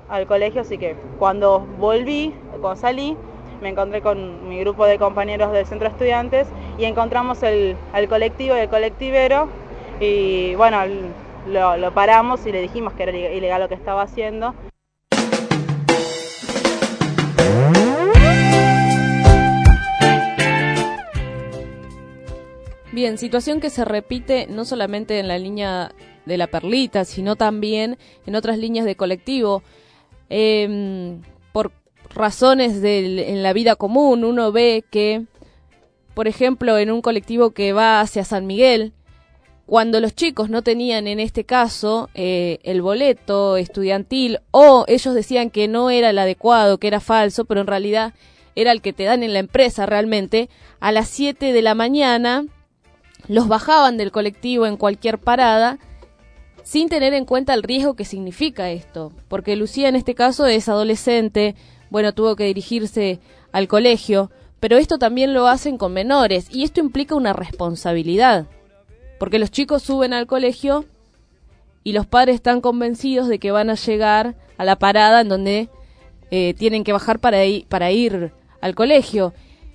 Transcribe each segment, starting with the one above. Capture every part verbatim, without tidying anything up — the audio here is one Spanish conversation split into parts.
al colegio, así que cuando volví, cuando salí, me encontré con mi grupo de compañeros del centro de estudiantes y encontramos el, al colectivo y el colectivero y bueno, lo, lo paramos y le dijimos que era ilegal lo que estaba haciendo. Bien, situación que se repite no solamente en la línea de La Perlita, sino también en otras líneas de colectivo. Eh, por razones de, en la vida común, uno ve que, por ejemplo, en un colectivo que va hacia San Miguel, cuando los chicos no tenían, en este caso, eh, el boleto estudiantil, o ellos decían que no era el adecuado, que era falso, pero en realidad era el que te dan en la empresa realmente, a las siete de la mañana los bajaban del colectivo en cualquier parada sin tener en cuenta el riesgo que significa esto, porque Lucía en este caso es adolescente, bueno, tuvo que dirigirse al colegio, pero esto también lo hacen con menores y esto implica una responsabilidad, porque los chicos suben al colegio y los padres están convencidos de que van a llegar a la parada en donde eh, tienen que bajar para ir, para ir al colegio.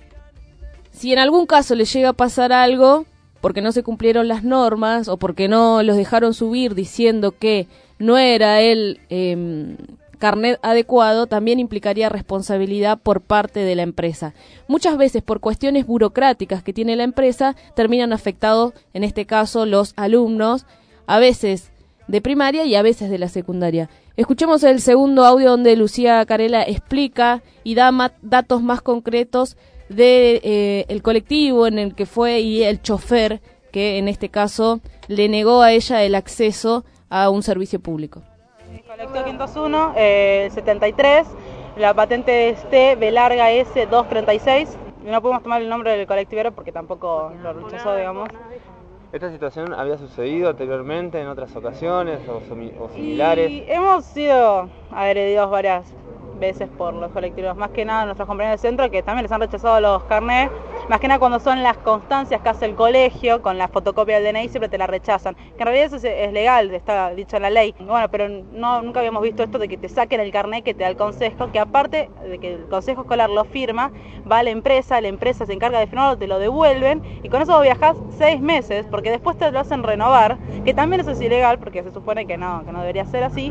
Si en algún caso les llega a pasar algo, porque no se cumplieron las normas o porque no los dejaron subir diciendo que no era el eh, carnet adecuado, también implicaría responsabilidad por parte de la empresa. Muchas veces por cuestiones burocráticas que tiene la empresa terminan afectados, en este caso, los alumnos, a veces de primaria y a veces de la secundaria. Escuchemos el segundo audio donde Lucía Carela explica y da ma- datos más concretos de eh, el colectivo en el que fue y el chofer que en este caso le negó a ella el acceso a un servicio público. El colectivo quinientos uno, eh, setenta y tres, la patente es T B larga S doscientos treinta y seis. No pudimos tomar el nombre del colectivero porque tampoco lo rechazó, digamos. ¿Esta situación había sucedido anteriormente en otras ocasiones o, o similares? Y hemos sido agredidos varias veces por los colectivos, más que nada nuestros compañeros del centro que también les han rechazado los carnets, más que nada cuando son las constancias que hace el colegio con la fotocopia del D N I siempre te la rechazan, que en realidad eso es, es legal, está dicho en la ley. Bueno, pero no nunca habíamos visto esto de que te saquen el carnet que te da el consejo, que aparte de que el consejo escolar lo firma, va a la empresa, la empresa se encarga de firmarlo, te lo devuelven y con eso vos viajás seis meses porque después te lo hacen renovar, que también eso es ilegal porque se supone que no, que no debería ser así.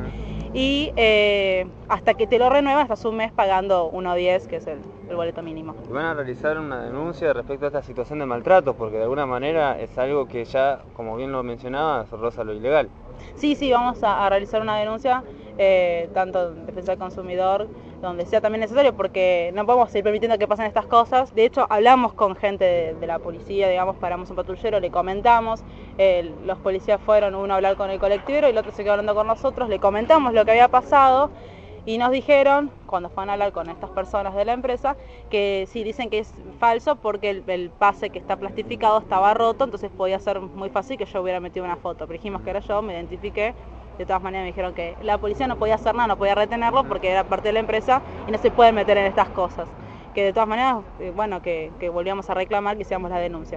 Y eh, hasta que te lo renuevan estás un mes pagando uno diez, que es el, el boleto mínimo. ¿Y van a realizar una denuncia respecto a esta situación de maltrato? Porque de alguna manera es algo que ya, como bien lo mencionaba, roza lo ilegal. Sí, sí, vamos a, a realizar una denuncia, eh, tanto en defensa del consumidor, donde sea también necesario, porque no podemos seguir permitiendo que pasen estas cosas. De hecho, hablamos con gente de, de la policía, digamos, paramos un patrullero, le comentamos, eh, los policías fueron uno a hablar con el colectivero y el otro se quedó hablando con nosotros, le comentamos lo que había pasado y nos dijeron, cuando fueron a hablar con estas personas de la empresa, que sí, dicen que es falso porque el, el pase que está plastificado estaba roto, entonces podía ser muy fácil que yo hubiera metido una foto, pero dijimos que era yo, me identifiqué. De todas maneras me dijeron que la policía no podía hacer nada, no podía retenerlo porque era parte de la empresa y no se pueden meter en estas cosas. Que de todas maneras, eh, bueno, que, que volvíamos a reclamar que hiciéramos la denuncia.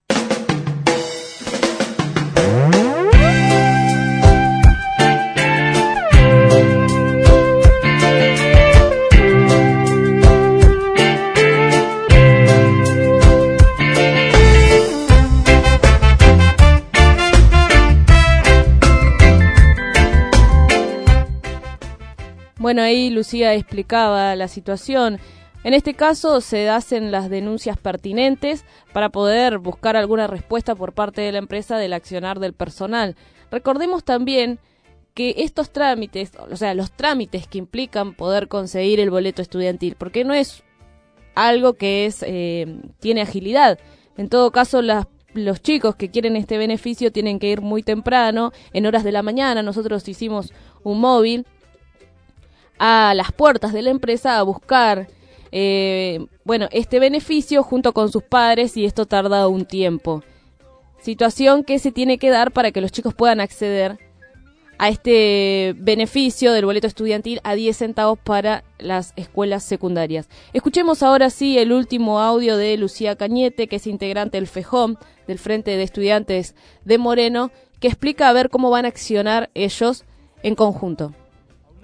Bueno, ahí Lucía explicaba la situación. En este caso se hacen las denuncias pertinentes para poder buscar alguna respuesta por parte de la empresa del accionar del personal. Recordemos también que estos trámites, o sea, los trámites que implican poder conseguir el boleto estudiantil, porque no es algo que es eh, tiene agilidad. En todo caso, las los chicos que quieren este beneficio tienen que ir muy temprano, en horas de la mañana. Nosotros hicimos un móvil a las puertas de la empresa a buscar eh, bueno, este beneficio junto con sus padres y esto tarda un tiempo. Situación que se tiene que dar para que los chicos puedan acceder a este beneficio del boleto estudiantil a diez centavos para las escuelas secundarias. Escuchemos ahora sí el último audio de Lucía Cañete, que es integrante del FEJOM, del Frente de Estudiantes de Moreno, que explica a ver cómo van a accionar ellos en conjunto.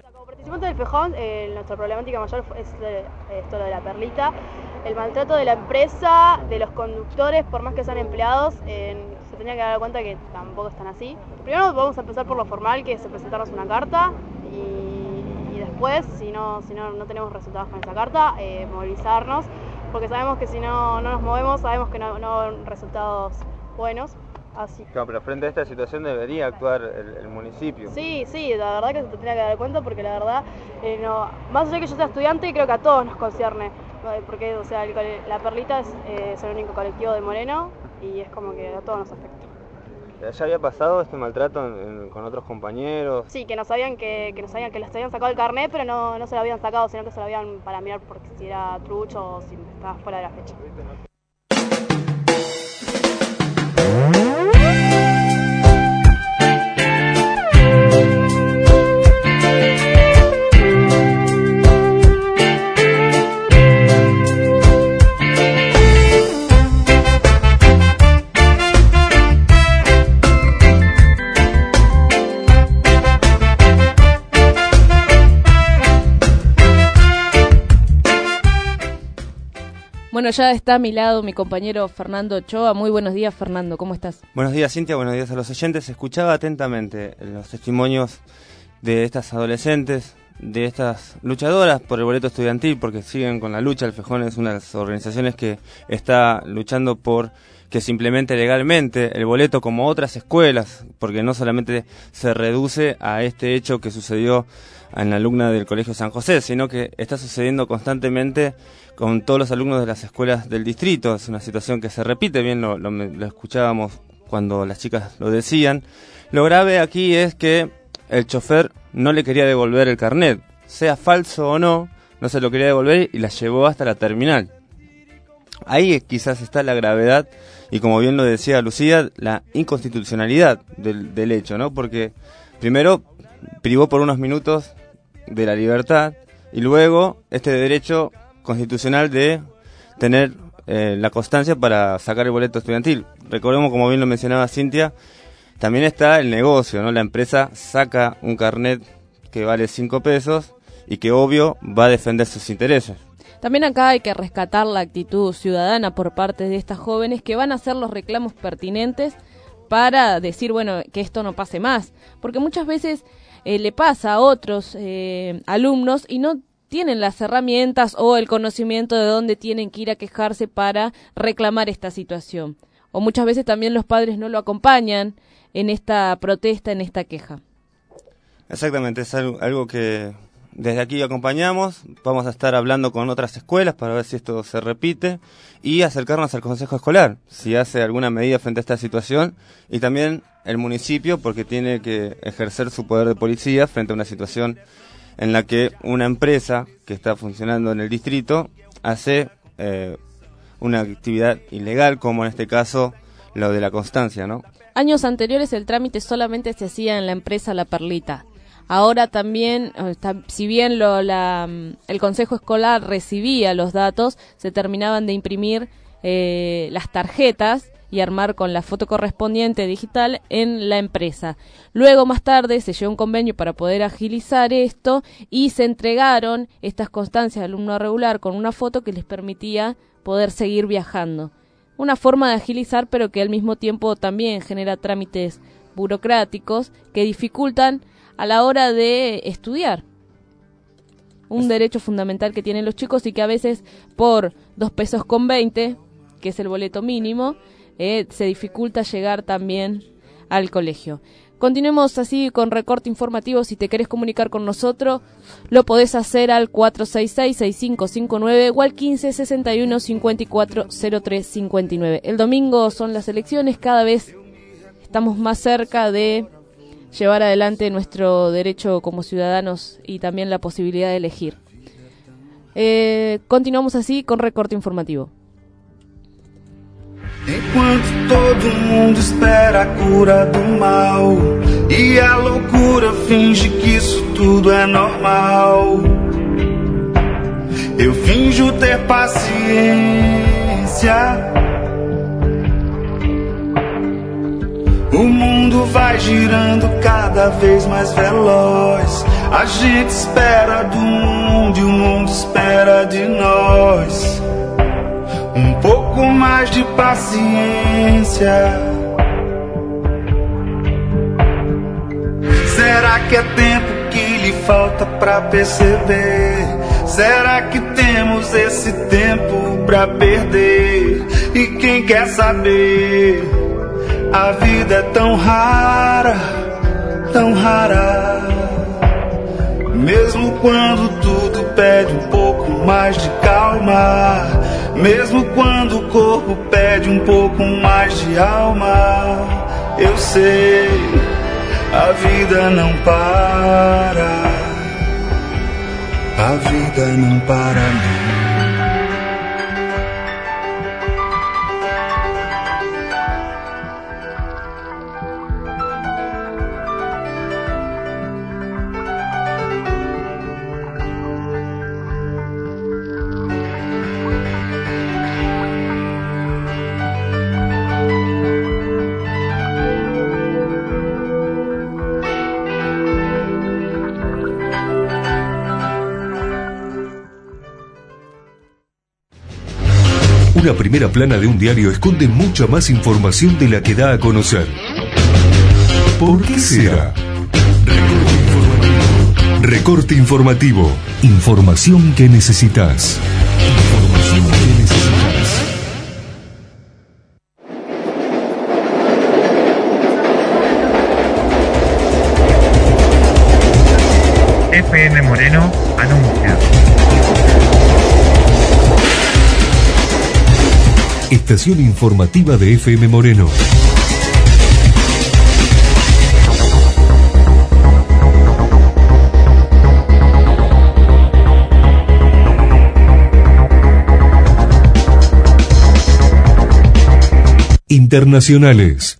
Principalmente del Fejón, eh, nuestra problemática mayor es eh, esto de la perlita, el maltrato de la empresa, de los conductores, por más que sean empleados, eh, se tenía que dar cuenta que tampoco están así. Primero vamos a empezar por lo formal, que es presentarnos una carta, y, y después, si no, si no, no tenemos resultados con esa carta, eh, movilizarnos, porque sabemos que si no, no nos movemos, sabemos que no, no hay resultados buenos. Así. Claro, pero frente a esta situación debería actuar el, el municipio. Sí, sí, la verdad que se tendría que dar cuenta, porque la verdad, eh, no, más allá de que yo sea estudiante, creo que a todos nos concierne, porque, o sea, el, la perlita es, eh, es el único colectivo de Moreno y es como que a todos nos afecta. ¿Ya había pasado este maltrato en, en, con otros compañeros? Sí, que no sabían que, que no sabían que les habían sacado el carnet, pero no, no se lo habían sacado, sino que se lo habían para mirar porque si era trucho o si estaba fuera de la fecha. Bueno, ya está a mi lado mi compañero Fernando Ochoa. Muy buenos días, Fernando, ¿cómo estás? Buenos días, Cintia, buenos días a los oyentes. Escuchaba atentamente los testimonios de estas adolescentes, de estas luchadoras por el boleto estudiantil, porque siguen con la lucha. El Fejón es una de las organizaciones que está luchando por que se implemente legalmente el boleto como otras escuelas, porque no solamente se reduce a este hecho que sucedió en la alumna del Colegio San José, sino que está sucediendo constantemente con todos los alumnos de las escuelas del distrito. Es una situación que se repite, bien lo, lo, lo escuchábamos cuando las chicas lo decían. Lo grave aquí es que el chofer no le quería devolver el carnet, sea falso o no, no se lo quería devolver y la llevó hasta la terminal. Ahí quizás está la gravedad y, como bien lo decía Lucía, la inconstitucionalidad del, del hecho, ¿no? Porque primero privó por unos minutos de la libertad y luego este derecho constitucional de tener eh, la constancia para sacar el boleto estudiantil. Recordemos, como bien lo mencionaba Cintia, también está el negocio, ¿no? La empresa saca un carnet que vale cinco pesos y que obvio va a defender sus intereses. También acá hay que rescatar la actitud ciudadana por parte de estas jóvenes que van a hacer los reclamos pertinentes para decir, bueno, que esto no pase más, porque muchas veces eh, le pasa a otros eh, alumnos y no tienen las herramientas o el conocimiento de dónde tienen que ir a quejarse para reclamar esta situación. O muchas veces también los padres no lo acompañan en esta protesta, en esta queja. Exactamente, es algo, algo que desde aquí acompañamos. Vamos a estar hablando con otras escuelas para ver si esto se repite y acercarnos al consejo escolar, si hace alguna medida frente a esta situación, y también el municipio, porque tiene que ejercer su poder de policía frente a una situación en la que una empresa que está funcionando en el distrito hace eh, una actividad ilegal, como en este caso lo de la constancia, ¿no? Años anteriores el trámite solamente se hacía en la empresa La Perlita. Ahora también, si bien lo, la, el consejo escolar recibía los datos, se terminaban de imprimir eh, las tarjetas y armar con la foto correspondiente digital en la empresa. Luego, más tarde, se llegó a un convenio para poder agilizar esto y se entregaron estas constancias de alumno regular con una foto que les permitía poder seguir viajando. Una forma de agilizar, pero que al mismo tiempo también genera trámites burocráticos que dificultan a la hora de estudiar. Un derecho fundamental que tienen los chicos y que a veces por dos pesos con veinte, que es el boleto mínimo, eh, se dificulta llegar también al colegio. Continuemos así con recorte informativo. Si te querés comunicar con nosotros, lo podés hacer al cuatro seis seis, seis cinco cinco nueve o al quince sesenta y uno cincuenta y cuatro cero tres cincuenta y nueve. El domingo son las elecciones, cada vez estamos más cerca de llevar adelante nuestro derecho como ciudadanos y también la posibilidad de elegir. Eh, continuamos así con recorte informativo. Enquanto todo mundo espera a cura do mal e a loucura finge que isso tudo é normal, eu finjo ter paciência. O mundo vai girando cada vez mais veloz, A gente espera do mundo e o mundo espera de nós um pouco mais de paciência. Será que é tempo que lhe falta pra perceber? Será que temos esse tempo pra perder? E quem quer saber? A vida é tão rara, tão rara. Mesmo quando tudo pede um pouco mais de calma, mesmo quando o corpo pede um pouco mais de alma, eu sei, a vida não para, a vida não para não. Una primera plana de un diario esconde mucha más información de la que da a conocer. ¿Por qué será? Recorte informativo. Información que necesitas. Información que necesitas. F M Moreno anuncia. Estación informativa de F M Moreno. Internacionales.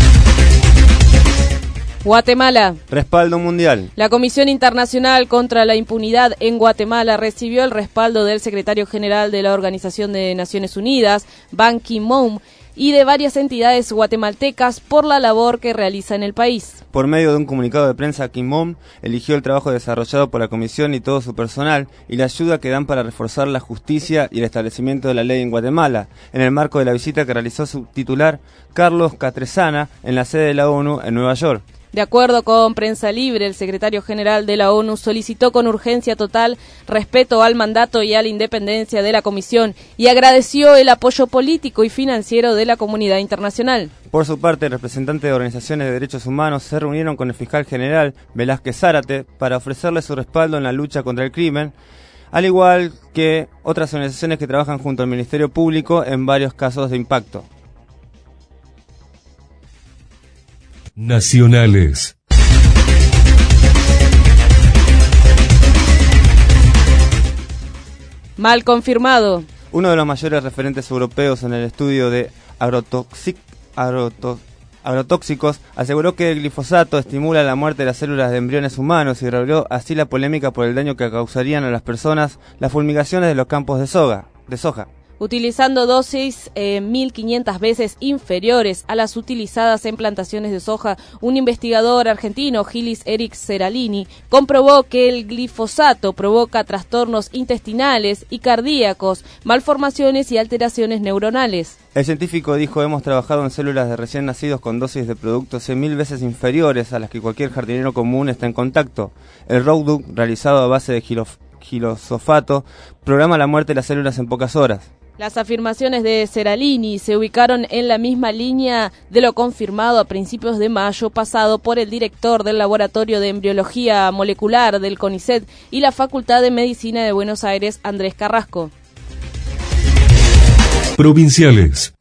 Guatemala. Respaldo mundial. La Comisión Internacional contra la Impunidad en Guatemala recibió el respaldo del secretario general de la Organización de Naciones Unidas, Ban Ki-moon, y de varias entidades guatemaltecas por la labor que realiza en el país. Por medio de un comunicado de prensa, Ki-moon eligió el trabajo desarrollado por la Comisión y todo su personal y la ayuda que dan para reforzar la justicia y el establecimiento de la ley en Guatemala, en el marco de la visita que realizó su titular, Carlos Catresana, en la sede de la ONU en Nueva York. De acuerdo con Prensa Libre, el secretario general de la ONU solicitó con urgencia total respeto al mandato y a la independencia de la Comisión y agradeció el apoyo político y financiero de la comunidad internacional. Por su parte, representantes de organizaciones de derechos humanos se reunieron con el fiscal general Velázquez Zárate para ofrecerle su respaldo en la lucha contra el crimen, al igual que otras organizaciones que trabajan junto al Ministerio Público en varios casos de impacto. Nacionales. Mal confirmado. Uno de los mayores referentes europeos en el estudio de agrotoxic, agroto, agrotóxicos aseguró que el glifosato estimula la muerte de las células de embriones humanos y reveló así la polémica por el daño que causarían a las personas las fulmigaciones de los campos de soja. De soja. Utilizando dosis eh, mil quinientas veces inferiores a las utilizadas en plantaciones de soja, un investigador argentino, Gilis Eric Seralini, comprobó que el glifosato provoca trastornos intestinales y cardíacos, malformaciones y alteraciones neuronales. El científico dijo: hemos trabajado en células de recién nacidos con dosis de productos cien mil veces inferiores a las que cualquier jardinero común está en contacto. El Roundup, realizado a base de gilof- gilosofato, programa la muerte de las células en pocas horas. Las afirmaciones de Seralini se ubicaron en la misma línea de lo confirmado a principios de mayo pasado por el director del Laboratorio de Embriología Molecular del CONICET y la Facultad de Medicina de Buenos Aires, Andrés Carrasco. Provinciales.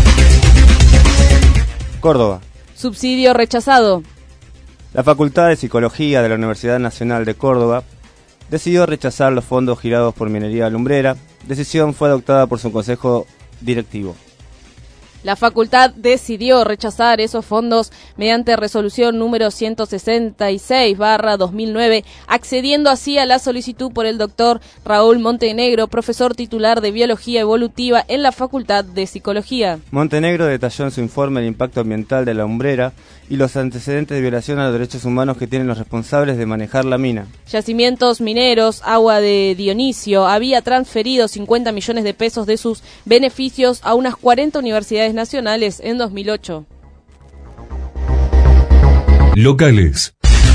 Córdoba. Subsidio rechazado. La Facultad de Psicología de la Universidad Nacional de Córdoba decidió rechazar los fondos girados por Minería Lumbrera. Decisión fue adoptada por su consejo directivo. La facultad decidió rechazar esos fondos mediante resolución número ciento sesenta y seis barra dos mil nueve, accediendo así a la solicitud por el doctor Raúl Montenegro, profesor titular de Biología Evolutiva en la Facultad de Psicología. Montenegro detalló en su informe el impacto ambiental de la hombrera y los antecedentes de violación a los derechos humanos que tienen los responsables de manejar la mina. Yacimientos mineros, Agua de Dionisio, había transferido cincuenta millones de pesos de sus beneficios a unas cuarenta universidades nacionales en dos mil ocho. Locales.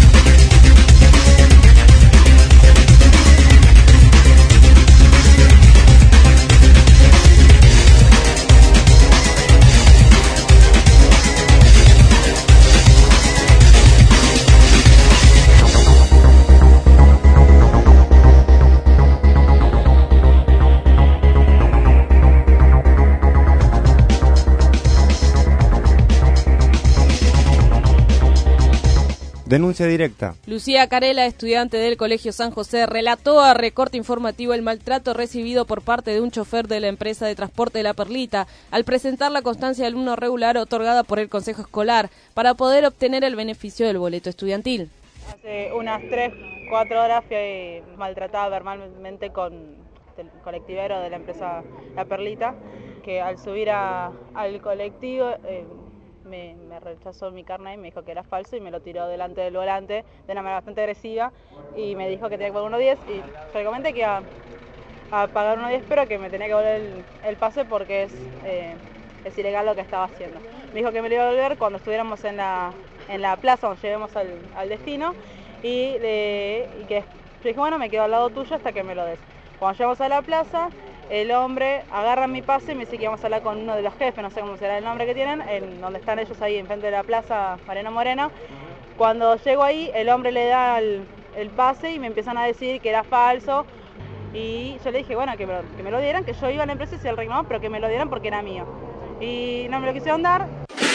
Denuncia directa. Lucía Carela, estudiante del Colegio San José, relató a Recorte Informativo el maltrato recibido por parte de un chofer de la empresa de transporte de La Perlita al presentar la constancia de alumno regular otorgada por el Consejo Escolar para poder obtener el beneficio del boleto estudiantil. Hace unas tres, cuatro horas fui maltratada verbalmente con el colectivero de la empresa La Perlita, que al subir a, al colectivo eh, Me, me rechazó mi carnet y me dijo que era falso y me lo tiró delante del volante de una manera bastante agresiva y me dijo que tenía que pagar uno diez y yo le comenté que iba a pagar uno diez pero que me tenía que volver el, el pase porque es, eh, es ilegal lo que estaba haciendo. Me dijo que me lo iba a volver cuando estuviéramos en la, en la plaza, cuando lleguemos al, al destino y, de, y que yo dije bueno, me quedo al lado tuyo hasta que me lo des. Cuando llegamos a la plaza, el hombre agarra mi pase y me dice que vamos a hablar con uno de los jefes, no sé cómo será el nombre que tienen, en donde están ellos ahí enfrente de la plaza Mariano Moreno. Cuando llego ahí, el hombre le da el, el pase y me empiezan a decir que era falso. Y yo le dije, bueno, que me, lo, que me lo dieran, que yo iba a la empresa y se el reclamó, pero que me lo dieran porque era mío. Y no me lo quisieron dar.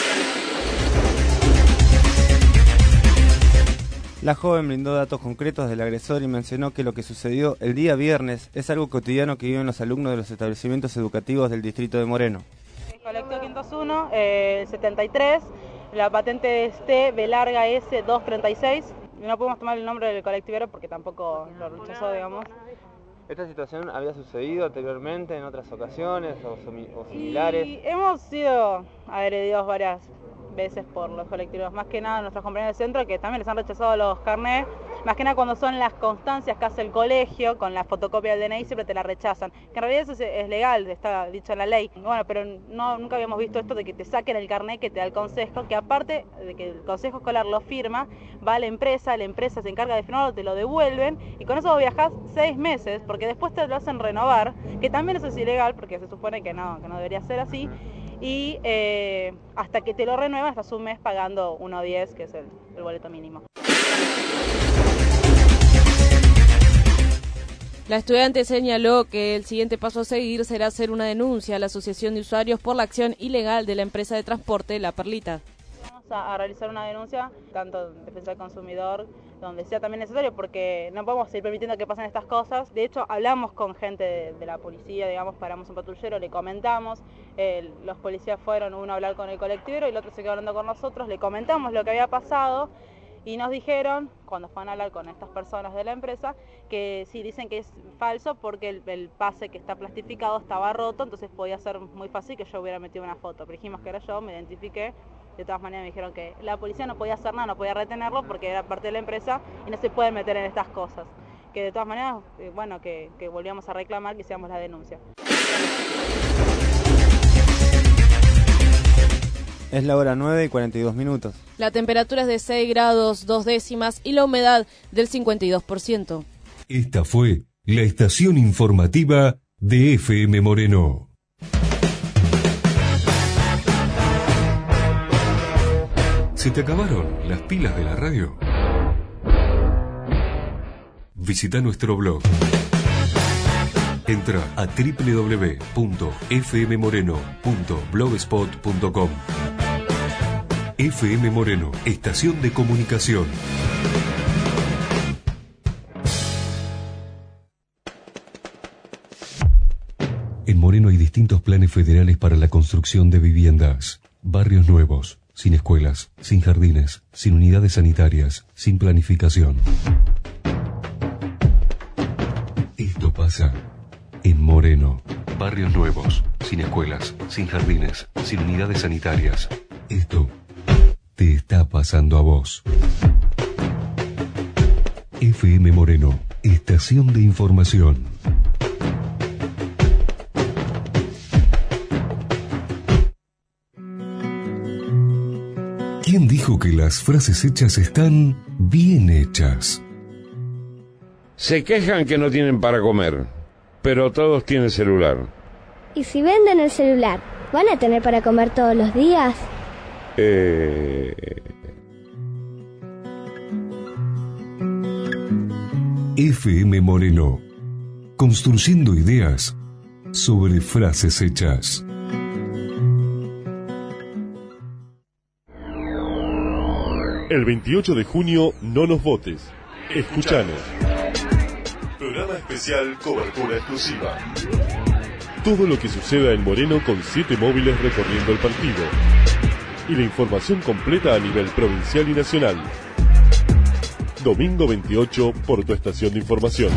La joven brindó datos concretos del agresor y mencionó que lo que sucedió el día viernes es algo cotidiano que viven los alumnos de los establecimientos educativos del distrito de Moreno. Colectivo quinientos uno, eh, setenta y tres, la patente es T, B larga S doscientos treinta y seis. No podemos tomar el nombre del colectivero porque tampoco lo rechazó, digamos. ¿Esta situación había sucedido anteriormente en otras ocasiones o, o similares? Y hemos sido agredidos varias veces por los colectivos, más que nada nuestros compañeros del centro que también les han rechazado los carnés, más que nada cuando son las constancias que hace el colegio con la fotocopia del D N I siempre te la rechazan, que en realidad eso es, es legal, está dicho en la ley. Bueno, pero no, nunca habíamos visto esto de que te saquen el carnet que te da el consejo, que aparte de que el consejo escolar lo firma, va a la empresa, la empresa se encarga de firmarlo, te lo devuelven y con eso vos viajás seis meses porque después te lo hacen renovar, que también eso es ilegal porque se supone que no, que no debería ser así. Y eh, hasta que te lo renuevan estás un mes pagando uno diez, que es el, el boleto mínimo. La estudiante señaló que el siguiente paso a seguir será hacer una denuncia a la Asociación de Usuarios por la acción ilegal de la empresa de transporte La Perlita. Vamos a, a realizar una denuncia, tanto en defensa del consumidor, donde sea también necesario, porque no podemos seguir permitiendo que pasen estas cosas. De hecho, hablamos con gente de, de la policía, digamos, paramos un patrullero, le comentamos, eh, los policías fueron uno a hablar con el colectivero y el otro se quedó hablando con nosotros, le comentamos lo que había pasado y nos dijeron, cuando fueron a hablar con estas personas de la empresa, que sí, dicen que es falso porque el, el pase que está plastificado estaba roto, entonces podía ser muy fácil que yo hubiera metido una foto. Pero dijimos que era yo, me identifiqué. De todas maneras me dijeron que la policía no podía hacer nada, no podía retenerlo porque era parte de la empresa y no se pueden meter en estas cosas. Que de todas maneras, eh, bueno, que, que volvíamos a reclamar, que hiciéramos la denuncia. Es la hora nueve y cuarenta y dos minutos. La temperatura es de seis grados dos décimas y la humedad del cincuenta y dos por ciento. Esta fue la estación informativa de F M Moreno. ¿Se te acabaron las pilas de la radio? Visita nuestro blog. Entra a doble u doble u doble u punto f m moreno punto blogspot punto com. F M Moreno, estación de comunicación. En Moreno hay distintos planes federales para la construcción de viviendas, barrios nuevos, sin escuelas, sin jardines, sin unidades sanitarias, sin planificación. Esto pasa en Moreno. Barrios nuevos, sin escuelas, sin jardines, sin unidades sanitarias. Esto te está pasando a vos. F M Moreno, estación de información. ¿Quién dijo que las frases hechas están bien hechas? Se quejan que no tienen para comer, pero todos tienen celular. ¿Y si venden el celular, van a tener para comer todos los días? Eh... F M Moreno, construyendo ideas sobre frases hechas. El veintiocho de junio, no nos votes. Escuchanos. Programa especial, cobertura exclusiva. Todo lo que suceda en Moreno con siete móviles recorriendo el partido. Y la información completa a nivel provincial y nacional. Domingo veintiocho por tu estación de información.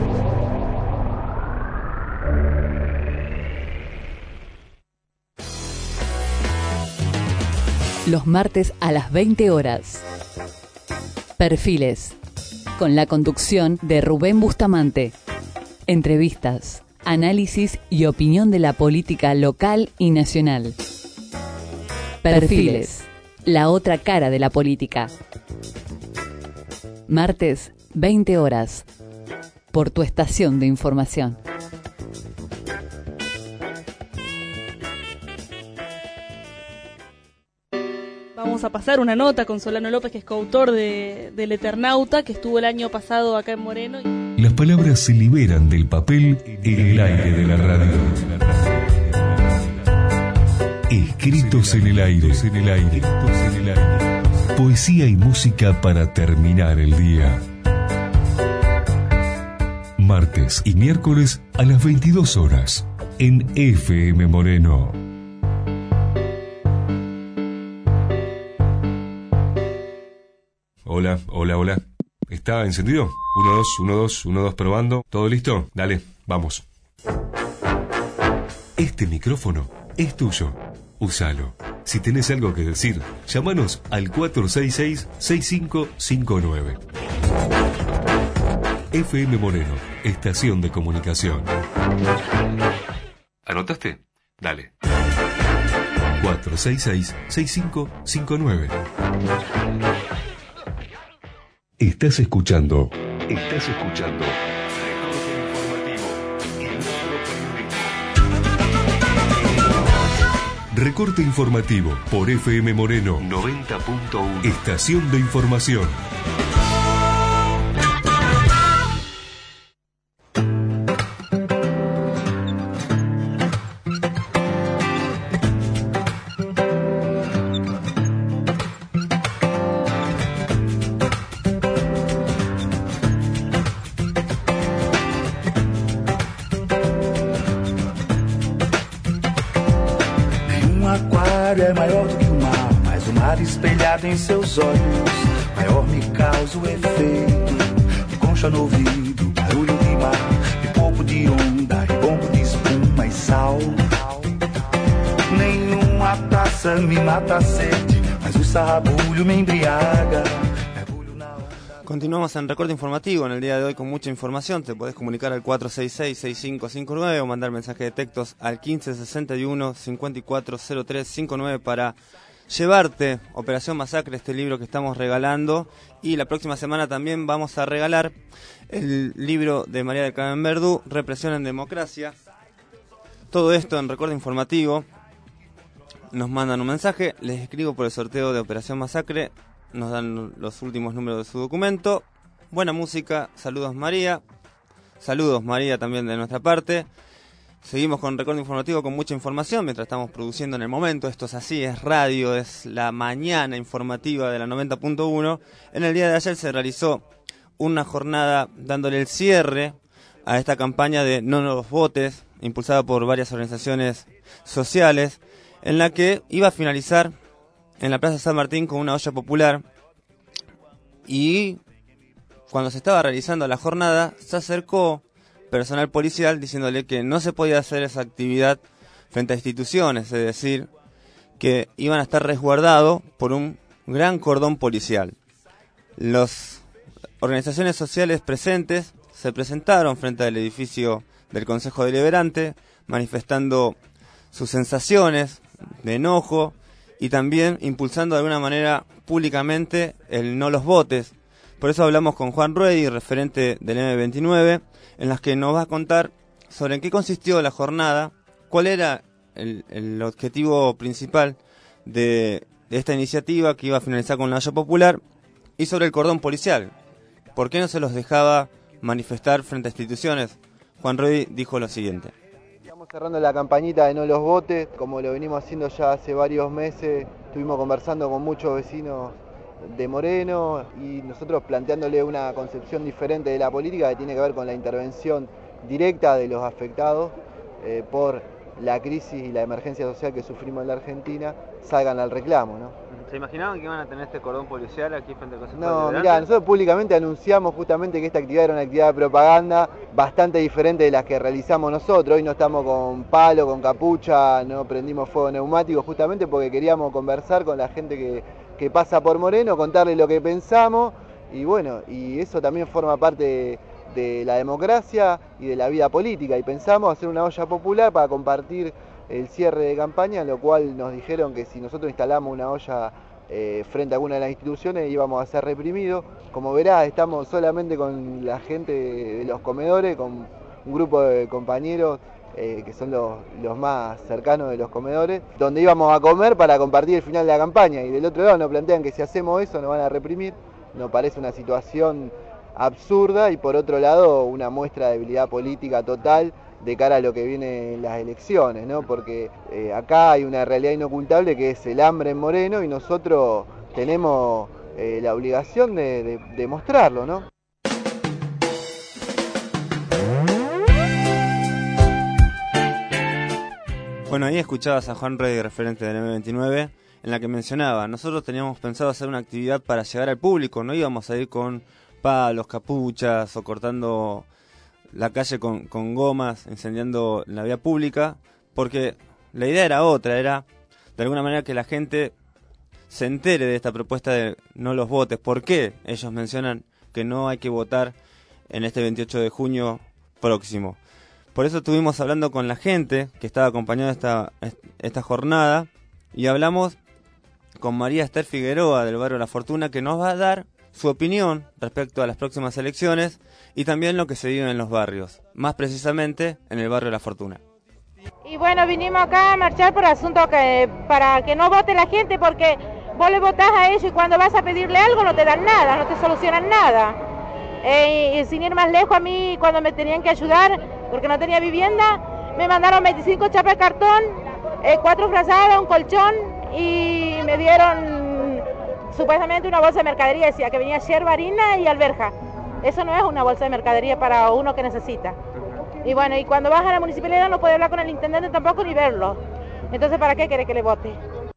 Los martes a las veinte horas. Perfiles. Con la conducción de Rubén Bustamante. Entrevistas, análisis y opinión de la política local y nacional. Perfiles. La otra cara de la política. Martes, veinte horas. Por tu estación de información. Vamos a pasar una nota con Solano López, que es coautor de, del Eternauta, que estuvo el año pasado acá en Moreno. Las palabras se liberan del papel en el aire de la radio. Escritos en el aire, en el aire, en el aire. Poesía y música para terminar el día. Martes y miércoles a las veintidós horas en F M Moreno. Hola, hola, hola. ¿Está encendido? uno, dos, uno, dos, uno, dos, probando. ¿Todo listo? Dale, vamos. Este micrófono es tuyo. Úsalo. Si tenés algo que decir, llámanos al cuatro seis seis, seis cinco cinco nueve. F M Moreno, estación de comunicación. ¿Anotaste? Dale. cuatro seis seis, seis cinco cinco nueve. Estás escuchando. Estás escuchando. Recorte informativo por F M Moreno noventa punto uno. Estación de información. É maior do que o mar, mas o mar espelhado em seus olhos maior me causa o efeito de concha no ouvido, barulho de mar, pipoco de onda, ribombo de espuma e sal. Nenhuma taça me mata a sede, mas o sarrabulho me embriaga. Continuamos en Recorte Informativo en el día de hoy con mucha información. Te podés comunicar al cuatro seis seis, seis cinco cinco nueve o mandar mensaje de textos al quince sesenta y uno, cincuenta y cuatro cero tres cincuenta y nueve para llevarte Operación Masacre, este libro que estamos regalando. Y la próxima semana también vamos a regalar el libro de María del Carmen Verdú, Represión en Democracia. Todo esto en Recorte Informativo. Nos mandan un mensaje, les escribo por el sorteo de Operación Masacre. Nos dan los últimos números de su documento. Buena música, saludos María. Saludos María también de nuestra parte. Seguimos con Recorte Informativo con mucha información mientras estamos produciendo en el momento. Esto es así, es radio, es la mañana informativa de la noventa punto uno. En el día de ayer se realizó una jornada dándole el cierre a esta campaña de No nos votes, impulsada por varias organizaciones sociales, en la que iba a finalizar en la Plaza San Martín con una olla popular. Y cuando se estaba realizando la jornada, se acercó personal policial diciéndole que no se podía hacer esa actividad frente a instituciones, es decir, que iban a estar resguardados por un gran cordón policial. Las organizaciones sociales presentes se presentaron frente al edificio del Consejo Deliberante, manifestando sus sensaciones de enojo y también impulsando de alguna manera públicamente el no los votes. Por eso hablamos con Juan Ruedi, referente del eme veintinueve, en las que nos va a contar sobre en qué consistió la jornada, cuál era el, el objetivo principal de, de esta iniciativa que iba a finalizar con la olla popular, y sobre el cordón policial. ¿Por qué no se los dejaba manifestar frente a instituciones? Juan Ruedi dijo lo siguiente. Estamos cerrando la campañita de No los votes, como lo venimos haciendo ya hace varios meses. Estuvimos conversando con muchos vecinos de Moreno y nosotros planteándole una concepción diferente de la política que tiene que ver con la intervención directa de los afectados eh, por la crisis y la emergencia social que sufrimos en la Argentina, salgan al reclamo, ¿no? ¿Se imaginaban que iban a tener este cordón policial aquí frente al Consejo No, Deliberante? mirá, nosotros públicamente anunciamos justamente que esta actividad era una actividad de propaganda bastante diferente de las que realizamos nosotros. Hoy no estamos con palo, con capucha, no prendimos fuego neumático, justamente porque queríamos conversar con la gente que, que pasa por Moreno, contarles lo que pensamos, y bueno, y eso también forma parte de, de la democracia y de la vida política, y pensamos hacer una olla popular para compartir el cierre de campaña, lo cual nos dijeron que si nosotros instalamos una olla eh, frente a alguna de las instituciones íbamos a ser reprimidos. Como verás, estamos solamente con la gente de los comedores, con un grupo de compañeros eh, que son los, los más cercanos de los comedores, donde íbamos a comer para compartir el final de la campaña, y del otro lado nos plantean que si hacemos eso nos van a reprimir. Nos parece una situación absurda y por otro lado una muestra de debilidad política total de cara a lo que viene en las elecciones, ¿no? Porque eh, acá hay una realidad inocultable que es el hambre en Moreno y nosotros tenemos eh, la obligación de, de, de mostrarlo, ¿no? Bueno, ahí escuchabas a Juan Ruedi, referente del eme veintinueve, en la que mencionaba, nosotros teníamos pensado hacer una actividad para llegar al público, no íbamos a ir con palos, capuchas o cortando la calle con, con gomas, incendiando la vía pública, porque la idea era otra, era de alguna manera que la gente se entere de esta propuesta de no los votes. ¿Por qué ellos mencionan que no hay que votar en este veintiocho de junio próximo? Por eso estuvimos hablando con la gente que estaba acompañando esta, esta jornada, y hablamos con María Esther Figueroa del barrio La Fortuna, que nos va a dar su opinión respecto a las próximas elecciones y también lo que se vive en los barrios, más precisamente en el barrio La Fortuna. Y bueno, vinimos acá a marchar por asunto que para que no vote la gente, porque vos le votás a ellos y cuando vas a pedirle algo no te dan nada, no te solucionan nada. Eh, y sin ir más lejos, a mí cuando me tenían que ayudar porque no tenía vivienda, me mandaron veinticinco chapas de cartón, eh, cuatro frazadas, un colchón, y me dieron supuestamente una bolsa de mercadería, decía que venía yerba, harina y alberja. Eso no es una bolsa de mercadería para uno que necesita. Y bueno, y cuando vas a la municipalidad no puede hablar con el intendente tampoco ni verlo. Entonces, ¿para qué quiere que le vote?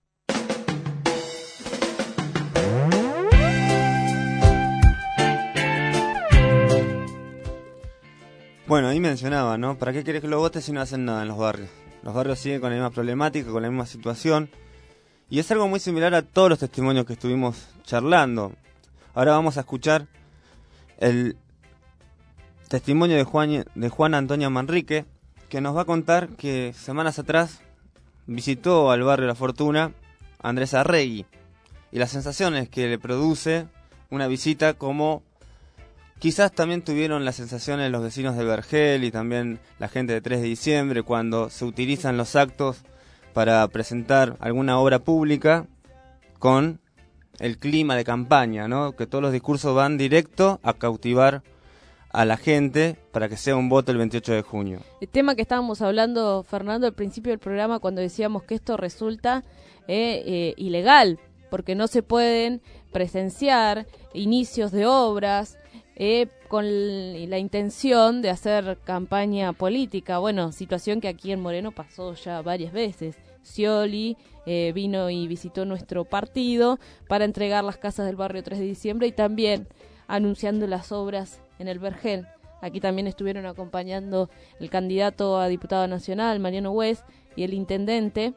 Bueno, ahí mencionaba, ¿no? ¿Para qué querés que lo votes si no hacen nada en los barrios? Los barrios siguen con la misma problemática, con la misma situación. Y es algo muy similar a todos los testimonios que estuvimos charlando. Ahora vamos a escuchar el testimonio de Juan, de Juana Antonia Manrique, que nos va a contar que semanas atrás visitó al barrio La Fortuna Andrés Arregui, y las sensaciones que le produce una visita, como quizás también tuvieron las sensaciones los vecinos de Vergel y también la gente de tres de diciembre cuando se utilizan los actos para presentar alguna obra pública con el clima de campaña, ¿no? Que todos los discursos van directo a cautivar a la gente para que sea un voto el veintiocho de junio. El tema que estábamos hablando, Fernando, al principio del programa, cuando decíamos que esto resulta eh, eh, ilegal, porque no se pueden presenciar inicios de obras, eh, con la intención de hacer campaña política. Bueno, situación que aquí en Moreno pasó ya varias veces. Scioli eh, vino y visitó nuestro partido para entregar las casas del barrio tres de diciembre y también anunciando las obras en el Vergel. Aquí también estuvieron acompañando el candidato a diputado nacional, Mariano West, y el intendente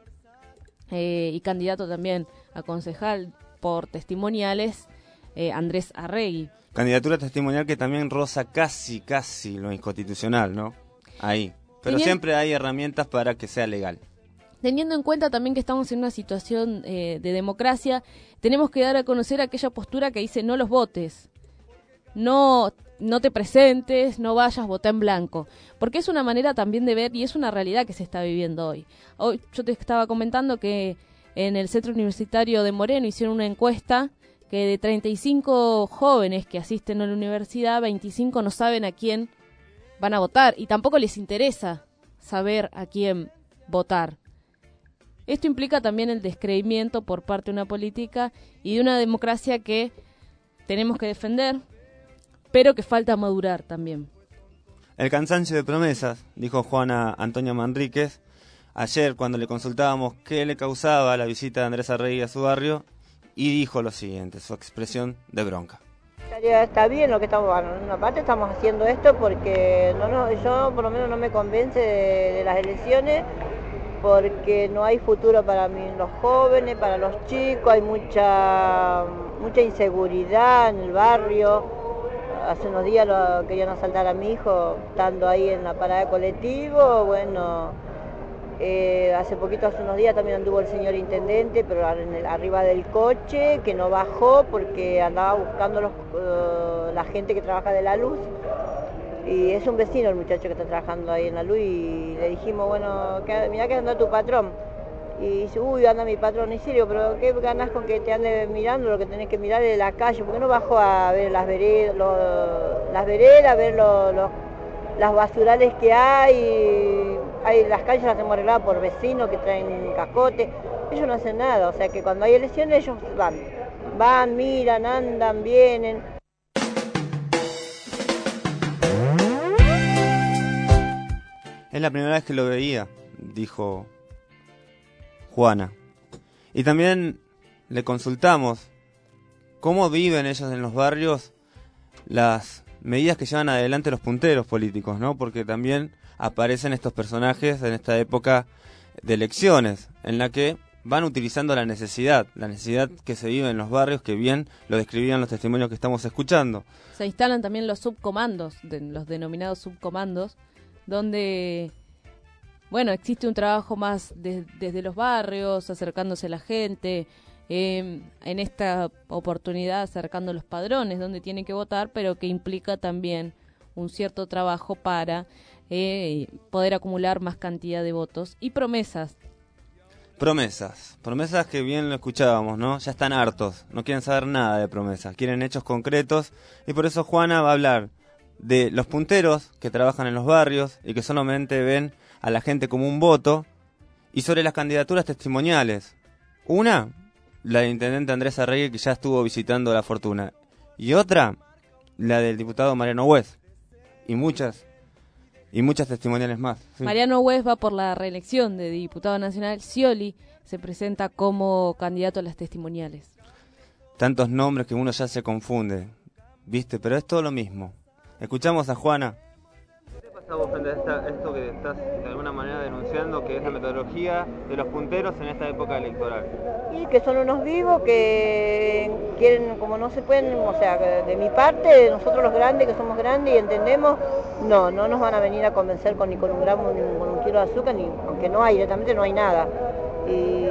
eh, y candidato también a concejal por testimoniales, eh, Andrés Arregui. Candidatura testimonial que también roza casi, casi lo inconstitucional, ¿no? Ahí. Pero Tenien... siempre hay herramientas para que sea legal. Teniendo en cuenta también que estamos en una situación eh, de democracia, tenemos que dar a conocer aquella postura que dice no los votes, no, no te presentes, no vayas, vota en blanco. Porque es una manera también de ver y es una realidad que se está viviendo hoy. Hoy yo te estaba comentando que en el Centro Universitario de Moreno hicieron una encuesta que de treinta y cinco jóvenes que asisten a la universidad, veinticinco no saben a quién van a votar y tampoco les interesa saber a quién votar. Esto implica también el descreimiento por parte de una política y de una democracia que tenemos que defender, pero que falta madurar también. El cansancio de promesas, dijo Juana Antonia Manríquez, ayer cuando le consultábamos qué le causaba la visita de Andrés Arregui a su barrio, y dijo lo siguiente, su expresión de bronca. Está bien lo que estamos, bueno, en una parte estamos haciendo esto porque no, no, yo por lo menos no me convence de, de las elecciones, porque no hay futuro para mí, los jóvenes, para los chicos, hay mucha mucha inseguridad en el barrio. Hace unos días lo querían asaltar a mi hijo estando ahí en la parada de colectivo, bueno, eh, hace poquito, hace unos días también anduvo el señor intendente, pero en el, arriba del coche, que no bajó porque andaba buscando los, uh, la gente que trabaja de la luz. Y es un vecino el muchacho que está trabajando ahí en la luz y le dijimos, bueno, que, mirá que anda tu patrón. Y dice, uy, anda mi patrón, en serio, pero ¿qué ganas con que te ande mirando? Lo que tenés que mirar es la calle, ¿por qué no bajo a ver las veredas, lo, las veredas, a ver lo, lo, las basurales que hay? Hay las calles las tenemos arregladas por vecinos que traen cascote, ellos no hacen nada, o sea que cuando hay elecciones ellos van, van, miran, andan, vienen. Es la primera vez que lo veía, dijo Juana. Y también le consultamos cómo viven ellos en los barrios las medidas que llevan adelante los punteros políticos, ¿no? Porque también aparecen estos personajes en esta época de elecciones, en la que van utilizando la necesidad, la necesidad que se vive en los barrios, que bien lo describían los testimonios que estamos escuchando. Se instalan también los subcomandos, de, los denominados subcomandos, donde, bueno, existe un trabajo más de, desde los barrios, acercándose a la gente, eh, en esta oportunidad acercando los padrones donde tienen que votar, pero que implica también un cierto trabajo para eh, poder acumular más cantidad de votos y promesas. Promesas, promesas que bien lo escuchábamos, ¿no? Ya están hartos, no quieren saber nada de promesas, quieren hechos concretos y por eso Juana va a hablar de los punteros que trabajan en los barrios y que solamente ven a la gente como un voto, y sobre las candidaturas testimoniales. Una, la del intendente Andrés Arregui, que ya estuvo visitando La Fortuna, y otra, la del diputado Mariano West, y muchas, y muchas testimoniales más. Sí. Mariano West va por la reelección de diputado nacional. Scioli se presenta como candidato a las testimoniales. Tantos nombres que uno ya se confunde, ¿viste? Pero es todo lo mismo. Escuchamos a Juana. ¿Qué te pasa vos frente a esta, esto que estás de alguna manera denunciando, que es la metodología de los punteros en esta época electoral? Y que son unos vivos que quieren, como no se pueden, o sea, de mi parte, nosotros los grandes, que somos grandes y entendemos, no, no nos van a venir a convencer con ni con un gramo, ni con un kilo de azúcar, ni, aunque no hay, directamente no hay nada. Y,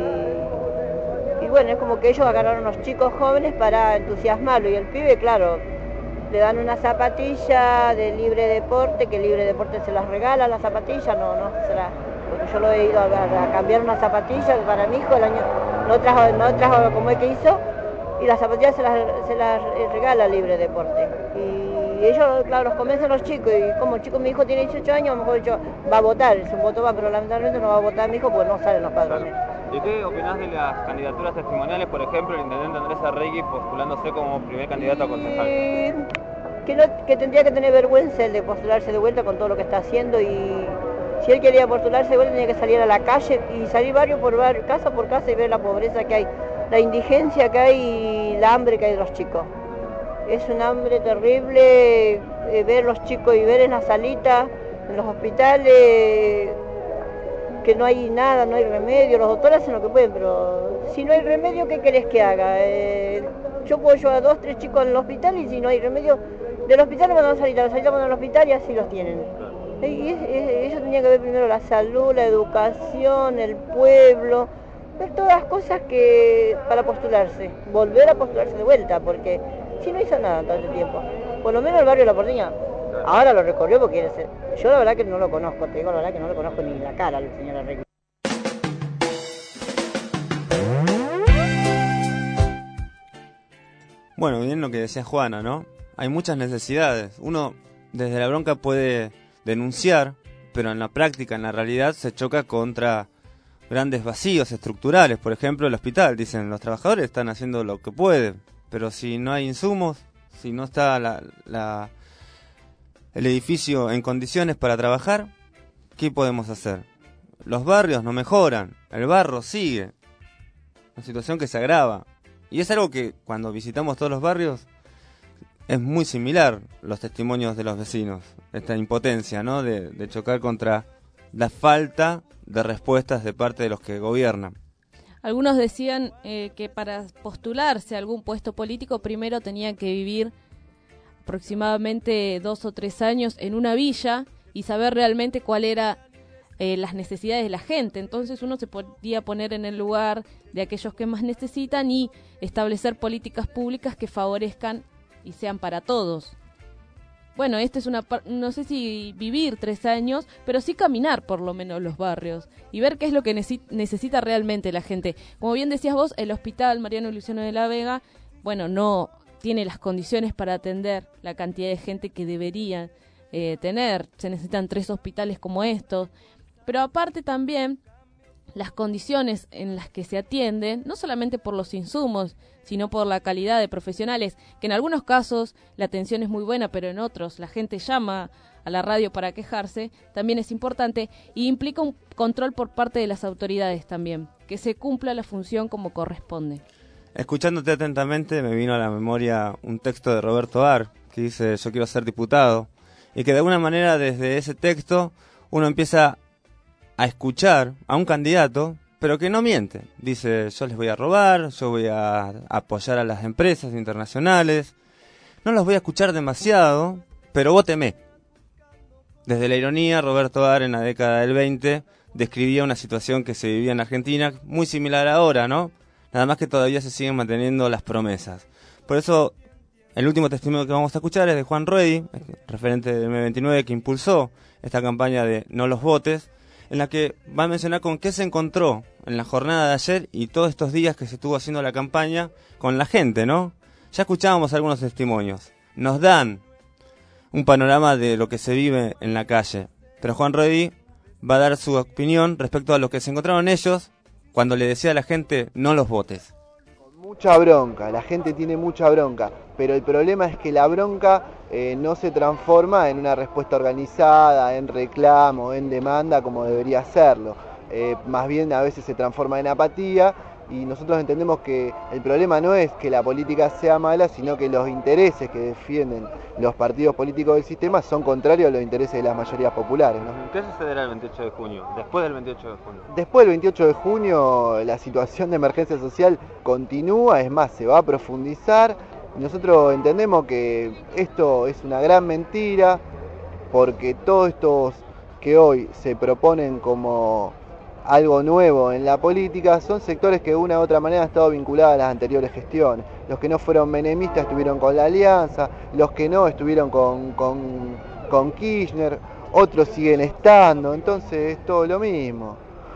y bueno, es como que ellos agarraron a los chicos jóvenes para entusiasmarlo, y el pibe, claro, le dan una zapatilla de libre deporte, que libre deporte se las regala, la zapatilla, no, no, se la, porque yo lo he ido a, a, a cambiar una zapatilla para mi hijo, el año, no trajo, no trajo como es que hizo, y las zapatillas se las, se las regala libre deporte. Y ellos, claro, los convencen los chicos, y como chico, mi hijo tiene dieciocho años, a lo mejor dicho, va a votar, es un voto va, pero lamentablemente no va a votar mi hijo porque no salen los padrones. ¿Y qué opinás de las candidaturas testimoniales, por ejemplo, el intendente Andrés Arregui postulándose como primer candidato a concejal? ¿Qué que, no, que tendría que tener vergüenza el de postularse de vuelta con todo lo que está haciendo, y si él quería postularse de vuelta tenía que salir a la calle y salir barrio por barrio, casa por casa, y ver la pobreza que hay, la indigencia que hay y la hambre que hay de los chicos. Es un hambre terrible, eh, ver los chicos y ver en las salitas, en los hospitales, que no hay nada, no hay remedio. Los doctores hacen lo que pueden, pero si no hay remedio, ¿qué querés que haga? Eh, yo puedo llevar a dos, tres chicos en el hospital, y si no hay remedio, del hospital no van a salir, a la salida van al hospital y así los tienen. Y es, es, eso tenía que ver primero la salud, la educación, el pueblo, ver todas las cosas que para postularse, volver a postularse de vuelta, porque si no hizo nada todo este tiempo. Por lo menos el barrio La Porteña, ahora lo recorrió porque quiere ser. Yo la verdad que no lo conozco, te digo la verdad que no lo conozco ni la cara al señor Arregui. Bueno, bien lo que decía Juana, ¿no? Hay muchas necesidades. Uno desde la bronca puede denunciar, pero en la práctica, en la realidad, se choca contra grandes vacíos estructurales. Por ejemplo, el hospital. Dicen, los trabajadores están haciendo lo que pueden, pero si no hay insumos, si no está la, la, el edificio en condiciones para trabajar, ¿qué podemos hacer? Los barrios no mejoran, el barro sigue, una situación que se agrava. Y es algo que cuando visitamos todos los barrios es muy similar, los testimonios de los vecinos, esta impotencia, ¿no? de, de chocar contra la falta de respuestas de parte de los que gobiernan. Algunos decían eh, que para postularse a algún puesto político primero tenían que vivir aproximadamente dos o tres años en una villa y saber realmente cuál era eh, las necesidades de la gente. Entonces uno se podía poner en el lugar de aquellos que más necesitan y establecer políticas públicas que favorezcan y sean para todos. Bueno, esta es una, no sé si vivir tres años, pero sí caminar por lo menos los barrios y ver qué es lo que necesita realmente la gente. Como bien decías vos, el hospital Mariano Luciano de la Vega, bueno, no tiene las condiciones para atender la cantidad de gente que debería eh, tener. Se necesitan tres hospitales como estos, pero aparte también las condiciones en las que se atienden, no solamente por los insumos, sino por la calidad de profesionales, que en algunos casos la atención es muy buena, pero en otros la gente llama a la radio para quejarse, también es importante, y implica un control por parte de las autoridades también, que se cumpla la función como corresponde. Escuchándote atentamente me vino a la memoria un texto de Roberto Ar, que dice, yo quiero ser diputado, y que de alguna manera desde ese texto uno empieza a escuchar a un candidato, pero que no miente. Dice, yo les voy a robar, yo voy a apoyar a las empresas internacionales, no los voy a escuchar demasiado, pero vóteme. Desde la ironía, Roberto Ar en la década del veinte describía una situación que se vivía en Argentina muy similar ahora, ¿no? Nada más que todavía se siguen manteniendo las promesas. Por eso, el último testimonio que vamos a escuchar es de Juan Ruedi, referente del M veintinueve, que impulsó esta campaña de No los votes, en la que va a mencionar con qué se encontró en la jornada de ayer y todos estos días que se estuvo haciendo la campaña con la gente, ¿no? Ya escuchábamos algunos testimonios, nos dan un panorama de lo que se vive en la calle, pero Juan Ruedi va a dar su opinión respecto a lo que se encontraron ellos cuando le decía a la gente no los votes. Mucha bronca, la gente tiene mucha bronca, pero el problema es que la bronca eh, no se transforma en una respuesta organizada, en reclamo, en demanda como debería serlo. Eh, más bien a veces se transforma en apatía y nosotros entendemos que el problema no es que la política sea mala, sino que los intereses que defienden los partidos políticos del sistema son contrarios a los intereses de las mayorías populares, ¿no? ¿Qué sucederá el veintiocho de junio? Después del veintiocho de junio. Después del veintiocho de junio la situación de emergencia social continúa, es más, se va a profundizar. Nosotros entendemos que esto es una gran mentira, porque todos estos que hoy se proponen como algo nuevo en la política son sectores que de una u otra manera han estado vinculados a las anteriores gestiones. Los que no fueron menemistas estuvieron con la Alianza, los que no estuvieron con, con, con Kirchner, otros siguen estando, entonces es todo lo mismo.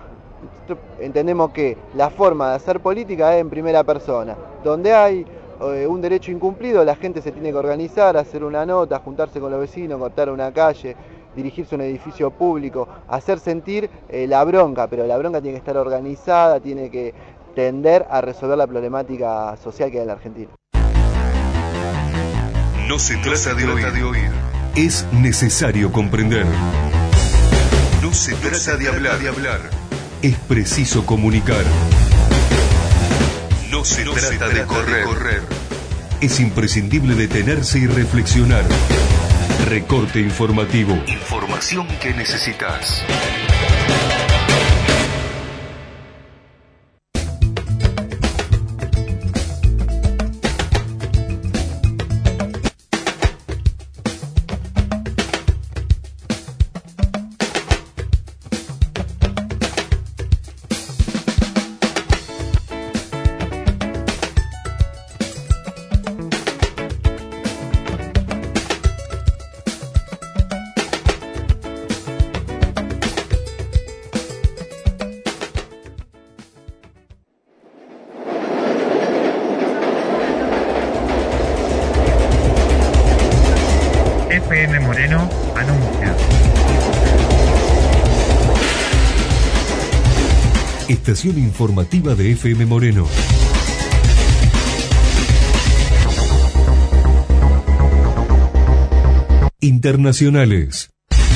Entendemos que la forma de hacer política es en primera persona, donde hay eh, un derecho incumplido, la gente se tiene que organizar, hacer una nota, juntarse con los vecinos, cortar una calle, dirigirse a un edificio público, hacer sentir eh, la bronca, pero la bronca tiene que estar organizada, tiene que tender a resolver la problemática social que hay en la Argentina. No se trata de oír, es necesario comprender. No se trata de hablar, es preciso comunicar. No se trata de correr, es imprescindible detenerse y reflexionar. Recorte informativo. Información que necesitas. F M Moreno anuncia. Estación informativa de F M Moreno. Internacionales.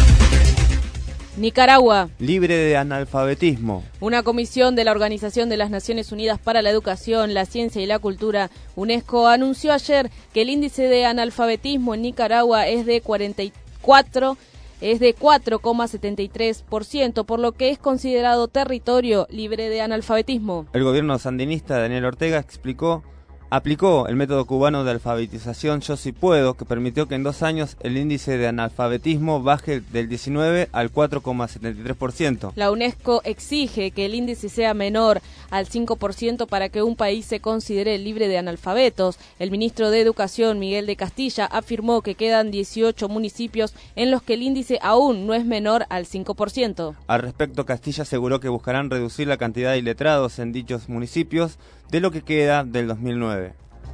Nicaragua. Libre de analfabetismo. Una comisión de la Organización de las Naciones Unidas para la Educación, la Ciencia y la Cultura, UNESCO, anunció ayer que el índice de analfabetismo en Nicaragua es de cuarenta y cuatro, es de cuatro coma setenta y tres por ciento, por lo que es considerado territorio libre de analfabetismo. El gobierno sandinista de Daniel Ortega explicó Aplicó el método cubano de alfabetización Yo Sí Puedo, que permitió que en dos años el índice de analfabetismo baje del diecinueve al cuatro coma setenta y tres por ciento. La UNESCO exige que el índice sea menor al cinco por ciento para que un país se considere libre de analfabetos. El ministro de Educación, Miguel de Castilla, afirmó que quedan dieciocho municipios en los que el índice aún no es menor al cinco por ciento. Al respecto, Castilla aseguró que buscarán reducir la cantidad de iletrados en dichos municipios de lo que queda del dos mil nueve.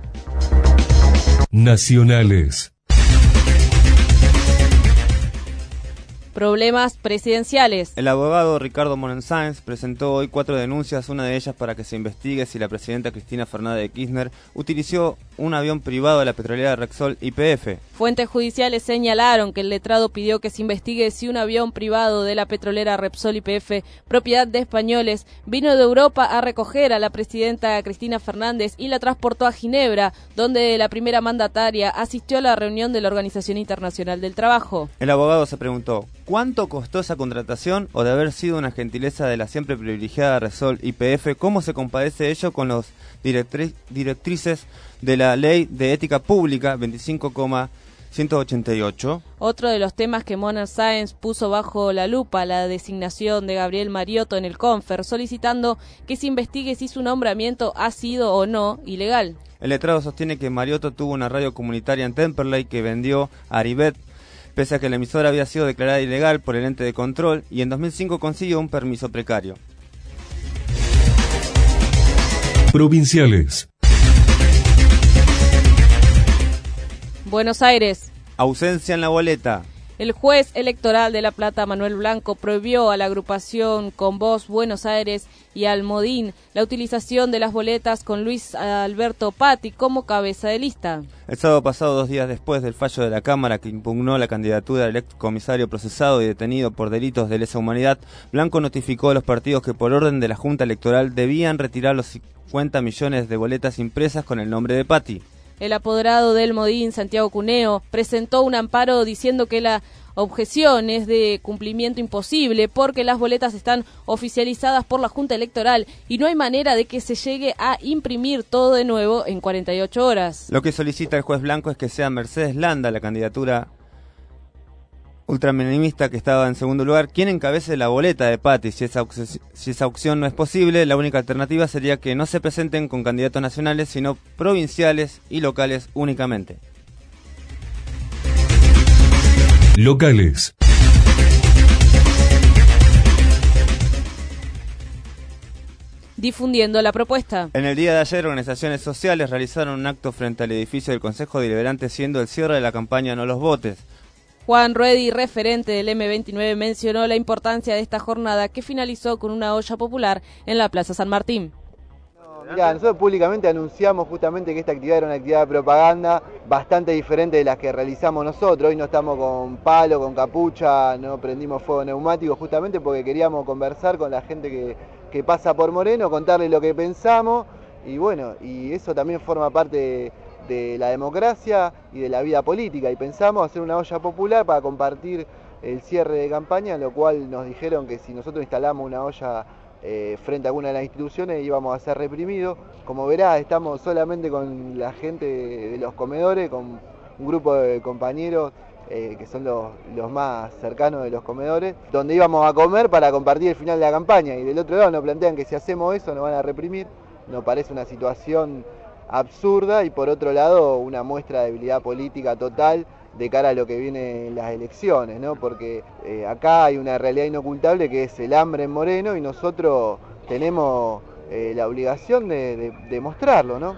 Nacionales. Problemas presidenciales. El abogado Ricardo Morán Sáenz presentó hoy cuatro denuncias, una de ellas para que se investigue si la presidenta Cristina Fernández de Kirchner utilizó un avión privado de la petrolera Repsol Y P F. Fuentes judiciales señalaron que el letrado pidió que se investigue si un avión privado de la petrolera Repsol Y P F, propiedad de españoles, vino de Europa a recoger a la presidenta Cristina Fernández y la transportó a Ginebra, donde la primera mandataria asistió a la reunión de la Organización Internacional del Trabajo. El abogado se preguntó, ¿cuánto costó esa contratación o de haber sido una gentileza de la siempre privilegiada Repsol Y P F? ¿Cómo se compadece ello con los directri- directrices de la Ley de Ética Pública veinticinco coma ciento ochenta y ocho? Otro de los temas que Morán Sáenz puso bajo la lupa, la designación de Gabriel Mariotto en el CONFER, solicitando que se investigue si su nombramiento ha sido o no ilegal. El letrado sostiene que Mariotto tuvo una radio comunitaria en Temperley que vendió a Aribet, pese a que la emisora había sido declarada ilegal por el ente de control, y en dos mil cinco consiguió un permiso precario. Provinciales. Buenos Aires. Ausencia en la boleta. El juez electoral de La Plata, Manuel Blanco, prohibió a la agrupación Con Voz Buenos Aires y al Modín la utilización de las boletas con Luis Alberto Patti como cabeza de lista. El sábado pasado, dos días después del fallo de la Cámara que impugnó la candidatura del excomisario procesado y detenido por delitos de lesa humanidad, Blanco notificó a los partidos que por orden de la Junta Electoral debían retirar los cincuenta millones de boletas impresas con el nombre de Patti. El apoderado del Modín, Santiago Cuneo, presentó un amparo diciendo que la objeción es de cumplimiento imposible porque las boletas están oficializadas por la Junta Electoral y no hay manera de que se llegue a imprimir todo de nuevo en cuarenta y ocho horas. Lo que solicita el juez Blanco es que sea Mercedes Landa, la candidatura ultraminimista que estaba en segundo lugar, quien encabece la boleta de Patti. Si esa, si esa opción no es posible, la única alternativa sería que no se presenten con candidatos nacionales, sino provinciales y locales únicamente. Locales. Difundiendo la propuesta. En el día de ayer, organizaciones sociales realizaron un acto frente al edificio del Consejo Deliberante, siendo el cierre de la campaña No los votes. Juan Ruedi, referente del eme veintinueve, mencionó la importancia de esta jornada que finalizó con una olla popular en la Plaza San Martín. Mirá, nosotros públicamente anunciamos justamente que esta actividad era una actividad de propaganda bastante diferente de las que realizamos nosotros. Hoy no estamos con palo, con capucha, no prendimos fuego neumático, justamente porque queríamos conversar con la gente que, que pasa por Moreno, contarle lo que pensamos y bueno, y eso también forma parte de, de la democracia y de la vida política y pensamos hacer una olla popular para compartir el cierre de campaña, lo cual nos dijeron que si nosotros instalamos una olla eh, frente a alguna de las instituciones íbamos a ser reprimidos. Como verás, estamos solamente con la gente de, de los comedores, con un grupo de compañeros eh, que son los, los más cercanos de los comedores, donde íbamos a comer para compartir el final de la campaña. Y del otro lado nos plantean que si hacemos eso nos van a reprimir. Nos parece una situación absurda y por otro lado una muestra de debilidad política total de cara a lo que viene en las elecciones, ¿no? Porque eh, acá hay una realidad inocultable que es el hambre en Moreno y nosotros tenemos eh, la obligación de, de, de mostrarlo, ¿no?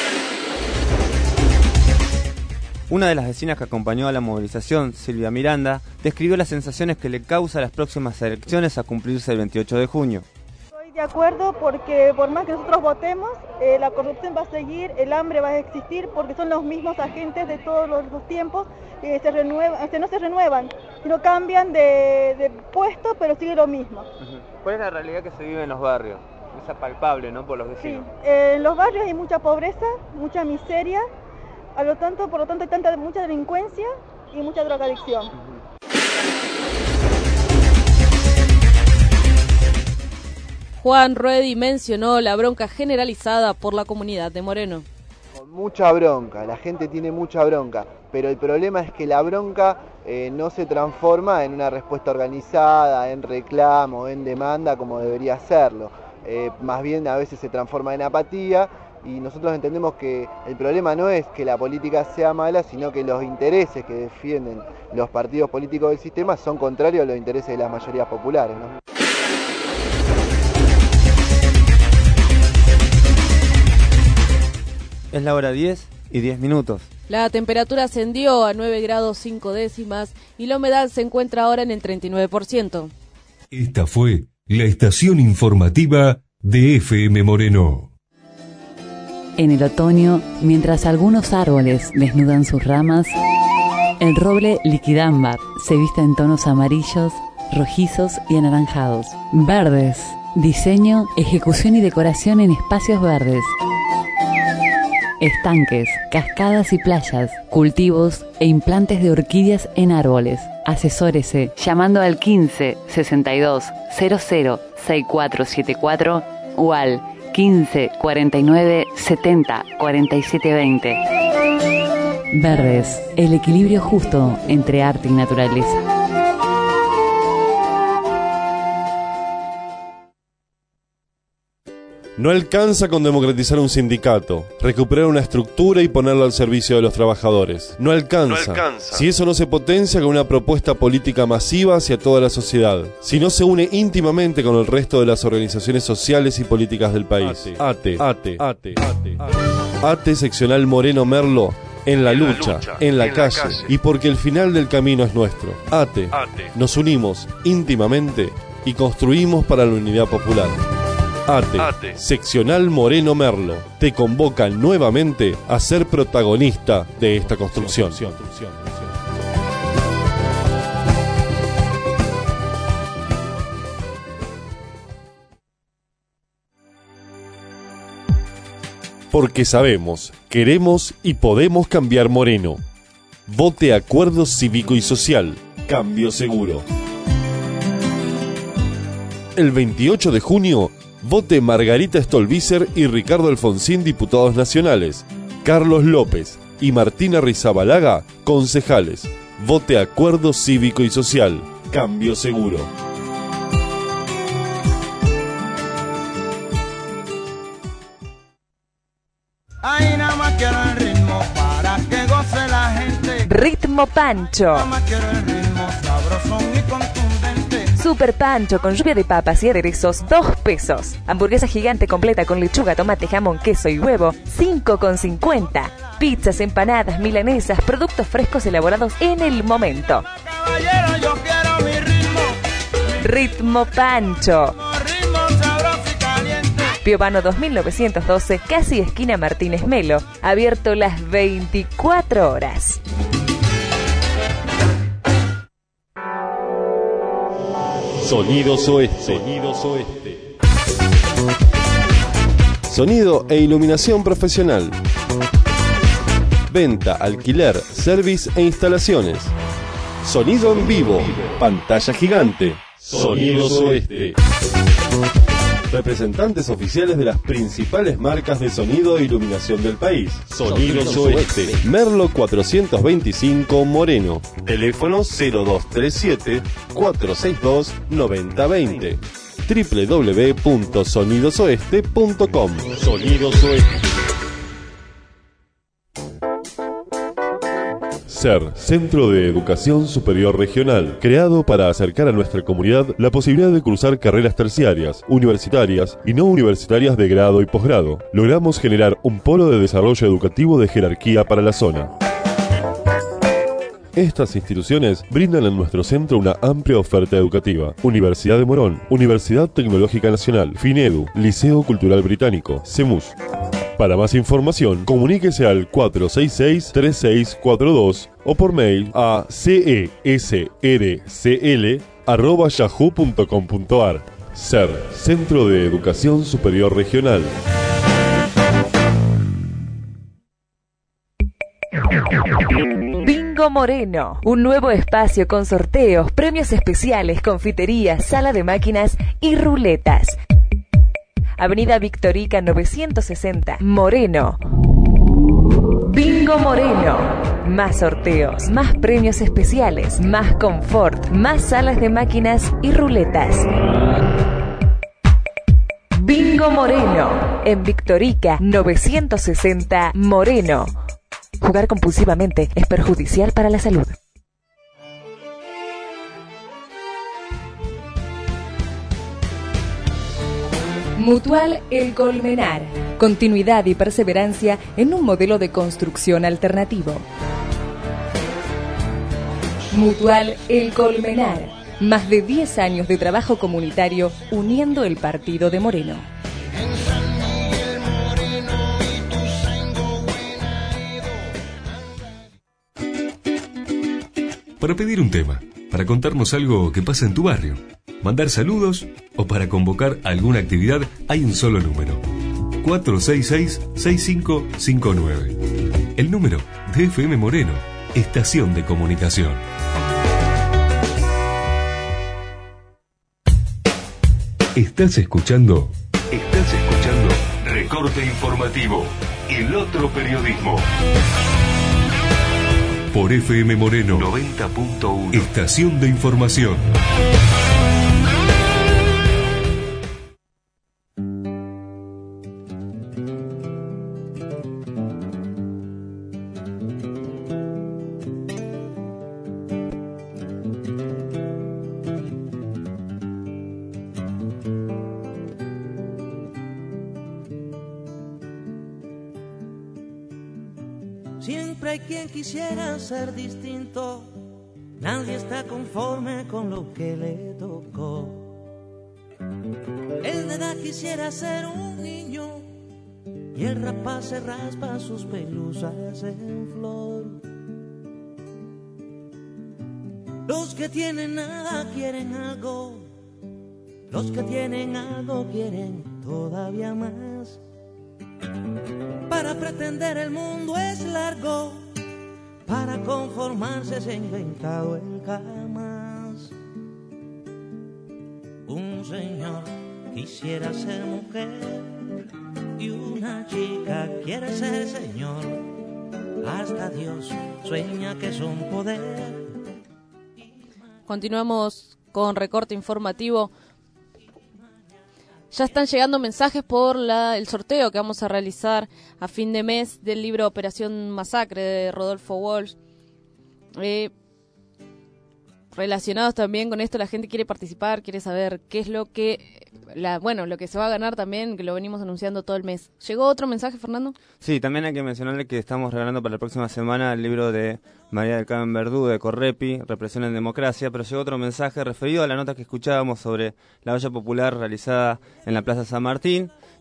Una de las vecinas que acompañó a la movilización, Silvia Miranda, describió las sensaciones que le causa las próximas elecciones a cumplirse el veintiocho de junio. De acuerdo, porque por más que nosotros votemos, eh, la corrupción va a seguir, el hambre va a existir, porque son los mismos agentes de todos los, los tiempos, eh, se renuevan, este, no se renuevan, sino cambian de, de puesto, pero sigue lo mismo. ¿Cuál es la realidad que se vive en los barrios? Esa palpable, ¿no? Por los vecinos. Sí, eh, en los barrios hay mucha pobreza, mucha miseria, a lo tanto, por lo tanto hay tanta, mucha delincuencia y mucha drogadicción. Uh-huh. Juan Ruedi mencionó la bronca generalizada por la comunidad de Moreno. Con mucha bronca, la gente tiene mucha bronca, pero el problema es que la bronca eh, no se transforma en una respuesta organizada, en reclamo, en demanda como debería serlo. Eh, más bien a veces se transforma en apatía y nosotros entendemos que el problema no es que la política sea mala, sino que los intereses que defienden los partidos políticos del sistema son contrarios a los intereses de las mayorías populares, ¿no? Es la hora diez y diez minutos. La temperatura ascendió a nueve grados cinco décimas y la humedad se encuentra ahora en el treinta y nueve por ciento. Esta fue la estación informativa de F M Moreno. En el otoño, mientras algunos árboles desnudan sus ramas, el roble liquidámbar se viste en tonos amarillos, rojizos y anaranjados. Verdes, diseño, ejecución y decoración en espacios verdes. Estanques, cascadas y playas, cultivos e implantes de orquídeas en árboles. Asesórese llamando al quince sesenta y dos cero cero sesenta y cuatro setenta y cuatro o al quince cuarenta y nueve setenta cuarenta y siete veinte. Verdes, el equilibrio justo entre arte y naturaleza. No alcanza con democratizar un sindicato, recuperar una estructura y ponerlo al servicio de los trabajadores. No alcanza, no alcanza si eso no se potencia con una propuesta política masiva hacia toda la sociedad, si no se une íntimamente con el resto de las organizaciones sociales y políticas del país. ATE, ATE, ATE, ATE, ATE seccional Moreno Merlo, en la lucha, en la calle, y porque el final del camino es nuestro. ATE, nos unimos íntimamente y construimos para la unidad popular. ATE, ATE, seccional Moreno Merlo, te convoca nuevamente a ser protagonista de esta construcción. Porque sabemos, queremos y podemos cambiar Moreno. Vote Acuerdo Cívico y Social. Cambio seguro. El veintiocho de junio, vote Margarita Stolbizer y Ricardo Alfonsín, diputados nacionales. Carlos López y Martina Rizabalaga, concejales. Vote Acuerdo Cívico y Social. Cambio seguro. Ay, nada más quiero el ritmo para que goce la gente. Ritmo Pancho. Nada más quiero el ritmo sabrosón y contundente. Super Pancho con lluvia de papas y aderezos, dos pesos. Hamburguesa gigante completa con lechuga, tomate, jamón, queso y huevo, cinco con cincuenta. Pizzas, empanadas, milanesas, productos frescos elaborados en el momento. Caballero, yo quiero mi ritmo. Ritmo Pancho. Ritmo sabroso y caliente. Piovano dos mil novecientos doce, casi esquina Martínez Melo. Abierto las veinticuatro horas. Sonidos Oeste. Sonidos Oeste. Sonido e iluminación profesional. Venta, alquiler, service e instalaciones. Sonido en vivo. Pantalla gigante. Sonidos Oeste. Representantes oficiales de las principales marcas de sonido e iluminación del país. Sonidos Oeste. Merlo cuatrocientos veinticinco Moreno. Teléfono cero dos tres siete, cuatro seis dos, nueve cero dos cero. doble u doble u doble u punto sonidos oeste punto com. Sonidos Oeste. C E R, Centro de Educación Superior Regional, creado para acercar a nuestra comunidad la posibilidad de cursar carreras terciarias, universitarias y no universitarias de grado y posgrado. Logramos generar un polo de desarrollo educativo de jerarquía para la zona. Estas instituciones brindan en nuestro centro una amplia oferta educativa. Universidad de Morón, Universidad Tecnológica Nacional, FINEDU, Liceo Cultural Británico, CEMUS. Para más información, comuníquese al cuatro seis seis, tres seis cuatro dos o por mail a cesrcl arroba yahoo punto com punto ar. C E R, Centro de Educación Superior Regional. Bingo Moreno, un nuevo espacio con sorteos, premios especiales, confiterías, sala de máquinas y ruletas. Avenida Victorica novecientos sesenta, Moreno. Bingo Moreno. Más sorteos, más premios especiales, más confort, más salas de máquinas y ruletas. Bingo Moreno. En Victorica novecientos sesenta, Moreno. Jugar compulsivamente es perjudicial para la salud. Mutual El Colmenar. Continuidad y perseverancia en un modelo de construcción alternativo. Mutual El Colmenar. Más de diez años de trabajo comunitario uniendo el partido de Moreno. Para pedir un tema, para contarnos algo que pasa en tu barrio, mandar saludos o para convocar alguna actividad, hay un solo número: cuatro seis seis, seis cinco cinco nueve. El número de F M Moreno, Estación de Comunicación. Estás escuchando, estás escuchando Recorte Informativo, el otro periodismo. Por F M Moreno noventa punto uno. Estación de Información. Siempre hay quien quisiera ser distinto, nadie está conforme con lo que le tocó. El de edad quisiera ser un niño y el rapaz se raspa sus pelusas en flor. Los que tienen nada quieren algo, los que tienen algo quieren todavía más. Para pretender el mundo es largo, para conformarse se ha inventado el jamás. Un señor quisiera ser mujer y una chica quiere ser señor. Hasta Dios sueña que es un poder. Continuamos con Recorte Informativo. Ya están llegando mensajes por la, el sorteo que vamos a realizar a fin de mes del libro Operación Masacre de Rodolfo Walsh. Eh, relacionados también con esto, la gente quiere participar, quiere saber qué es lo que, la, bueno, lo que se va a ganar también, que lo venimos anunciando todo el mes. ¿Llegó otro mensaje, Fernando? Sí, también hay que mencionarle que estamos regalando para la próxima semana el libro de María del Carmen Verdú de Correpi, Represión en Democracia, pero llegó otro mensaje referido a la nota que escuchábamos sobre la olla popular realizada en la Plaza San Martín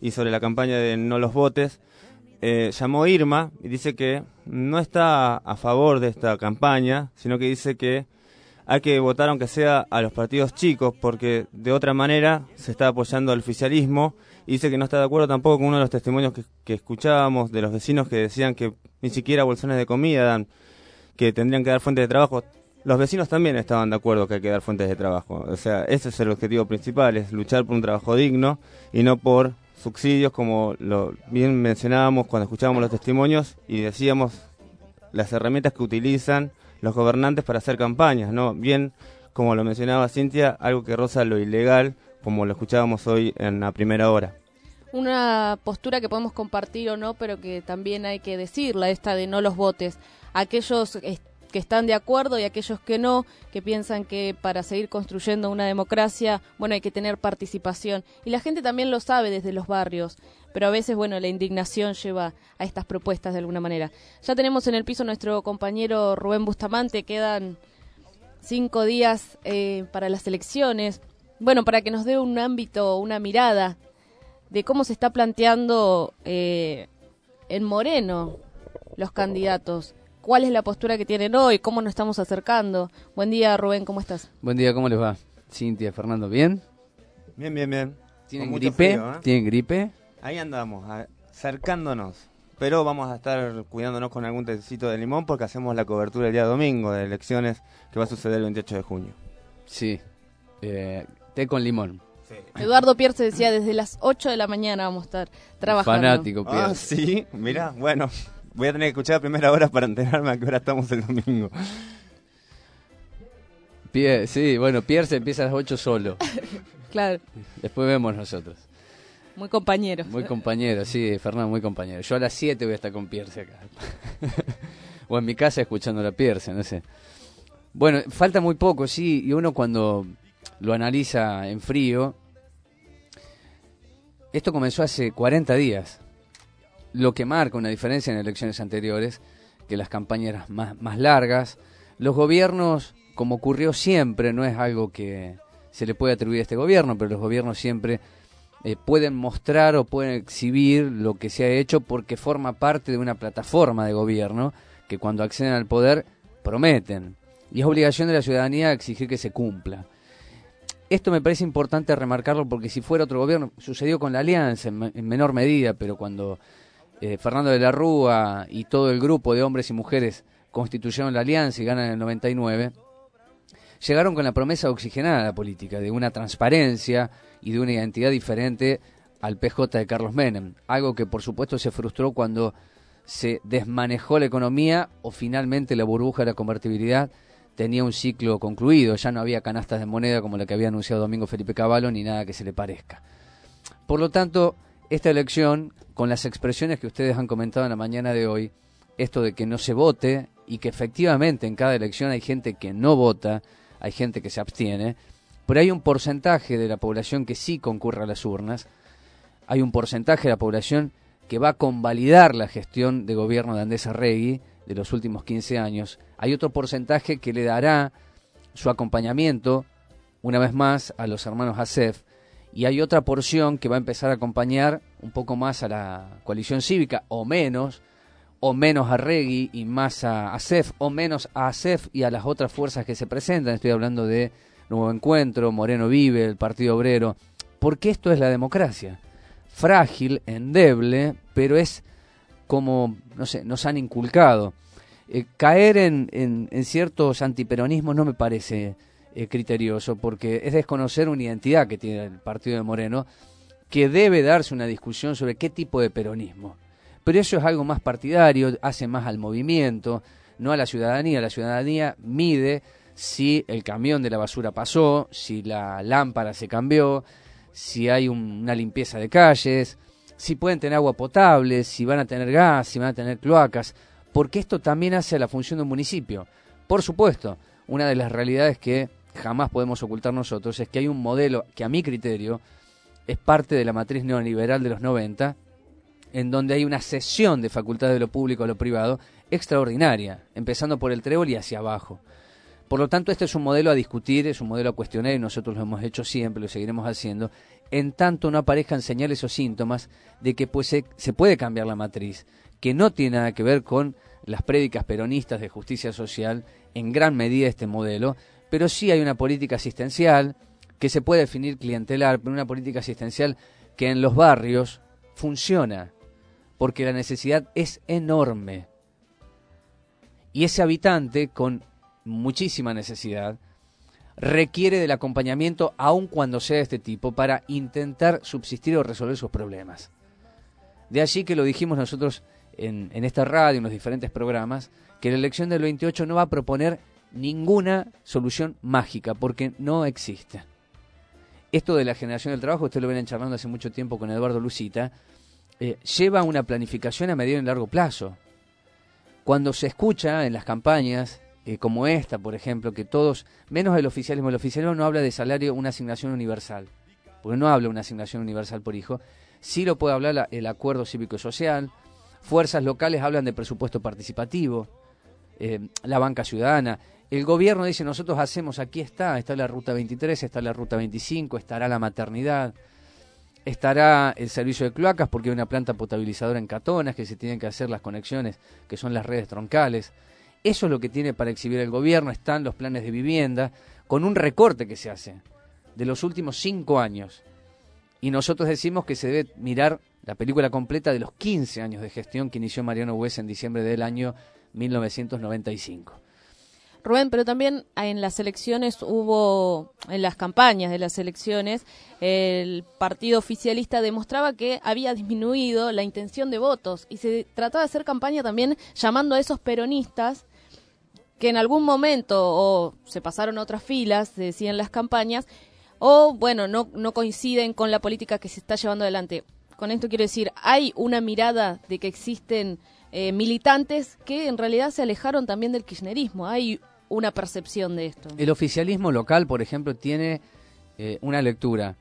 y sobre la campaña de No los votes, eh, llamó Irma y dice que no está a favor de esta campaña, sino que dice que hay que votar aunque sea a los partidos chicos, porque de otra manera se está apoyando al oficialismo, y dice que no está de acuerdo tampoco con uno de los testimonios que, que escuchábamos de los vecinos que decían que ni siquiera bolsones de comida dan, que tendrían que dar fuentes de trabajo. Los vecinos también estaban de acuerdo que hay que dar fuentes de trabajo. O sea, ese es el objetivo principal, es luchar por un trabajo digno y no por subsidios, como lo bien mencionábamos cuando escuchábamos los testimonios y decíamos las herramientas que utilizan los gobernantes para hacer campañas, ¿no? Bien, como lo mencionaba Cintia, algo que roza lo ilegal, como lo escuchábamos hoy en la primera hora. Una postura que podemos compartir o no, pero que también hay que decirla, esta de no los votes. Aquellos que están de acuerdo y aquellos que no, que piensan que para seguir construyendo una democracia, bueno, hay que tener participación. Y la gente también lo sabe desde los barrios, pero a veces, bueno, la indignación lleva a estas propuestas de alguna manera. Ya tenemos en el piso nuestro compañero Rubén Bustamante, quedan cinco días eh, para las elecciones. Bueno, para que nos dé un ámbito, una mirada de cómo se está planteando eh, en Moreno los candidatos. ¿Cuál es la postura que tienen hoy? ¿Cómo nos estamos acercando? Buen día, Rubén, ¿cómo estás? Buen día, ¿cómo les va? Cintia, Fernando, ¿bien? Bien, bien, bien. ¿Tienen gripe? Frío, ¿eh? ¿Tienen gripe? Ahí andamos, acercándonos. Pero vamos a estar cuidándonos con algún tecito de limón porque hacemos la cobertura el día domingo de elecciones que va a suceder el veintiocho de junio. Sí, eh, té con limón. Sí. Eduardo Pierce decía, desde las ocho de la mañana vamos a estar trabajando. Fanático, Pierce. Ah, sí, mira, bueno... Voy a tener que escuchar a primera hora para enterarme a qué hora estamos el domingo. Pie, sí, bueno, Pierce empieza a las ocho solo. Claro. Después vemos nosotros. Muy compañeros. Muy compañeros, sí, Fernando, muy compañero. Yo a las siete voy a estar con Pierce acá. O en mi casa escuchando a Pierce, no sé. Bueno, falta muy poco, sí, y uno cuando lo analiza en frío... Esto comenzó hace cuarenta días. Lo que marca una diferencia en elecciones anteriores, que las campañas más, más largas. Los gobiernos, como ocurrió siempre, no es algo que se le puede atribuir a este gobierno, pero los gobiernos siempre eh, pueden mostrar o pueden exhibir lo que se ha hecho porque forma parte de una plataforma de gobierno que cuando acceden al poder prometen. Y es obligación de la ciudadanía exigir que se cumpla. Esto me parece importante remarcarlo porque si fuera otro gobierno, sucedió con la Alianza en, en menor medida, pero cuando... Eh, Fernando de la Rúa y todo el grupo de hombres y mujeres constituyeron la alianza y ganan en el noventa y nueve, llegaron con la promesa de oxigenar a la política, de una transparencia y de una identidad diferente al P J de Carlos Menem, algo que por supuesto se frustró cuando se desmanejó la economía o finalmente la burbuja de la convertibilidad tenía un ciclo concluido, ya no había canastas de moneda como la que había anunciado Domingo Felipe Cavallo ni nada que se le parezca. Por lo tanto, esta elección, con las expresiones que ustedes han comentado en la mañana de hoy, esto de que no se vote y que efectivamente en cada elección hay gente que no vota, hay gente que se abstiene, pero hay un porcentaje de la población que sí concurre a las urnas, hay un porcentaje de la población que va a convalidar la gestión de gobierno de Andrés Arregui de los últimos quince años, hay otro porcentaje que le dará su acompañamiento, una vez más, a los hermanos Acef, y hay otra porción que va a empezar a acompañar un poco más a la coalición cívica, o menos, o menos a Arregui y más a Acef, o menos a Acef y a las otras fuerzas que se presentan. Estoy hablando de Nuevo Encuentro, Moreno Vive, el Partido Obrero, porque esto es la democracia. Frágil, endeble, pero es como, no sé, nos han inculcado. Eh, caer en, en, en ciertos antiperonismos no me parece... Eh, criterioso, porque es desconocer una identidad que tiene el partido de Moreno, que debe darse una discusión sobre qué tipo de peronismo. Pero eso es algo más partidario, hace más al movimiento, no a la ciudadanía. La ciudadanía mide si el camión de la basura pasó, si la lámpara se cambió, si hay un, una limpieza de calles, si pueden tener agua potable, si van a tener gas, si van a tener cloacas, porque esto también hace a la función de un municipio. Por supuesto, una de las realidades que jamás podemos ocultar nosotros es que hay un modelo que a mi criterio es parte de la matriz neoliberal de los noventa, en donde hay una cesión de facultades de lo público a lo privado extraordinaria, empezando por el trébol y hacia abajo. Por lo tanto, este es un modelo a discutir, es un modelo a cuestionar y nosotros lo hemos hecho siempre, lo seguiremos haciendo, en tanto no aparezcan señales o síntomas de que pues, se, se puede cambiar la matriz, que no tiene nada que ver con las prédicas peronistas de justicia social, en gran medida este modelo, pero sí hay una política asistencial que se puede definir clientelar, pero una política asistencial que en los barrios funciona, porque la necesidad es enorme. Y ese habitante con muchísima necesidad requiere del acompañamiento aun cuando sea de este tipo para intentar subsistir o resolver sus problemas. De allí que lo dijimos nosotros en, en esta radio, en los diferentes programas, que la elección del veintiocho no va a proponer ninguna solución mágica, porque no existe. Esto de la generación del trabajo, ustedes lo vienen charlando hace mucho tiempo con Eduardo Lucita, eh, lleva una planificación a mediano y largo plazo. Cuando se escucha en las campañas, eh, como esta, por ejemplo, que todos, menos el oficialismo, el oficialismo no habla de salario, una asignación universal, porque no habla de una asignación universal por hijo, sí lo puede hablar la, el acuerdo cívico y social, fuerzas locales hablan de presupuesto participativo, eh, la banca ciudadana, el gobierno dice nosotros hacemos, aquí está, está la ruta veintitrés, está la ruta veinticinco, estará la maternidad, estará el servicio de cloacas porque hay una planta potabilizadora en Catonas que se tienen que hacer las conexiones que son las redes troncales. Eso es lo que tiene para exhibir el gobierno, están los planes de vivienda, con un recorte que se hace de los últimos cinco años. Y nosotros decimos que se debe mirar la película completa de los quince años de gestión que inició Mariano Bues en diciembre del año mil novecientos noventa y cinco. Rubén, pero también en las elecciones hubo, en las campañas de las elecciones, el partido oficialista demostraba que había disminuido la intención de votos y se trataba de hacer campaña también llamando a esos peronistas que en algún momento o se pasaron a otras filas, se decían las campañas, o bueno, no, no coinciden con la política que se está llevando adelante. Con esto quiero decir, hay una mirada de que existen eh, militantes que en realidad se alejaron también del kirchnerismo. Hay una percepción de esto. El oficialismo local, por ejemplo, tiene eh, una lectura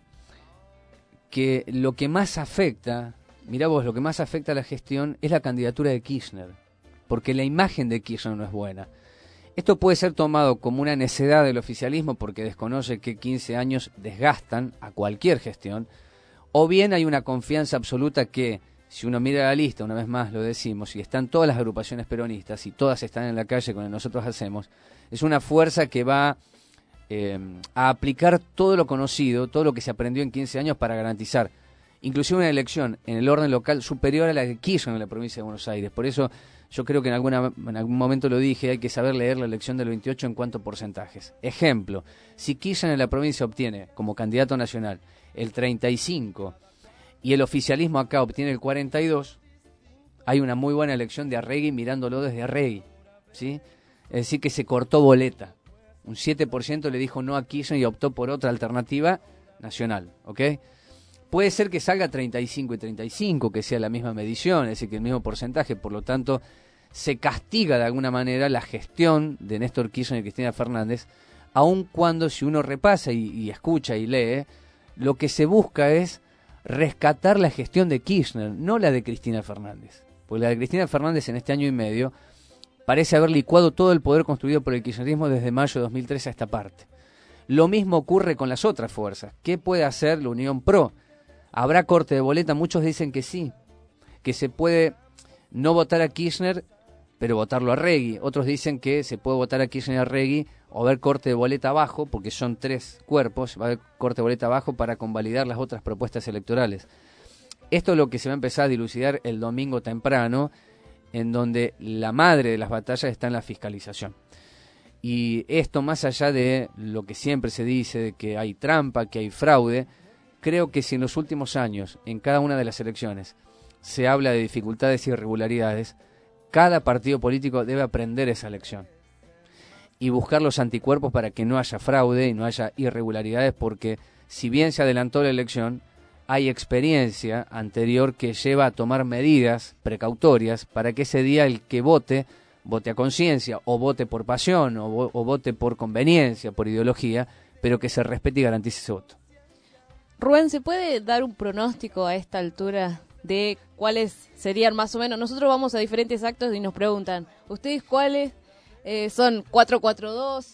que lo que más afecta, mirá vos, lo que más afecta a la gestión es la candidatura de Kirchner, porque la imagen de Kirchner no es buena. Esto puede ser tomado como una necedad del oficialismo porque desconoce que quince años desgastan a cualquier gestión, o bien hay una confianza absoluta que, si uno mira la lista, una vez más lo decimos, y están todas las agrupaciones peronistas y todas están en la calle con el nosotros hacemos, es una fuerza que va eh, a aplicar todo lo conocido, todo lo que se aprendió en quince años para garantizar inclusive una elección en el orden local superior a la que quiso en la provincia de Buenos Aires. Por eso yo creo que en, alguna, en algún momento lo dije, hay que saber leer la elección del veintiocho en cuanto a porcentajes. Ejemplo, si Kirchner en la provincia obtiene como candidato nacional el treinta y cinco y el oficialismo acá obtiene el cuarenta y dos, hay una muy buena elección de Arregui mirándolo desde Arregui, ¿sí? Es decir, que se cortó boleta. Un siete por ciento le dijo no a Kirchner y optó por otra alternativa nacional, ¿ok? Puede ser que salga treinta y cinco y treinta y cinco, que sea la misma medición, es decir, que el mismo porcentaje, por lo tanto, se castiga de alguna manera la gestión de Néstor Kirchner y Cristina Fernández, aun cuando si uno repasa y, y escucha y lee, lo que se busca es rescatar la gestión de Kirchner, no la de Cristina Fernández. Porque la de Cristina Fernández en este año y medio parece haber licuado todo el poder construido por el kirchnerismo desde mayo de dos mil trece a esta parte. Lo mismo ocurre con las otras fuerzas. ¿Qué puede hacer la Unión Pro? ¿Habrá corte de boleta? Muchos dicen que sí, que se puede no votar a Kirchner, pero votarlo a Arregui. Otros dicen que se puede votar a Kirchner y a Arregui o haber corte de boleta abajo, porque son tres cuerpos, va a haber corte de boleta abajo para convalidar las otras propuestas electorales. Esto es lo que se va a empezar a dilucidar el domingo temprano, en donde la madre de las batallas está en la fiscalización. Y esto, más allá de lo que siempre se dice, de que hay trampa, que hay fraude, creo que si en los últimos años, en cada una de las elecciones, se habla de dificultades y irregularidades, cada partido político debe aprender esa lección y buscar los anticuerpos para que no haya fraude y no haya irregularidades, porque si bien se adelantó la elección, hay experiencia anterior que lleva a tomar medidas precautorias para que ese día el que vote, vote a conciencia, o vote por pasión, o, vo- o vote por conveniencia, por ideología, pero que se respete y garantice ese voto. Rubén, ¿se puede dar un pronóstico a esta altura de cuáles serían más o menos? Nosotros vamos a diferentes actos y nos preguntan, ¿ustedes cuáles eh, son cuatro cuatro dos,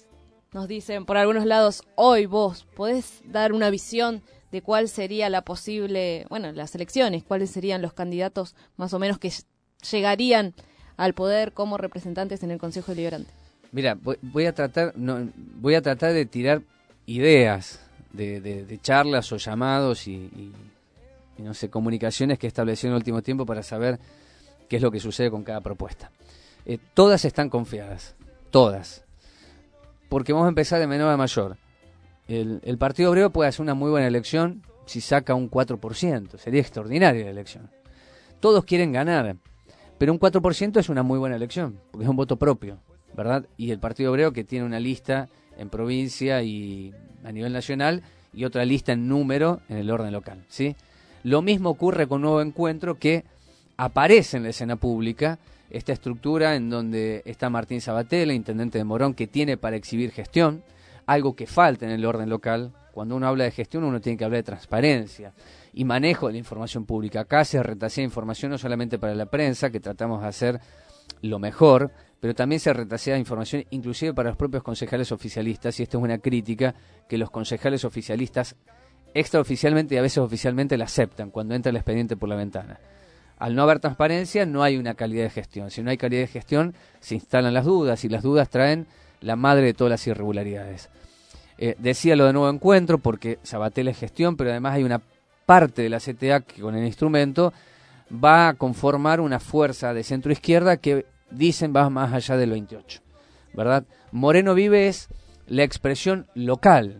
nos dicen por algunos lados, hoy vos podés dar una visión de cuál sería la posible, bueno, las elecciones, cuáles serían los candidatos más o menos que llegarían al poder como representantes en el Consejo Deliberante. Mira, voy, voy a tratar, no, voy a tratar de tirar ideas de, de, de charlas o llamados y, y, y no sé, comunicaciones que he establecido en el último tiempo para saber qué es lo que sucede con cada propuesta. Eh, todas están confiadas, todas, porque vamos a empezar de menor a mayor. El, el Partido Obrero puede hacer una muy buena elección si saca un cuatro por ciento, sería extraordinaria la elección. Todos quieren ganar, pero un cuatro por ciento es una muy buena elección, porque es un voto propio, ¿verdad? Y el Partido Obrero, que tiene una lista en provincia y a nivel nacional y otra lista en número en el orden local, ¿sí? Lo mismo ocurre con Nuevo Encuentro, que aparece en la escena pública esta estructura en donde está Martín Sabatella, intendente de Morón, que tiene para exhibir gestión, algo que falta en el orden local. Cuando uno habla de gestión, uno tiene que hablar de transparencia y manejo de la información pública. Acá se retasea información no solamente para la prensa, que tratamos de hacer lo mejor, pero también se retasea información inclusive para los propios concejales oficialistas, y esto es una crítica que los concejales oficialistas extraoficialmente y a veces oficialmente la aceptan cuando entra el expediente por la ventana. Al no haber transparencia, no hay una calidad de gestión. Si no hay calidad de gestión, se instalan las dudas, y las dudas traen la madre de todas las irregularidades. Eh, decía lo de Nuevo Encuentro porque Sabatella es gestión, pero además hay una parte de la C T A que con el instrumento va a conformar una fuerza de centro izquierda que dicen va más allá del veintiocho, ¿verdad? Moreno Vive es la expresión local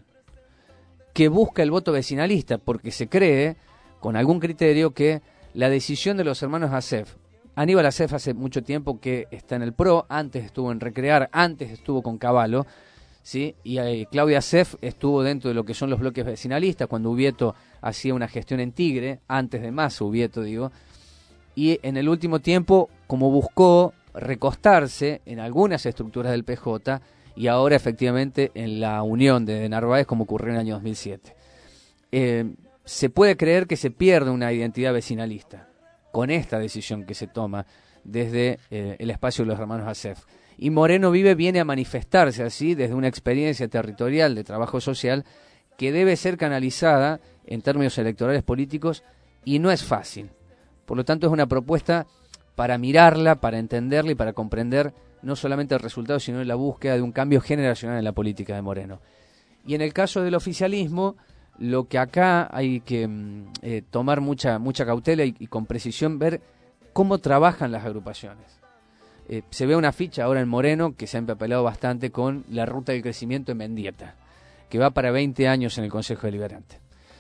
que busca el voto vecinalista, porque se cree, con algún criterio, que la decisión de los hermanos Acef, Aníbal Acef hace mucho tiempo que está en el PRO, antes estuvo en Recrear, antes estuvo con Cavallo, ¿sí? Y eh, Claudia Acef estuvo dentro de lo que son los bloques vecinalistas, cuando Ubieto hacía una gestión en Tigre, antes de más Ubieto, digo, y en el último tiempo, como buscó recostarse en algunas estructuras del P J, y ahora efectivamente en la unión de Narváez, como ocurrió en el año dos mil siete. Eh, se puede creer que se pierde una identidad vecinalista con esta decisión que se toma desde eh, el espacio de los hermanos Acef. Y Moreno Vive viene a manifestarse así desde una experiencia territorial de trabajo social que debe ser canalizada en términos electorales políticos, y no es fácil. Por lo tanto, es una propuesta para mirarla, para entenderla y para comprender no solamente el resultado, sino la búsqueda de un cambio generacional en la política de Moreno. Y en el caso del oficialismo, lo que acá hay que eh, tomar mucha mucha cautela y, y con precisión ver cómo trabajan las agrupaciones. Eh, se ve una ficha ahora en Moreno que se ha empapelado bastante con la ruta del crecimiento en Mendieta, que va para veinte años en el Consejo Deliberante.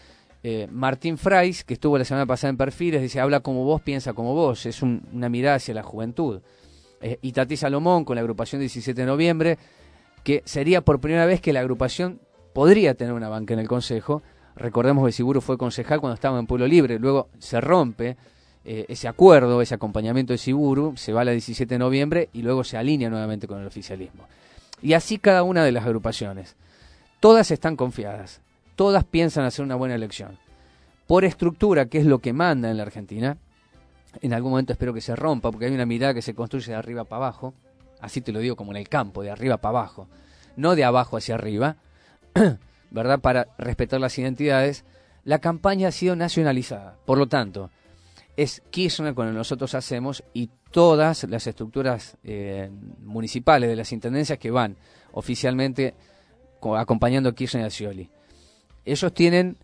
Eh, Martín Frais, que estuvo la semana pasada en Perfiles, dice, habla como vos, piensa como vos, es un, una mirada hacia la juventud. Eh, y Tati Salomón con la agrupación diecisiete de noviembre, que sería por primera vez que la agrupación podría tener una banca en el Consejo. Recordemos que Siburu fue concejal cuando estaba en Pueblo Libre, luego se rompe eh, ese acuerdo, ese acompañamiento de Siburu, se va a la diecisiete de noviembre y luego se alinea nuevamente con el oficialismo. Y así cada una de las agrupaciones. Todas están confiadas, todas piensan hacer una buena elección. Por estructura, que es lo que manda en la Argentina, en algún momento espero que se rompa, porque hay una mirada que se construye de arriba para abajo, así te lo digo como en el campo, de arriba para abajo, no de abajo hacia arriba, ¿verdad? Para respetar las identidades. La campaña ha sido nacionalizada, por lo tanto, es Kirchner con el nosotros hacemos y todas las estructuras eh, municipales de las intendencias que van oficialmente acompañando a Kirchner y a Scioli. Ellos tienen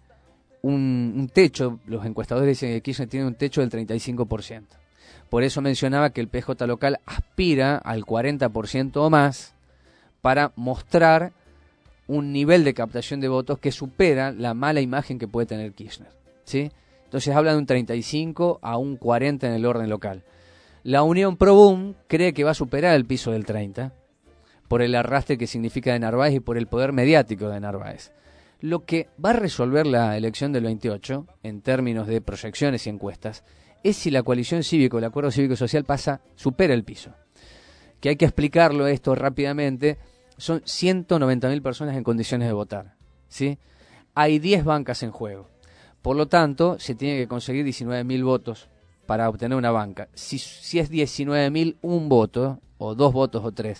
un, un techo, los encuestadores dicen que Kirchner tiene un techo del treinta y cinco por ciento. Por eso mencionaba que el P J local aspira al cuarenta por ciento o más para mostrar un nivel de captación de votos que supera la mala imagen que puede tener Kirchner, ¿sí? Entonces habla de un treinta y cinco a un cuarenta en el orden local. La Unión Pro Boom cree que va a superar el piso del treinta por el arrastre que significa de Narváez y por el poder mediático de Narváez. Lo que va a resolver la elección del veintiocho, en términos de proyecciones y encuestas, es si la coalición cívica o el acuerdo cívico-social pasa, supera el piso. Que hay que explicarlo esto rápidamente, son ciento noventa mil personas en condiciones de votar, ¿sí? Hay diez bancas en juego. Por lo tanto, se tiene que conseguir diecinueve mil votos para obtener una banca. Si, si es diecinueve mil, un voto, o dos votos o tres,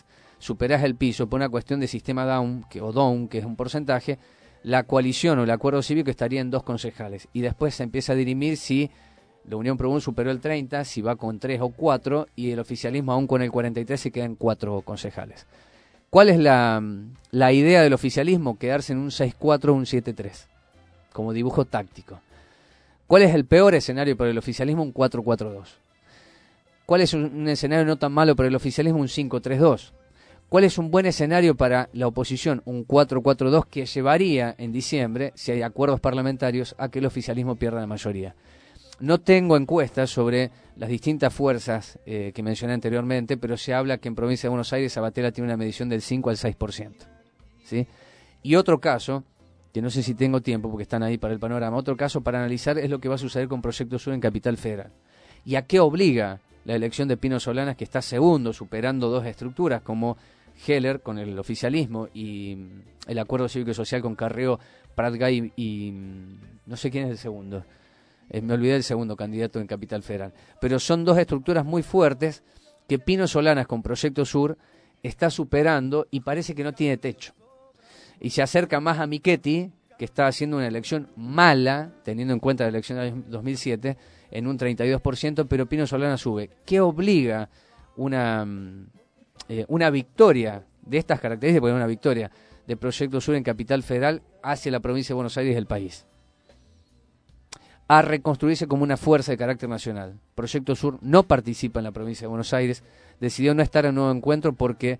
superás el piso por una cuestión de sistema Down, que, o Down, que es un porcentaje, la coalición o el acuerdo cívico estaría en dos concejales. Y después se empieza a dirimir si la Unión Pro superó el treinta, si va con tres o cuatro, y el oficialismo aún con el cuarenta y tres se quedan cuatro concejales. ¿Cuál es la, la idea del oficialismo? Quedarse en un seis cuatro o un siete tres, como dibujo táctico. ¿Cuál es el peor escenario para el oficialismo? Un cuatro cuatro dos. ¿Cuál es un, un escenario no tan malo para el oficialismo? Un cinco tres dos. ¿Cuál es un buen escenario para la oposición? Un cuatro cuatro dos, que llevaría en diciembre, si hay acuerdos parlamentarios, a que el oficialismo pierda la mayoría. No tengo encuestas sobre las distintas fuerzas eh, que mencioné anteriormente, pero se habla que en Provincia de Buenos Aires Sabatella tiene una medición del cinco al seis por ciento. ¿Sí? Y otro caso, que no sé si tengo tiempo porque están ahí para el panorama, otro caso para analizar es lo que va a suceder con Proyecto Sur en Capital Federal. ¿Y a qué obliga la elección de Pino Solanas, que está segundo, superando dos estructuras como Heller con el oficialismo y el acuerdo cívico y social con Carrió, Pratgay y, y no sé quién es el segundo? Eh, me olvidé del segundo candidato en Capital Federal. Pero son dos estructuras muy fuertes que Pino Solanas con Proyecto Sur está superando y parece que no tiene techo. Y se acerca más a Michetti, que está haciendo una elección mala, teniendo en cuenta la elección de dos mil siete, en un treinta y dos por ciento, pero Pino Solanas sube. ¿Qué obliga una, eh, una victoria de estas características, porque es una victoria de Proyecto Sur en Capital Federal hacia la provincia de Buenos Aires del país? A reconstruirse como una fuerza de carácter nacional. Proyecto Sur no participa en la provincia de Buenos Aires, decidió no estar en un nuevo encuentro porque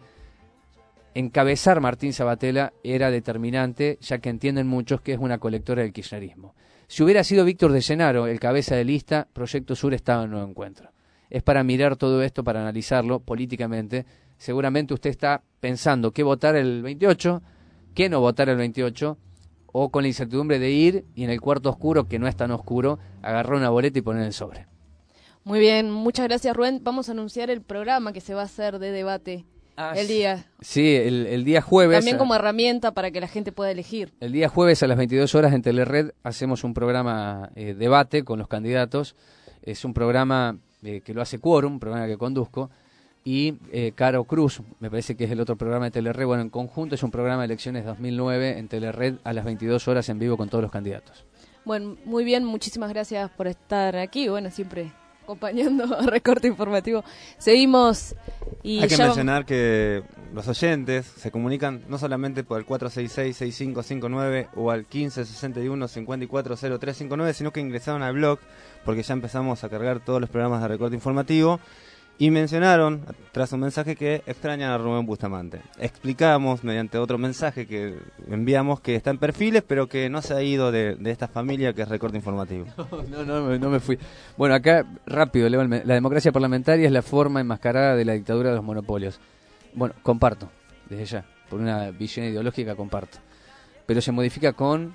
encabezar Martín Sabatella era determinante, ya que entienden muchos que es una colectora del kirchnerismo. Si hubiera sido Víctor de Llenaro el cabeza de lista, Proyecto Sur estaba en un nuevo encuentro. Es para mirar todo esto, para analizarlo políticamente. Seguramente usted está pensando qué votar el veintiocho, qué no votar el veintiocho, o con la incertidumbre de ir y en el cuarto oscuro, que no es tan oscuro, agarrar una boleta y poner el sobre. Muy bien, muchas gracias, Rubén. Vamos a anunciar el programa que se va a hacer de debate ah, el día. Sí, el, el día jueves. También como herramienta para que la gente pueda elegir. El día jueves a las veintidós horas en Telered hacemos un programa eh, debate con los candidatos. Es un programa eh, que lo hace Quórum, un programa que conduzco. Y eh, Caro Cruz, me parece que es el otro programa de Telered. Bueno, en conjunto es un programa de elecciones dos mil nueve en Telered a las veintidós horas en vivo con todos los candidatos. Bueno, muy bien, muchísimas gracias por estar aquí. Bueno, siempre acompañando a Recorte Informativo. Seguimos y hay que ya mencionar que los oyentes se comunican no solamente por el cuatro seis seis, seis cinco cinco nueve o al quince sesenta y uno cincuenta y cuatro cero tres cincuenta y nueve, sino que ingresaron al blog porque ya empezamos a cargar todos los programas de Recorte Informativo. Y mencionaron, tras un mensaje, que extrañan a Rubén Bustamante. Explicamos, mediante otro mensaje que enviamos, que está en perfiles, pero que no se ha ido de, de esta familia que es Recorte Informativo. No, no, no, no me fui. Bueno, acá, rápido, Leo, la democracia parlamentaria es la forma enmascarada de la dictadura de los monopolios. Bueno, comparto, desde ya, por una visión ideológica comparto. Pero se modifica con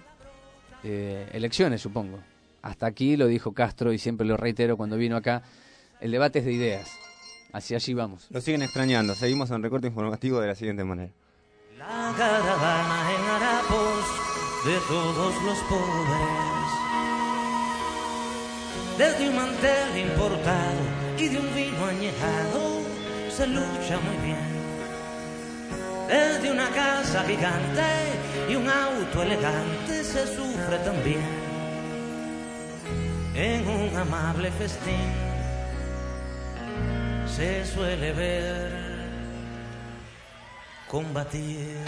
eh, elecciones, supongo. Hasta aquí lo dijo Castro y siempre lo reitero cuando vino acá. El debate es de ideas. Hacia allí vamos. Lo siguen extrañando. Seguimos en Recorte Informativo de la siguiente manera. La caravana en harapos de todos los pobres, desde un mantel importado y de un vino añejado se lucha muy bien. Desde una casa gigante y un auto elegante se sufre también. En un amable festín se suele ver combatir.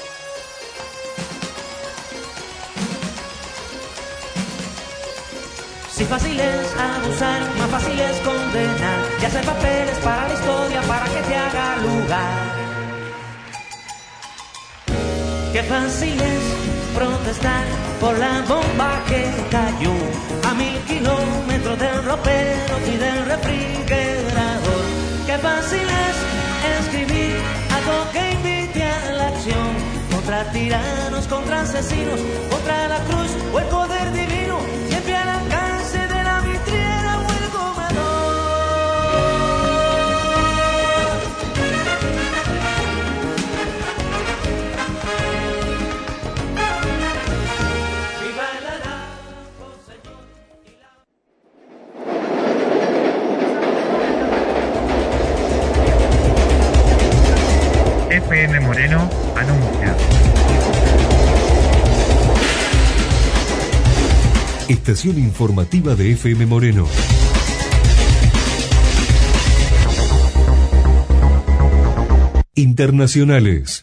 Si fácil es abusar, más fácil es condenar y hacer papeles para la historia para que te haga lugar. Qué fácil es protestar por la bomba que cayó a mil kilómetros del ropero y del refrigerador. Qué fácil es escribir algo que invite a la acción contra tiranos, contra asesinos, contra la cruz o el poder divino, siempre al alcance de la vitriera o el gobernador. Estación informativa de F M Moreno. Internacionales.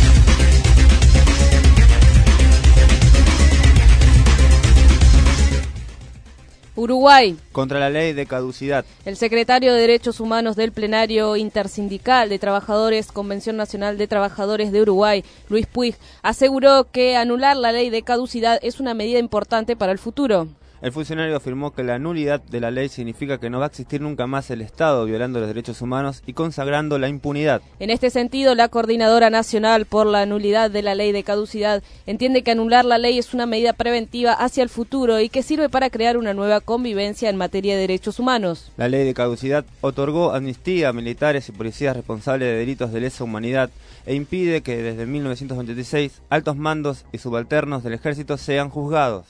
Uruguay. Contra la ley de caducidad. El secretario de Derechos Humanos del Plenario Intersindical de Trabajadores, Convención Nacional de Trabajadores de Uruguay, Luis Puig, aseguró que anular la ley de caducidad es una medida importante para el futuro. El funcionario afirmó que la nulidad de la ley significa que no va a existir nunca más el Estado violando los derechos humanos y consagrando la impunidad. En este sentido, la Coordinadora Nacional por la Nulidad de la Ley de Caducidad entiende que anular la ley es una medida preventiva hacia el futuro y que sirve para crear una nueva convivencia en materia de derechos humanos. La ley de caducidad otorgó amnistía a militares y policías responsables de delitos de lesa humanidad e impide que desde mil novecientos ochenta y seis altos mandos y subalternos del ejército sean juzgados.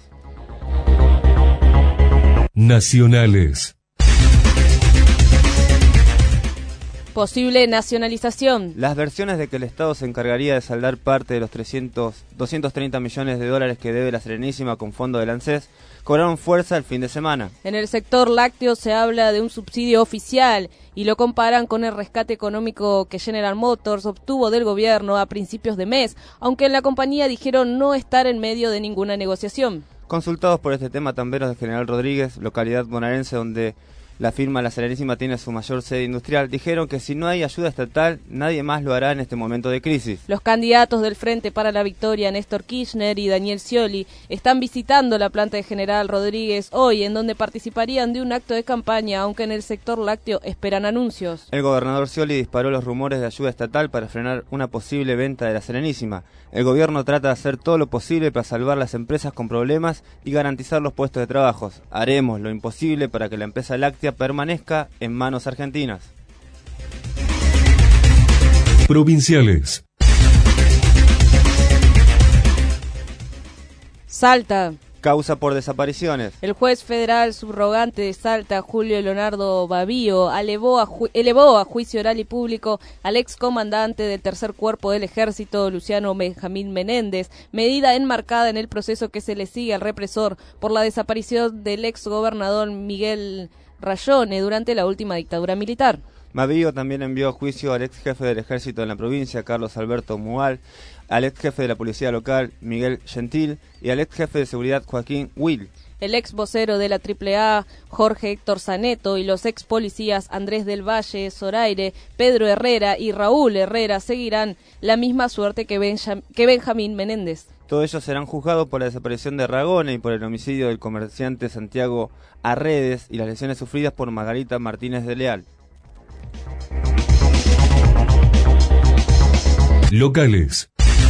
Nacionales. Posible nacionalización. Las versiones de que el Estado se encargaría de saldar parte de los trescientos, doscientos treinta millones de dólares que debe la Serenísima con fondo del ANSES cobraron fuerza el fin de semana. En el sector lácteo se habla de un subsidio oficial y lo comparan con el rescate económico que General Motors obtuvo del gobierno a principios de mes, aunque en la compañía dijeron no estar en medio de ninguna negociación. Consultados por este tema, tamberos de General Rodríguez, localidad bonaerense donde la firma La Serenísima tiene su mayor sede industrial, dijeron que si no hay ayuda estatal, nadie más lo hará en este momento de crisis. Los candidatos del Frente para la Victoria, Néstor Kirchner y Daniel Scioli, están visitando la planta de General Rodríguez hoy, en donde participarían de un acto de campaña, aunque en el sector lácteo esperan anuncios. El gobernador Scioli disparó los rumores de ayuda estatal para frenar una posible venta de La Serenísima. El gobierno trata de hacer todo lo posible para salvar las empresas con problemas y garantizar los puestos de trabajo. Haremos lo imposible para que la empresa láctea permanezca en manos argentinas. Provinciales. Salta. Causa por desapariciones. El juez federal subrogante de Salta, Julio Leonardo Bavío, elevó a, ju elevó a juicio oral y público al excomandante del tercer cuerpo del ejército, Luciano Benjamín Menéndez, medida enmarcada en el proceso que se le sigue al represor por la desaparición del exgobernador Miguel Rayone durante la última dictadura militar. Bavío también envió a juicio al ex jefe del ejército en la provincia, Carlos Alberto Mual, al ex jefe de la policía local, Miguel Gentil, y al ex jefe de seguridad, Joaquín Will. El ex vocero de la triple A, Jorge Héctor Zaneto, y los ex policías Andrés del Valle, Zoraire, Pedro Herrera y Raúl Herrera seguirán la misma suerte que, Benjam que Benjamín Menéndez. Todos ellos serán juzgados por la desaparición de Ragone y por el homicidio del comerciante Santiago Arredes y las lesiones sufridas por Margarita Martínez de Leal. Locales.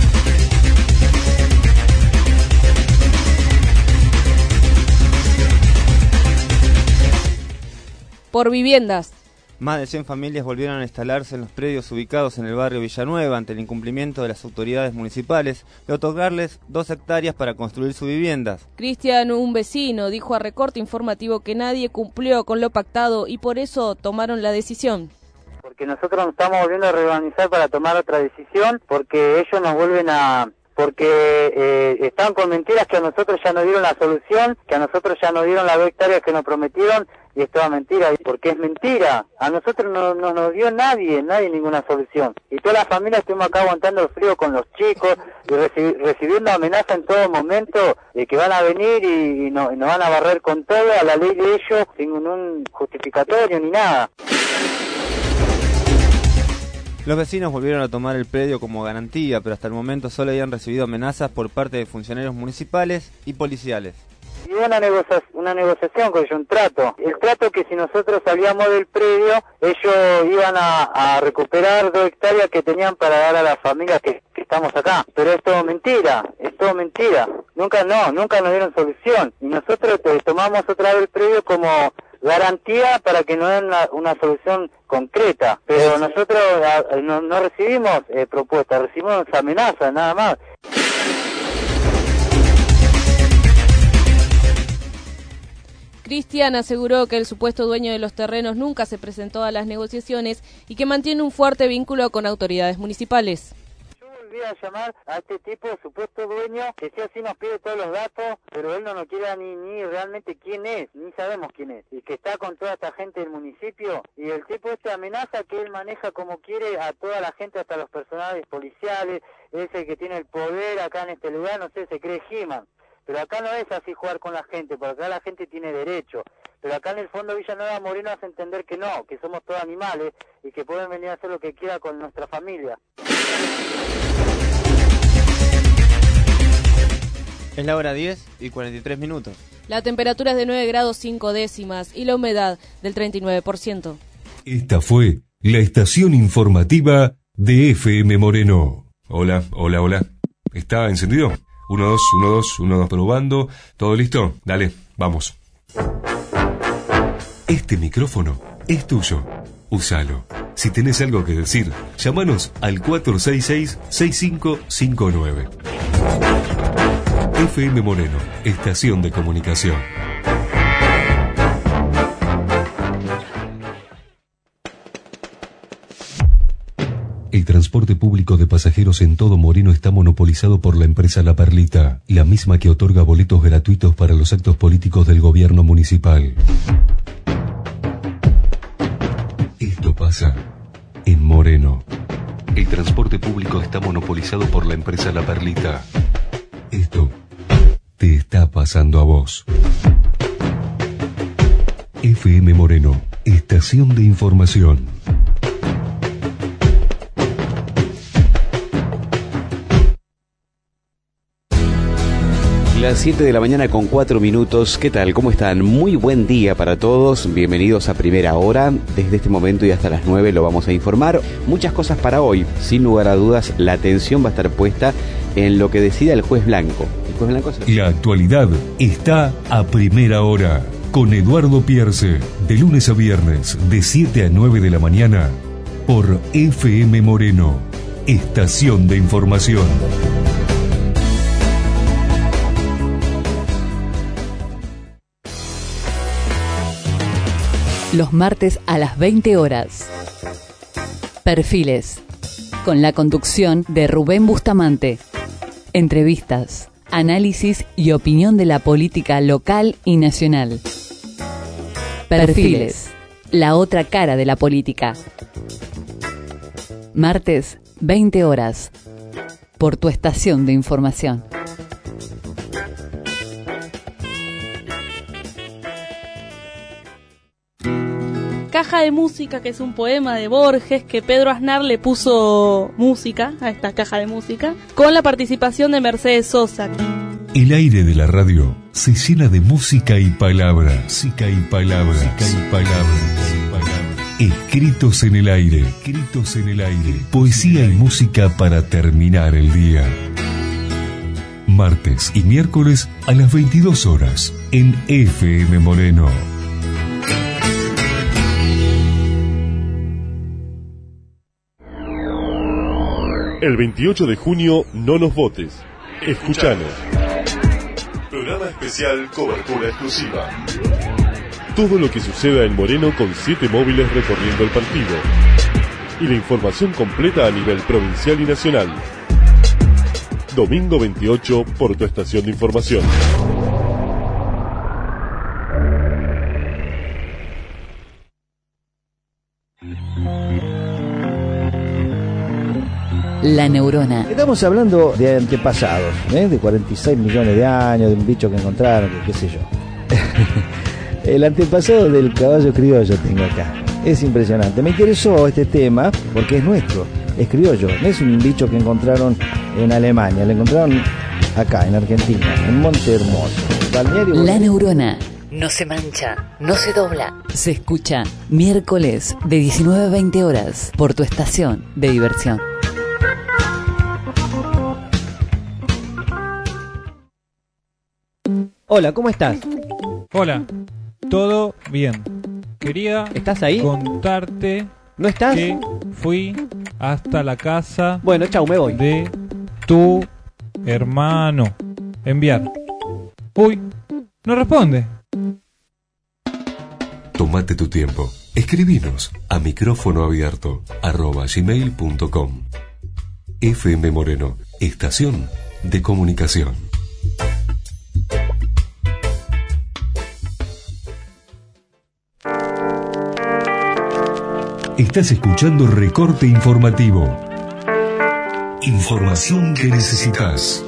Por viviendas. Más de cien familias volvieron a instalarse en los predios ubicados en el barrio Villanueva ante el incumplimiento de las autoridades municipales de otorgarles dos hectáreas para construir sus viviendas. Cristian, un vecino, dijo a Recorte Informativo que nadie cumplió con lo pactado y por eso tomaron la decisión. Porque nosotros nos estamos volviendo a reorganizar para tomar otra decisión, porque ellos nos vuelven a... porque eh, estaban con mentiras que a nosotros ya nos dieron la solución, que a nosotros ya nos dieron las dos hectáreas que nos prometieron, y es toda mentira, porque es mentira. A nosotros no, no nos dio nadie, nadie ninguna solución. Y toda la familia estuvimos acá aguantando el frío con los chicos, y reci recibiendo amenazas en todo momento de que van a venir y, y, no, y nos van a barrer con todo a la ley de ellos, sin un justificatorio ni nada. Los vecinos volvieron a tomar el predio como garantía, pero hasta el momento solo habían recibido amenazas por parte de funcionarios municipales y policiales. Y una, negocia una negociación con ellos, un trato. El trato que si nosotros salíamos del predio, ellos iban a, a recuperar dos hectáreas que tenían para dar a las familias que, que estamos acá. Pero es todo mentira, es todo mentira. Nunca no, nunca nos dieron solución. Y nosotros te, tomamos otra vez el predio como garantía para que nos den una, una solución concreta. Pero nosotros a, no, no recibimos eh, propuestas, recibimos amenazas, nada más. Cristian aseguró que el supuesto dueño de los terrenos nunca se presentó a las negociaciones y que mantiene un fuerte vínculo con autoridades municipales. Yo olvida llamar a este tipo de supuesto dueño, que sí así nos pide todos los datos, pero él no nos quiere ni, ni realmente quién es, ni sabemos quién es, y que está con toda esta gente del municipio, y el tipo este amenaza que él maneja como quiere a toda la gente, hasta los personajes policiales, es el que tiene el poder acá en este lugar, no sé, se cree He-Man. Pero acá no es así jugar con la gente, porque acá la gente tiene derecho. Pero acá en el fondo Villanueva Moreno hace entender que no, que somos todos animales y que pueden venir a hacer lo que quieran con nuestra familia. Es la hora diez y cuarenta y tres minutos. La temperatura es de nueve grados cinco décimas y la humedad del treinta y nueve por ciento. Esta fue la estación informativa de F M Moreno. Hola, hola, hola. ¿Está encendido? uno, dos, uno, dos, uno, dos, probando. ¿Todo listo? Dale, vamos. Este micrófono es tuyo. Úsalo. Si tenés algo que decir, llámanos al cuatro seis seis, seis cinco cinco nueve. F M Moreno, estación de comunicación. El transporte público de pasajeros en todo Moreno está monopolizado por la empresa La Perlita, la misma que otorga boletos gratuitos para los actos políticos del gobierno municipal. Esto pasa en Moreno. El transporte público está monopolizado por la empresa La Perlita. Esto te está pasando a vos. F M Moreno, estación de información. Las siete de la mañana con cuatro minutos. ¿Qué tal? ¿Cómo están? Muy buen día para todos. Bienvenidos a Primera Hora. Desde este momento y hasta las nueve lo vamos a informar. Muchas cosas para hoy. Sin lugar a dudas, la atención va a estar puesta en lo que decida el juez Blanco. El juez Blanco es... La actualidad está a Primera Hora. Con Eduardo Pierce. De lunes a viernes, de siete a nueve de la mañana. Por F M Moreno. Estación de información. Los martes a las veinte horas. Perfiles. Con la conducción de Rubén Bustamante. Entrevistas, análisis y opinión de la política local y nacional. Perfiles. La otra cara de la política. Martes, veinte horas. Por tu estación de información. Caja de música, que es un poema de Borges que Pedro Aznar le puso música a esta caja de música, con la participación de Mercedes Sosa. El aire de la radio se llena de música y palabras, música y palabras, música y palabras, escritos en el aire, escritos en el aire, poesía y música para terminar el día. Martes y miércoles a las veintidós horas en F M Moreno. El veintiocho de junio no nos votes. Escuchanos. Programa especial, cobertura exclusiva. Todo lo que suceda en Moreno con siete móviles recorriendo el partido. Y la información completa a nivel provincial y nacional. Domingo veintiocho por tu estación de información. La neurona. Estamos hablando de antepasados, ¿eh? De cuarenta y seis millones de años, de un bicho que encontraron, que qué sé yo. El antepasado del caballo criollo tengo acá. Es impresionante. Me interesó este tema porque es nuestro, es criollo. No es un bicho que encontraron en Alemania, lo encontraron acá, en Argentina, en Monte Hermoso. Balneario. La neurona. No se mancha, no se dobla. Se escucha miércoles de diecinueve a veinte horas por tu estación de diversión. Hola, ¿cómo estás? Hola, todo bien. Quería ¿Estás ahí? contarte ¿No estás? que fui hasta la casa bueno, chau, me voy. de tu hermano. Enviar. Uy, no responde. Tómate tu tiempo. Escribinos a micrófono abierto arroba gmail punto com. F M Moreno, estación de comunicación. Estás escuchando Recorte Informativo. Información que necesitas.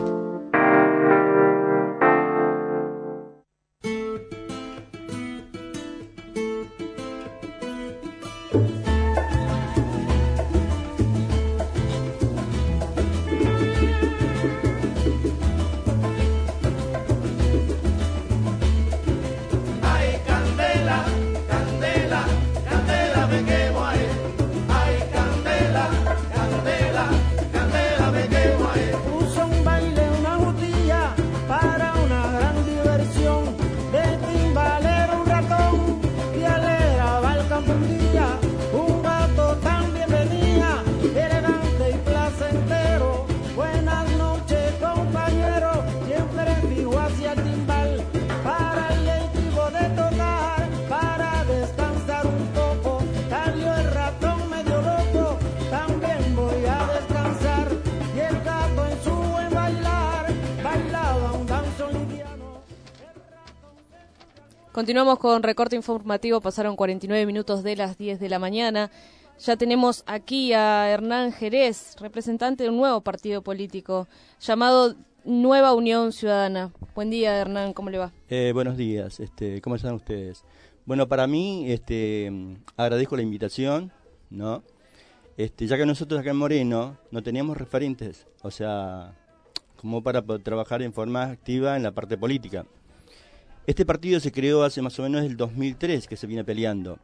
Continuamos con Recorte Informativo, pasaron cuarenta y nueve minutos de las diez de la mañana. Ya tenemos aquí a Hernán Jerez, representante de un nuevo partido político llamado Nueva Unión Ciudadana. Buen día, Hernán, ¿cómo le va? Eh, buenos días, este, ¿cómo están ustedes? Bueno, para mí, este, agradezco la invitación, ¿no? Este, ya que nosotros acá en Moreno no teníamos referentes, o sea, como para poder trabajar en forma activa en la parte política. Este partido se creó hace más o menos el dos mil tres, que se viene peleando.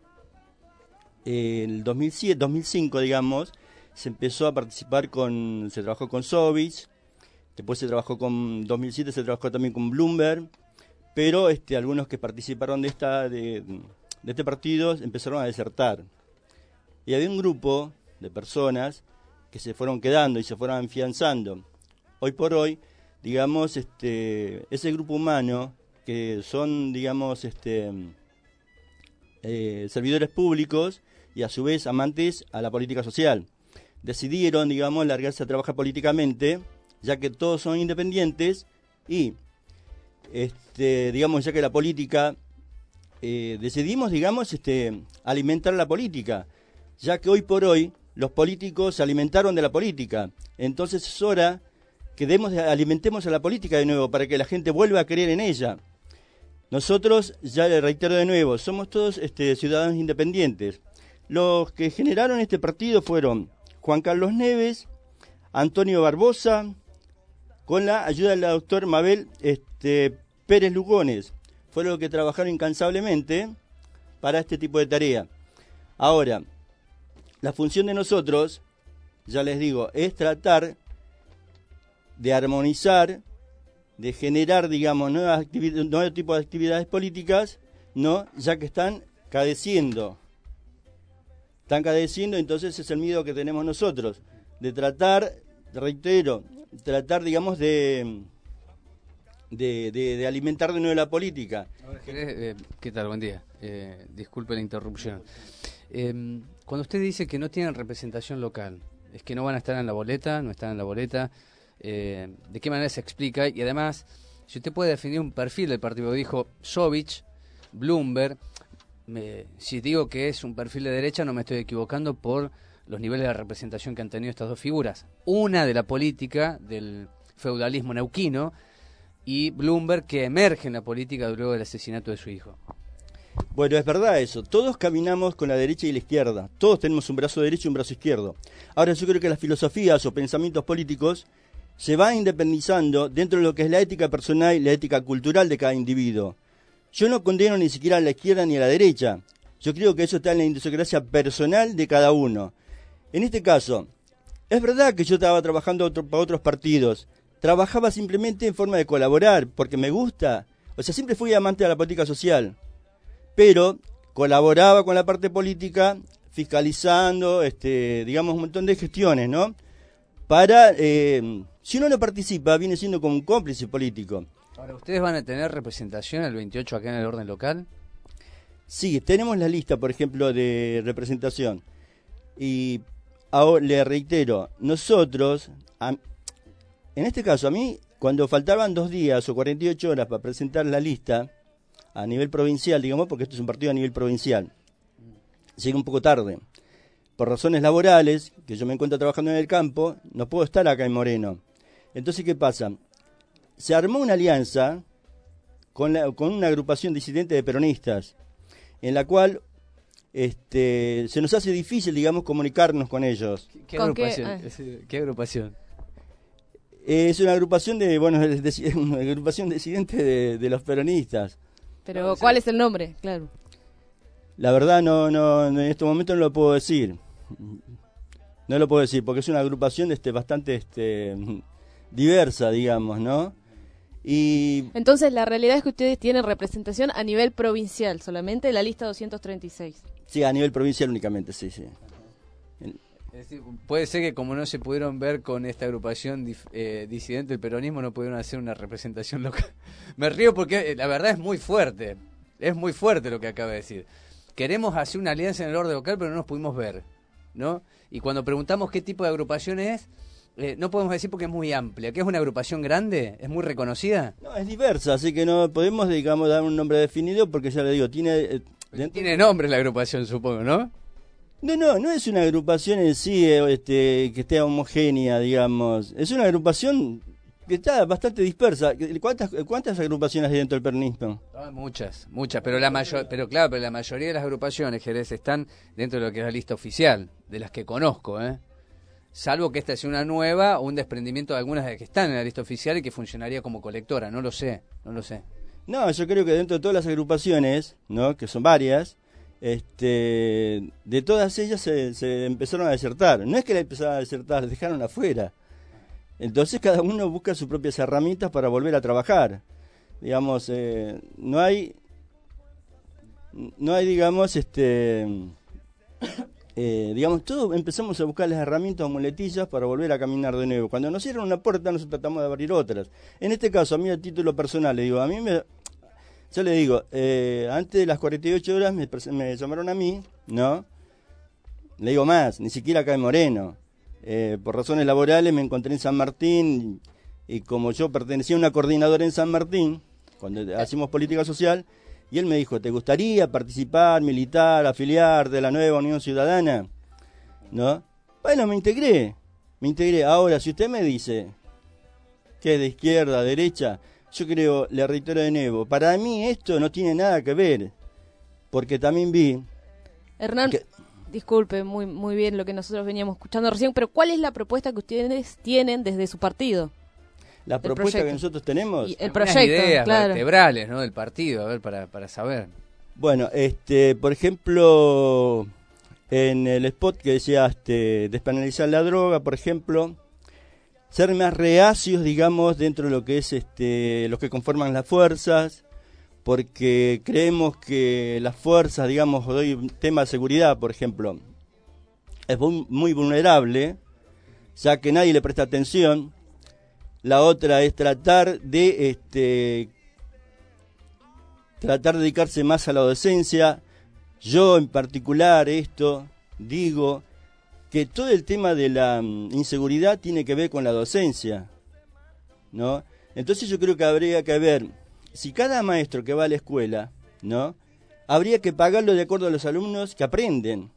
En el dos mil siete, dos mil cinco, digamos, se empezó a participar con, se trabajó con Sovich, después se trabajó con, dos mil siete se trabajó también con Bloomberg, pero este, algunos que participaron de, esta, de, de este partido empezaron a desertar. Y había un grupo de personas que se fueron quedando y se fueron afianzando. Hoy por hoy, digamos, este, ese grupo humano, que son, digamos, este, eh, servidores públicos y a su vez amantes a la política social, decidieron, digamos, largarse a trabajar políticamente, ya que todos son independientes y, este, digamos, ya que la política, eh, decidimos, digamos, este, alimentar la política, ya que hoy por hoy los políticos se alimentaron de la política. Entonces es hora que demos, alimentemos a la política de nuevo para que la gente vuelva a creer en ella. Nosotros, ya le reitero de nuevo, somos todos este, ciudadanos independientes. Los que generaron este partido fueron Juan Carlos Neves, Antonio Barbosa, con la ayuda del doctor Mabel este, Pérez Lugones. Fueron los que trabajaron incansablemente para este tipo de tarea. Ahora, la función de nosotros, ya les digo, es tratar de armonizar, de generar, digamos, nuevas actividades, nuevos tipos de actividades políticas, ¿no? Ya que están cadeciendo. Están cadeciendo, entonces es el miedo que tenemos nosotros, de tratar, reitero, tratar, digamos, de, de, de, de alimentar de nuevo la política. Eh, ¿Qué tal? Buen día. Eh, disculpe la interrupción. Eh, cuando usted dice que no tienen representación local, es que no van a estar en la boleta, no están en la boleta, Eh, ¿de qué manera se explica? Y además, si usted puede definir un perfil del partido, dijo Sovich, Bloomberg, me, si digo que es un perfil de derecha no me estoy equivocando por los niveles de representación que han tenido estas dos figuras. Una de la política del feudalismo neuquino y Bloomberg que emerge en la política luego del asesinato de su hijo. Bueno, es verdad eso. Todos caminamos con la derecha y la izquierda. Todos tenemos un brazo derecho y un brazo izquierdo. Ahora yo creo que las filosofías o pensamientos políticos se va independizando dentro de lo que es la ética personal y la ética cultural de cada individuo. Yo no condeno ni siquiera a la izquierda ni a la derecha. Yo creo que eso está en la idiosincrasia personal de cada uno. En este caso, es verdad que yo estaba trabajando otro, para otros partidos. Trabajaba simplemente en forma de colaborar, porque me gusta. O sea, siempre fui amante de la política social. Pero colaboraba con la parte política, fiscalizando, este, digamos, un montón de gestiones, ¿no? Para... Eh, Si uno no participa, viene siendo como un cómplice político. Ahora, ¿ustedes van a tener representación el veintiocho acá en el orden local? Sí, tenemos la lista, por ejemplo, de representación. Y ahora, le reitero, nosotros, a, en este caso, a mí, cuando faltaban dos días o cuarenta y ocho horas para presentar la lista a nivel provincial, digamos, porque esto es un partido a nivel provincial, llega un poco tarde. Por razones laborales, que yo me encuentro trabajando en el campo, no puedo estar acá en Moreno. Entonces, ¿qué pasa? Se armó una alianza con, la, con una agrupación disidente de peronistas, en la cual este, se nos hace difícil, digamos, comunicarnos con ellos. ¿Qué, qué agrupación? Qué, ¿Qué agrupación? Es una agrupación de, bueno, es de, una agrupación disidente de, de los peronistas. Pero, ¿cuál es el nombre? Claro. La verdad, no, no, en este momento no lo puedo decir. No lo puedo decir, porque es una agrupación este, bastante este, diversa, digamos, ¿no? Y entonces, la realidad es que ustedes tienen representación a nivel provincial, solamente la lista doscientos treinta y seis. Sí, a nivel provincial únicamente, sí, sí. Es decir, puede ser que como no se pudieron ver con esta agrupación dif, eh, disidente del peronismo, no pudieron hacer una representación local. Me río porque eh, la verdad es muy fuerte, es muy fuerte lo que acaba de decir. Queremos hacer una alianza en el orden local, pero no nos pudimos ver, ¿no? Y cuando preguntamos qué tipo de agrupación es, eh, no podemos decir porque es muy amplia. ¿Qué es una agrupación grande? ¿Es muy reconocida? No, es diversa, así que no podemos, digamos, dar un nombre definido porque ya le digo, tiene... Eh, dentro... Tiene nombre la agrupación, supongo, ¿no? No, no, no es una agrupación en sí eh, este, que esté homogénea, digamos. Es una agrupación que está bastante dispersa. ¿Cuántas, cuántas agrupaciones hay dentro del peronismo? Ah, muchas, muchas, pero la mayor, pero claro, pero la mayoría de las agrupaciones, Jerez, están dentro de lo que es la lista oficial, de las que conozco, ¿eh? Salvo que esta sea una nueva o un desprendimiento de algunas de las que están en la lista oficial y que funcionaría como colectora, no lo sé, no lo sé. No, yo creo que dentro de todas las agrupaciones, ¿no?, que son varias, este, de todas ellas se, se empezaron a desertar. No es que la empezaron a desertar, dejaron afuera. Entonces cada uno busca sus propias herramientas para volver a trabajar. Digamos, eh, no hay, no hay, digamos, este, eh, digamos, todos empezamos a buscar las herramientas o muletillas para volver a caminar de nuevo. Cuando nos cierran una puerta, nosotros tratamos de abrir otras. En este caso, a mí a título personal, le digo, a mí me, yo le digo, eh, antes de las cuarenta y ocho horas me, me llamaron a mí, ¿no? Le digo más, ni siquiera acá en Moreno. Eh, por razones laborales me encontré en San Martín y, y como yo pertenecía a una coordinadora en San Martín, cuando hacíamos política social, y él me dijo, ¿te gustaría participar, militar, afiliar de la nueva Unión Ciudadana? ¿No? Bueno, me integré, me integré. Ahora, si usted me dice que es de izquierda, a derecha, yo creo, le reitero de nuevo, para mí esto no tiene nada que ver, porque también vi... Hernán... Que, disculpe, muy muy bien lo que nosotros veníamos escuchando recién, pero ¿cuál es la propuesta que ustedes tienen desde su partido? La propuesta proyecto. que nosotros tenemos... Y el proyecto, ideas claro. vertebrales, ¿no?, del partido, a ver, para, para saber. Bueno, este, por ejemplo, en el spot que decía este, despenalizar la droga, por ejemplo, ser más reacios, digamos, dentro de lo que es este, los que conforman las fuerzas, porque creemos que las fuerzas, digamos, doy un tema de seguridad, por ejemplo, es muy vulnerable, ya que nadie le presta atención. La otra es tratar de este, tratar de dedicarse más a la docencia. Yo en particular esto digo que todo el tema de la inseguridad tiene que ver con la docencia, ¿no? Entonces yo creo que habría que ver si cada maestro que va a la escuela, ¿no?, habría que pagarlo de acuerdo a los alumnos que aprenden.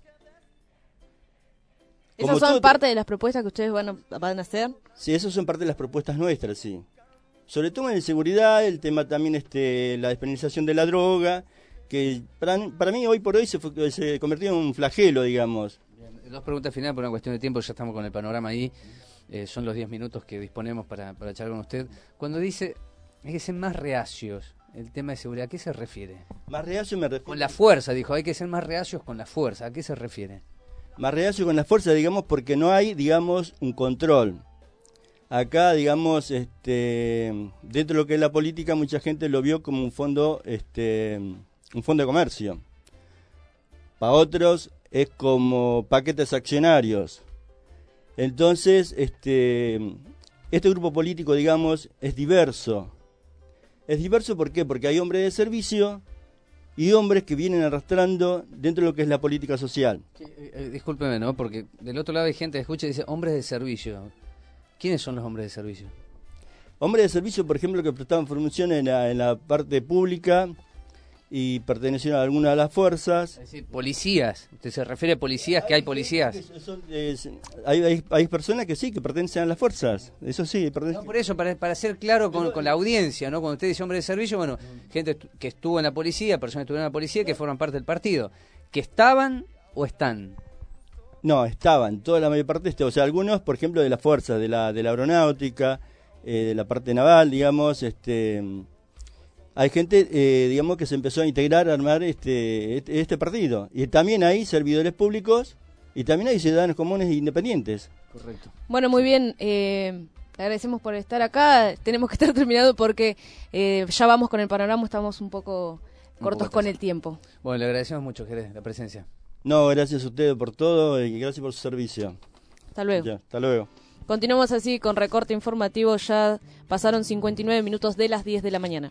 ¿Esas son todo... parte de las propuestas que ustedes van a, van a hacer? Sí, esas son parte de las propuestas nuestras, sí. Sobre todo en seguridad, el tema también, este, la despenalización de la droga, que para, para mí hoy por hoy se, fue, se convirtió en un flagelo, digamos. Bien. Dos preguntas finales por una cuestión de tiempo, ya estamos con el panorama ahí. Eh, son los diez minutos que disponemos para, para charlar con usted. Cuando dice... hay que ser más reacios, el tema de seguridad, ¿a qué se refiere? Más reacio me refiero... Con la fuerza, dijo, hay que ser más reacios con la fuerza, ¿a qué se refiere? Más reacio con la fuerza, digamos, porque no hay, digamos, un control. Acá, digamos, este, dentro de lo que es la política, mucha gente lo vio como un fondo, este, un fondo de comercio. Para otros es como paquetes accionarios. Entonces, este, este grupo político, digamos, es diverso. Es diverso, ¿por qué? Porque hay hombres de servicio y hombres que vienen arrastrando dentro de lo que es la política social. Eh, eh, discúlpeme, ¿no? Porque del otro lado hay gente que escucha y dice hombres de servicio. ¿Quiénes son los hombres de servicio? Hombres de servicio, por ejemplo, que prestaban formación en la, en la parte pública y pertenecieron a alguna de las fuerzas. Es decir, policías. ¿Usted se refiere a policías? ¿Que hay policías? Son, es, hay, hay, hay personas que sí, que pertenecen a las fuerzas. Eso sí, pertenecen. No, por eso, para, para ser claro con, con la audiencia, ¿no? Cuando usted dice hombre de servicio, bueno, gente que estuvo en la policía, personas que estuvieron en la policía, que forman parte del partido. ¿Que estaban o están? No, estaban, toda la mayor parte, o sea, algunos, por ejemplo, de las fuerzas, de la, de la aeronáutica, eh, de la parte naval, digamos, este... Hay gente, eh, digamos, que se empezó a integrar, a armar este, este, este partido. Y también hay servidores públicos y también hay ciudadanos comunes e independientes. Correcto. Bueno, muy bien. Eh, le agradecemos por estar acá. Tenemos que estar terminados porque eh, ya vamos con el panorama. Estamos un poco un cortos poco con el tiempo. Bueno, le agradecemos mucho, Jerez, la presencia. No, gracias a ustedes por todo y gracias por su servicio. Hasta luego. Ya, hasta luego. Continuamos así con recorte informativo. Ya pasaron cincuenta y nueve minutos de las diez de la mañana.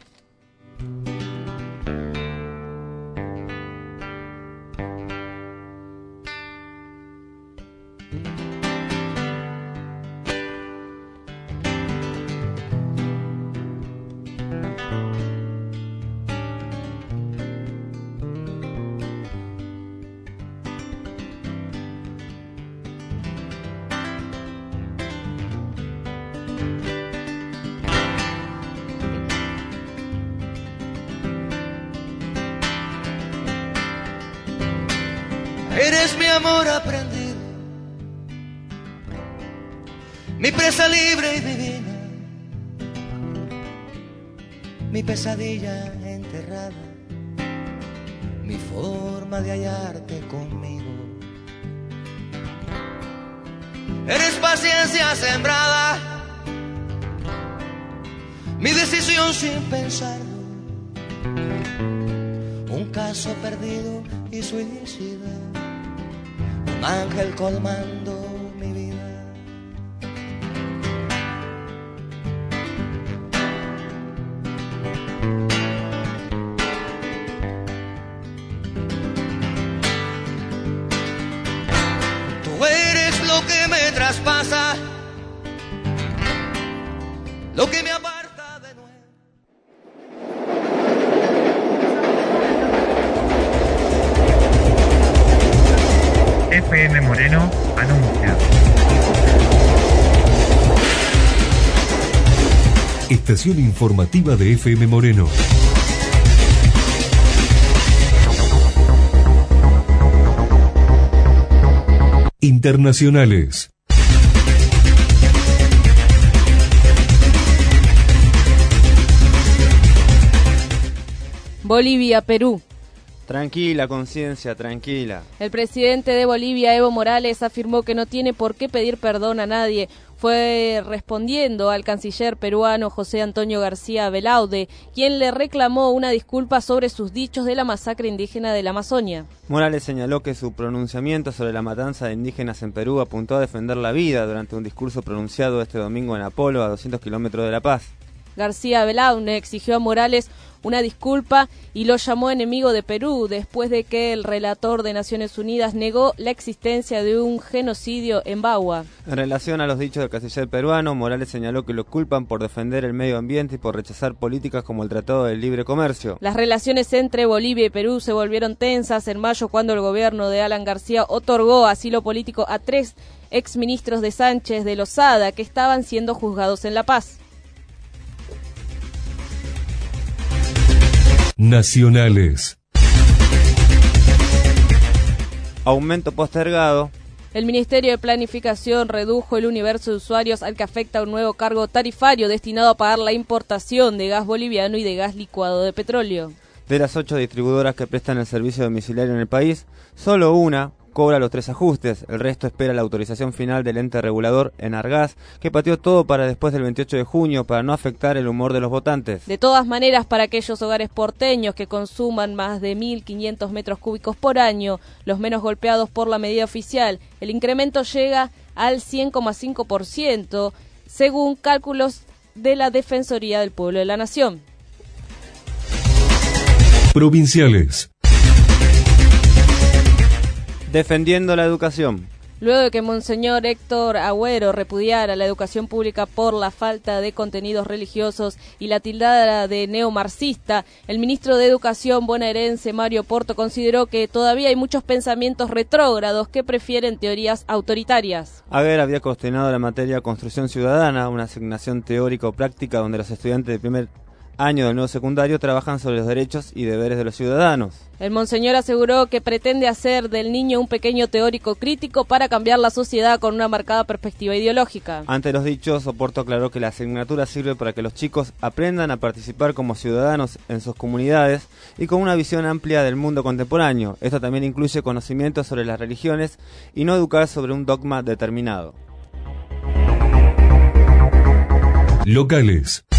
Eres mi amor aprendido, mi presa libre y divina, mi pesadilla enterrada, mi forma de hallarte conmigo. Eres paciencia sembrada, mi decisión sin pensarlo, un caso perdido y suicida, un ángel colmando mi vida. Tú eres lo que me traspasa, lo que me aparta de nuevo. F M Moreno anuncia. Estación informativa de F M Moreno. Internacionales. Bolivia, Perú. Tranquila, conciencia, tranquila. El presidente de Bolivia, Evo Morales, afirmó que no tiene por qué pedir perdón a nadie. Fue respondiendo al canciller peruano José Antonio García Belaude, quien le reclamó una disculpa sobre sus dichos de la masacre indígena de la Amazonia. Morales señaló que su pronunciamiento sobre la matanza de indígenas en Perú apuntó a defender la vida durante un discurso pronunciado este domingo en Apolo, a doscientos kilómetros de La Paz. García Belaude exigió a Morales una disculpa y lo llamó enemigo de Perú después de que el relator de Naciones Unidas negó la existencia de un genocidio en Bagua. En relación a los dichos del canciller peruano, Morales señaló que lo culpan por defender el medio ambiente y por rechazar políticas como el Tratado de Libre Comercio. Las relaciones entre Bolivia y Perú se volvieron tensas en mayo cuando el gobierno de Alan García otorgó asilo político a tres exministros de Sánchez de Lozada que estaban siendo juzgados en La Paz. Nacionales. Aumento postergado. El Ministerio de Planificación redujo el universo de usuarios al que afecta un nuevo cargo tarifario destinado a pagar la importación de gas boliviano y de gas licuado de petróleo. De las ocho distribuidoras que prestan el servicio domiciliario en el país, solo una cobra los tres ajustes. El resto espera la autorización final del ente regulador Enargas, que pateó todo para después del veintiocho de junio para no afectar el humor de los votantes. De todas maneras, para aquellos hogares porteños que consuman más de mil quinientos metros cúbicos por año, los menos golpeados por la medida oficial, el incremento llega al cien coma cinco por ciento, según cálculos de la Defensoría del Pueblo de la Nación. Provinciales. Defendiendo la educación. Luego de que Monseñor Héctor Agüero repudiara la educación pública por la falta de contenidos religiosos y la tildada de neomarxista, el ministro de Educación bonaerense Mario Porto consideró que todavía hay muchos pensamientos retrógrados que prefieren teorías autoritarias. Agüero había cuestionado la materia Construcción Ciudadana, una asignación teórico-práctica donde los estudiantes de primer año del nuevo secundario trabajan sobre los derechos y deberes de los ciudadanos. El monseñor aseguró que pretende hacer del niño un pequeño teórico crítico para cambiar la sociedad con una marcada perspectiva ideológica. Ante los dichos, Oporto aclaró que la asignatura sirve para que los chicos aprendan a participar como ciudadanos en sus comunidades y con una visión amplia del mundo contemporáneo. Esto también incluye conocimientos sobre las religiones y no educar sobre un dogma determinado. Locales.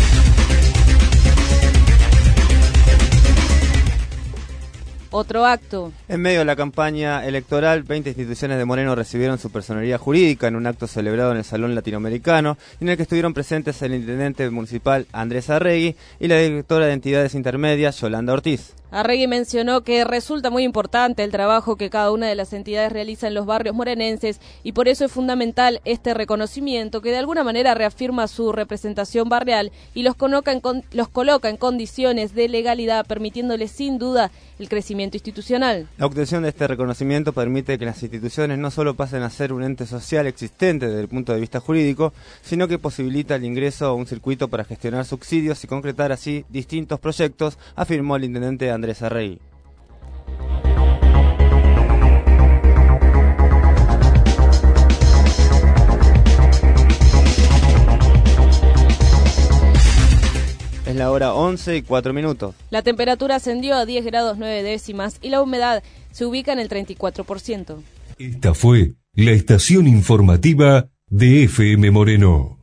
Otro acto. En medio de la campaña electoral, veinte instituciones de Moreno recibieron su personería jurídica en un acto celebrado en el Salón Latinoamericano, en el que estuvieron presentes el intendente municipal Andrés Arregui y la directora de entidades intermedias Yolanda Ortiz. Arregui mencionó que resulta muy importante el trabajo que cada una de las entidades realiza en los barrios morenenses y por eso es fundamental este reconocimiento que de alguna manera reafirma su representación barrial y los coloca en, con, los coloca en condiciones de legalidad, permitiéndoles sin duda el crecimiento institucional. La obtención de este reconocimiento permite que las instituciones no solo pasen a ser un ente social existente desde el punto de vista jurídico, sino que posibilita el ingreso a un circuito para gestionar subsidios y concretar así distintos proyectos, afirmó el intendente Andrés Arregui. Es la hora once y cuatro minutos. La temperatura ascendió a diez grados nueve décimas y la humedad se ubica en el treinta y cuatro por ciento. Esta fue la estación informativa de F M Moreno.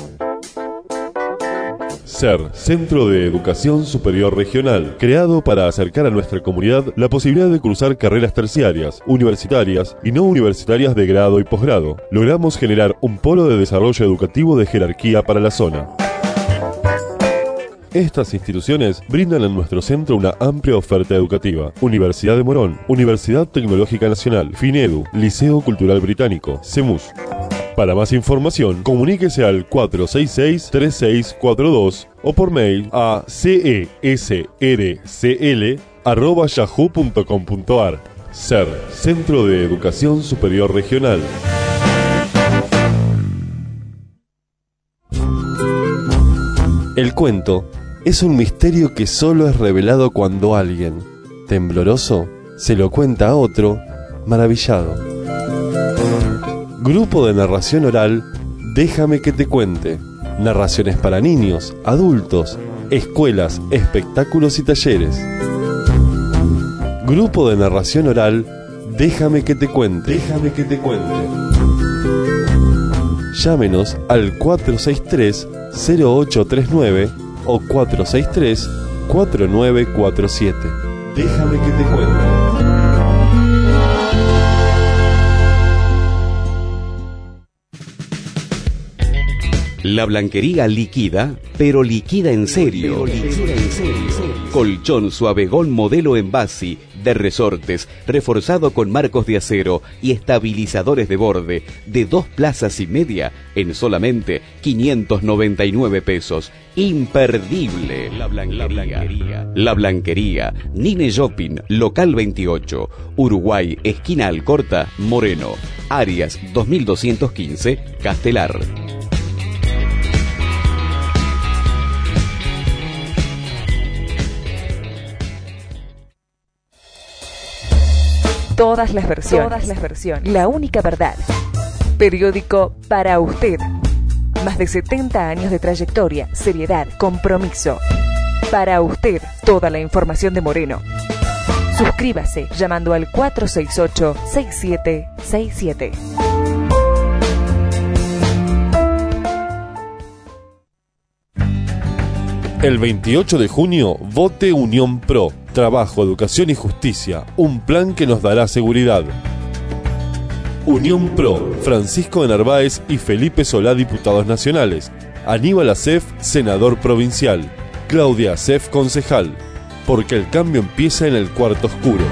SER, Centro de Educación Superior Regional, creado para acercar a nuestra comunidad la posibilidad de cursar carreras terciarias, universitarias y no universitarias de grado y posgrado. Logramos generar un polo de desarrollo educativo de jerarquía para la zona. Estas instituciones brindan en nuestro centro una amplia oferta educativa. Universidad de Morón, Universidad Tecnológica Nacional, FINEDU, Liceo Cultural Británico, CEMUS. Para más información, comuníquese al cuatro seis seis, tres seis cuatro dos o por mail a cesrcl arroba yahoo punto com punto ar. SER, Centro de Educación Superior Regional. El cuento es un misterio que solo es revelado cuando alguien, tembloroso, se lo cuenta a otro, maravillado. Grupo de narración oral, Déjame que te cuente. Narraciones para niños, adultos, escuelas, espectáculos y talleres. Grupo de narración oral, Déjame que te cuente. Déjame que te cuente. Llámenos al cuatro seis tres, cero ocho tres nueve o cuatro seis tres, cuatro nueve cuatro siete. Déjame que te cuente. La Blanquería liquida, pero liquida en serio. Colchón Suavegón modelo Envasi, de resortes, reforzado con marcos de acero y estabilizadores de borde, de dos plazas y media, en solamente quinientos noventa y nueve pesos. Imperdible. La Blanquería. La Blanquería. Nine Shopping, local veintiocho, Uruguay, esquina Alcorta, Moreno. Arias dos mil doscientos quince, Castelar. Todas las versiones. Todas las versiones. La única verdad. Periódico para usted. Más de setenta años de trayectoria, seriedad, compromiso. Para usted, toda la información de Moreno. Suscríbase llamando al cuatro seis ocho, seis siete seis siete. El veintiocho de junio, vote Unión Pro. Trabajo, educación y justicia. Un plan que nos dará seguridad. Unión Pro. Francisco de Narváez y Felipe Solá, diputados nacionales. Aníbal Acef, senador provincial. Claudia Acef, concejal. porque el cambio empieza en el cuarto oscuro.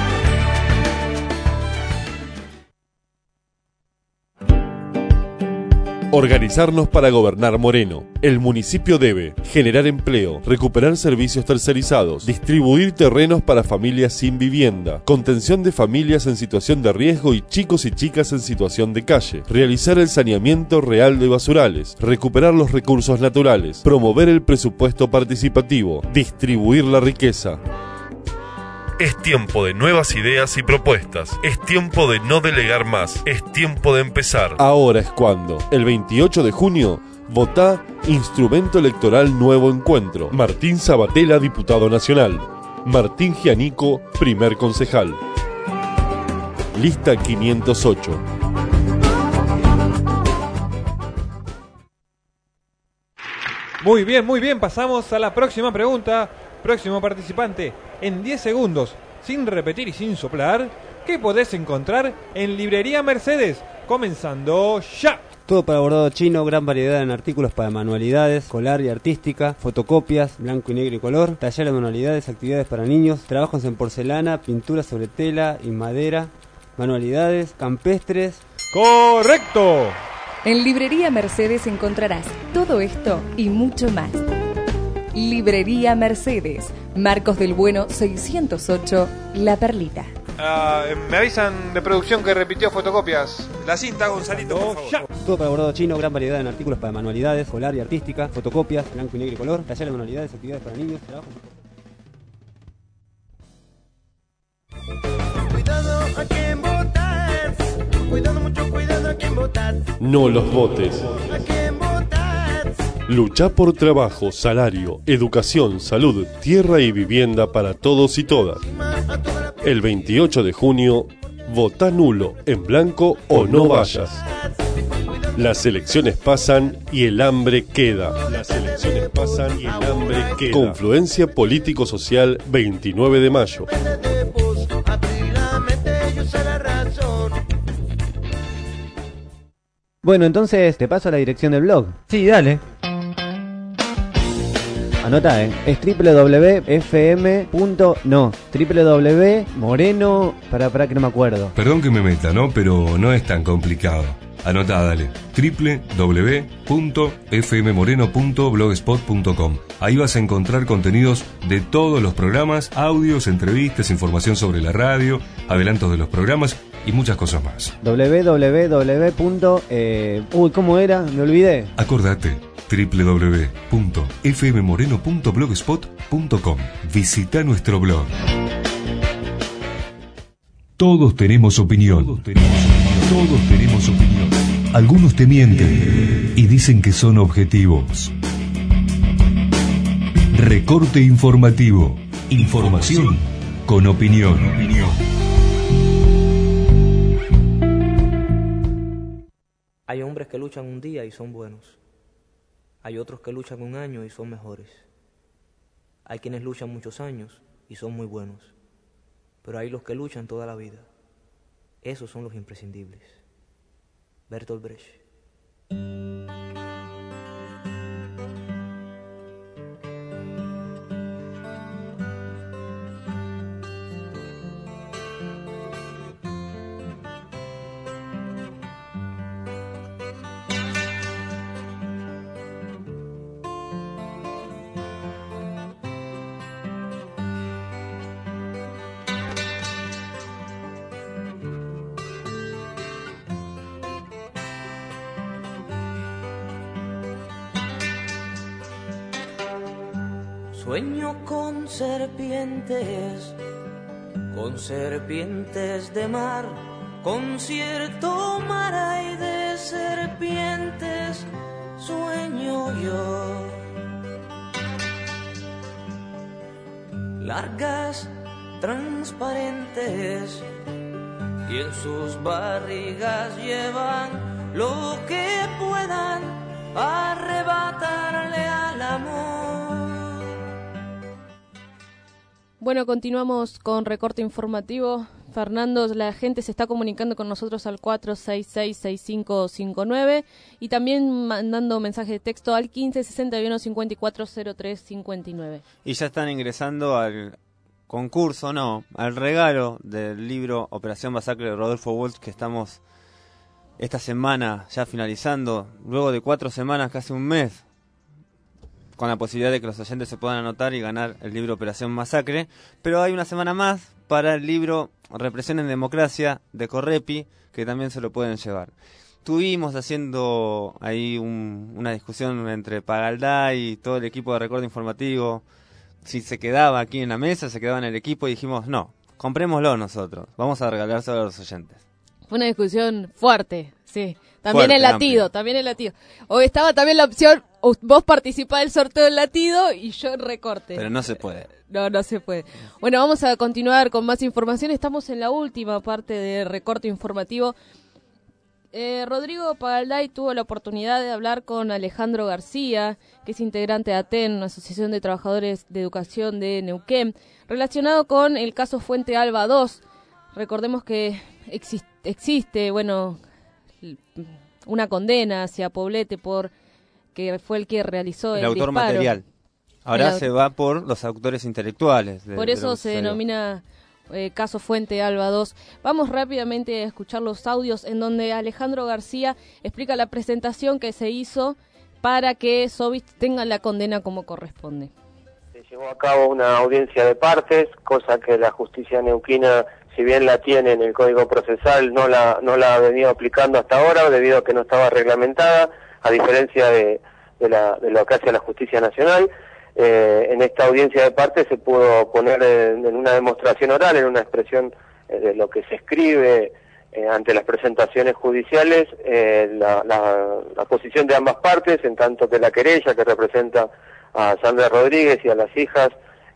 Organizarnos para gobernar Moreno. El municipio debe generar empleo, recuperar servicios tercerizados, distribuir terrenos para familias sin vivienda, contención de familias en situación de riesgo y chicos y chicas en situación de calle, realizar el saneamiento real de basurales, recuperar los recursos naturales, promover el presupuesto participativo, distribuir la riqueza. Es tiempo de nuevas ideas y propuestas. Es tiempo de no delegar más. Es tiempo de empezar. Ahora es cuando. El veintiocho de junio, votá Instrumento Electoral Nuevo Encuentro. Martín Sabatella, diputado nacional. Martín Gianico, primer concejal. Lista quinientos ocho. Muy bien, muy bien. Pasamos a la próxima pregunta. Próximo participante. En diez segundos, sin repetir y sin soplar, ¿qué podés encontrar en Librería Mercedes? Comenzando ya. Todo para bordado chino, gran variedad en artículos para manualidades, escolar y artística, fotocopias, blanco y negro y color, taller de manualidades, actividades para niños, trabajos en porcelana, pintura sobre tela y madera, manualidades, campestres. ¡Correcto! En Librería Mercedes encontrarás todo esto y mucho más. Librería Mercedes, Marcos del Bueno seiscientos ocho, La Perlita. Uh, me avisan de producción que repitió fotocopias. La cinta, Gonzalito, por favor. Ya. Todo para bordado chino, gran variedad en artículos para manualidades, escolar y artística, fotocopias, blanco y negro y color, taller de manualidades, actividades para niños, trabajo. Cuidado a quien votas, cuidado mucho, cuidado a quien votas. No los votes. A quien votas. Lucha por trabajo, salario, educación, salud, tierra y vivienda para todos y todas. El veintiocho de junio, vota nulo, en blanco o no vayas. Las elecciones pasan y el hambre queda. Las elecciones pasan y el hambre queda. Confluencia Político-Social, veintinueve de mayo. Bueno, entonces te paso la dirección del blog. Sí, dale. Anota, eh. Es www.fm. No, www.moreno. Para, para que no me acuerdo. Perdón que me meta, ¿no? Pero no es tan complicado. Anotá, dale. doble u doble u doble u punto f m moreno punto blogspot punto com. Ahí vas a encontrar contenidos de todos los programas, audios, entrevistas, información sobre la radio, adelantos de los programas y muchas cosas más. doble u doble u doble u punto eh, Uy, ¿cómo era? Me olvidé. Acordate. doble u doble u doble u punto f m moreno punto blogspot punto com. Visita nuestro blog. Todos tenemos opinión. Todos tenemos opinión. Todos tenemos opinión. Algunos te mienten y dicen que son objetivos. Recorte informativo. Información con opinión. Hay hombres que luchan un día y son buenos. Hay otros que luchan un año y son mejores. Hay quienes luchan muchos años y son muy buenos. Pero hay los que luchan toda la vida. Esos son los imprescindibles. Bertolt Brecht. Sueño con serpientes, con serpientes de mar, con cierto mar hay de serpientes, sueño yo. Largas, transparentes, y en sus barrigas llevan lo que puedan arrebatarle al amor. Bueno, continuamos con recorte informativo. Fernando, la gente se está comunicando con nosotros al cuatro seis seis, seis cinco cinco nueve y también mandando mensaje de texto al quince sesenta y uno cincuenta y cuatro cero tres cincuenta y nueve. Y ya están ingresando al concurso, no, al regalo del libro Operación Masacre de Rodolfo Walsh, que estamos esta semana ya finalizando, luego de cuatro semanas, casi un mes, con la posibilidad de que los oyentes se puedan anotar y ganar el libro Operación Masacre. Pero hay una semana más para el libro Represión en Democracia de Correpi, que también se lo pueden llevar. Estuvimos haciendo ahí un, una discusión entre Pagaldá y todo el equipo de Recorte Informativo, si se quedaba aquí en la mesa, se quedaba en el equipo, y dijimos, no, comprémoslo nosotros, vamos a regalárselo a los oyentes. Fue una discusión fuerte, sí. También Fuerte, el latido, amplia. también el latido. Hoy estaba también la opción, vos participás del sorteo del latido y yo en recorte. Pero no se puede. No, no se puede. Bueno, vamos a continuar con más información. Estamos en la última parte de Recorte Informativo. Eh, Rodrigo Pagalday tuvo la oportunidad de hablar con Alejandro García, que es integrante de ATEN, una asociación de trabajadores de educación de Neuquén, relacionado con el caso Fuente Alba dos. Recordemos que existe, existe bueno, una condena hacia Poblete por que fue el que realizó el, el autor disparo. material. Ahora el se va por los autores intelectuales. De, por de eso lo que se sucedió. denomina eh, caso Fuente Alba dos. Vamos rápidamente a escuchar los audios en donde Alejandro García explica la presentación que se hizo para que Sovich tenga la condena como corresponde. Se llevó a cabo una audiencia de partes, cosa que la justicia neuquina, si bien la tiene en el Código Procesal, no la no la ha venido aplicando hasta ahora debido a que no estaba reglamentada, a diferencia de, de, la, de lo que hace la Justicia Nacional. Eh, en esta audiencia de partes se pudo poner en, en una demostración oral, en una expresión eh, de lo que se escribe eh, ante las presentaciones judiciales, eh, la, la, la posición de ambas partes, en tanto que la querella, que representa a Sandra Rodríguez y a las hijas,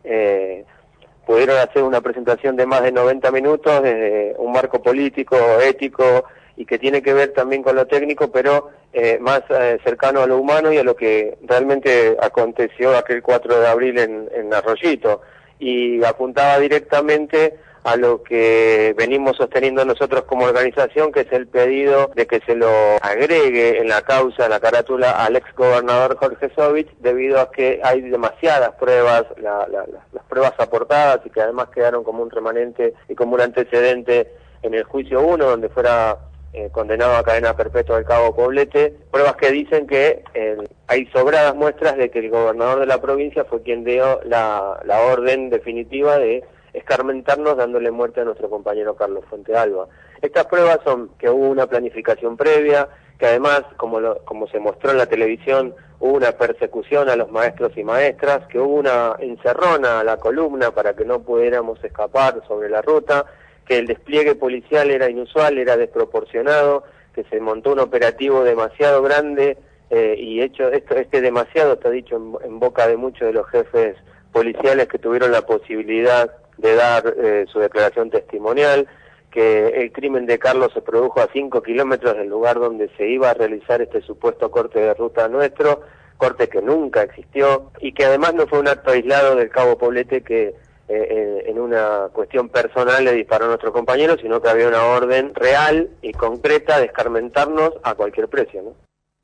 eh, pudieron hacer una presentación de más de noventa minutos desde un marco político, ético, y que tiene que ver también con lo técnico, pero eh, más eh, cercano a lo humano y a lo que realmente aconteció aquel cuatro de abril en, en Arroyito, y apuntaba directamente a lo que venimos sosteniendo nosotros como organización, que es el pedido de que se lo agregue en la causa, en la carátula, al ex gobernador Jorge Sovich, debido a que hay demasiadas pruebas, la, la, la, las pruebas aportadas, y que además quedaron como un remanente y como un antecedente en el juicio uno, donde fuera eh, condenado a cadena perpetua el cabo Poblete, pruebas que dicen que eh, hay sobradas muestras de que el gobernador de la provincia fue quien dio la, la orden definitiva de escarmentarnos, dándole muerte a nuestro compañero Carlos Fuente Alba. Estas pruebas son que hubo una planificación previa, que además, como, lo, como se mostró en la televisión, hubo una persecución a los maestros y maestras, que hubo una encerrona a la columna para que no pudiéramos escapar sobre la ruta, que el despliegue policial era inusual, era desproporcionado, que se montó un operativo demasiado grande, eh, y hecho esto este demasiado está dicho en, en boca de muchos de los jefes policiales que tuvieron la posibilidad de dar eh, su declaración testimonial, que el crimen de Carlos se produjo a cinco kilómetros del lugar donde se iba a realizar este supuesto corte de ruta nuestro, corte que nunca existió, y que además no fue un acto aislado del cabo Poblete que eh, en una cuestión personal le disparó a nuestro compañero, sino que había una orden real y concreta de escarmentarnos a cualquier precio, ¿no?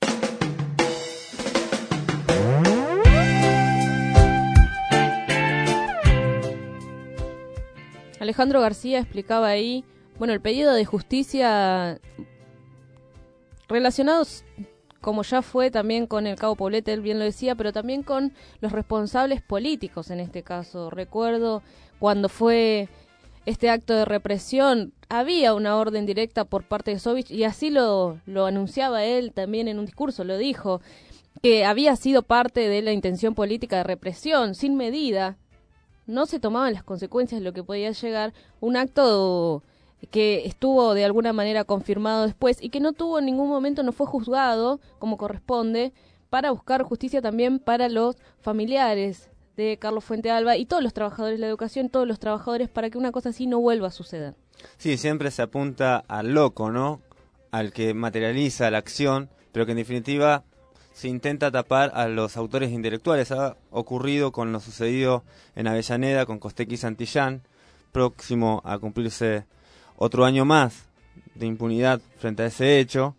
Alejandro García explicaba ahí, bueno, el pedido de justicia relacionados, como ya fue también con el cabo Poblete, él bien lo decía, pero también con los responsables políticos en este caso. Recuerdo cuando fue este acto de represión, había una orden directa por parte de Sovich, y así lo, lo anunciaba él también en un discurso, lo dijo, que había sido parte de la intención política de represión, sin medida. No se tomaban las consecuencias de lo que podía llegar, un acto que estuvo de alguna manera confirmado después y que no tuvo en ningún momento, no fue juzgado como corresponde, para buscar justicia también para los familiares de Carlos Fuente Alba y todos los trabajadores de la educación, todos los trabajadores, para que una cosa así no vuelva a suceder. Sí, siempre se apunta al loco, ¿no? Al que materializa la acción, pero que en definitiva se intenta tapar a los autores intelectuales. Ha ocurrido con lo sucedido en Avellaneda con Costequi Santillán, próximo a cumplirse otro año más de impunidad frente a ese hecho.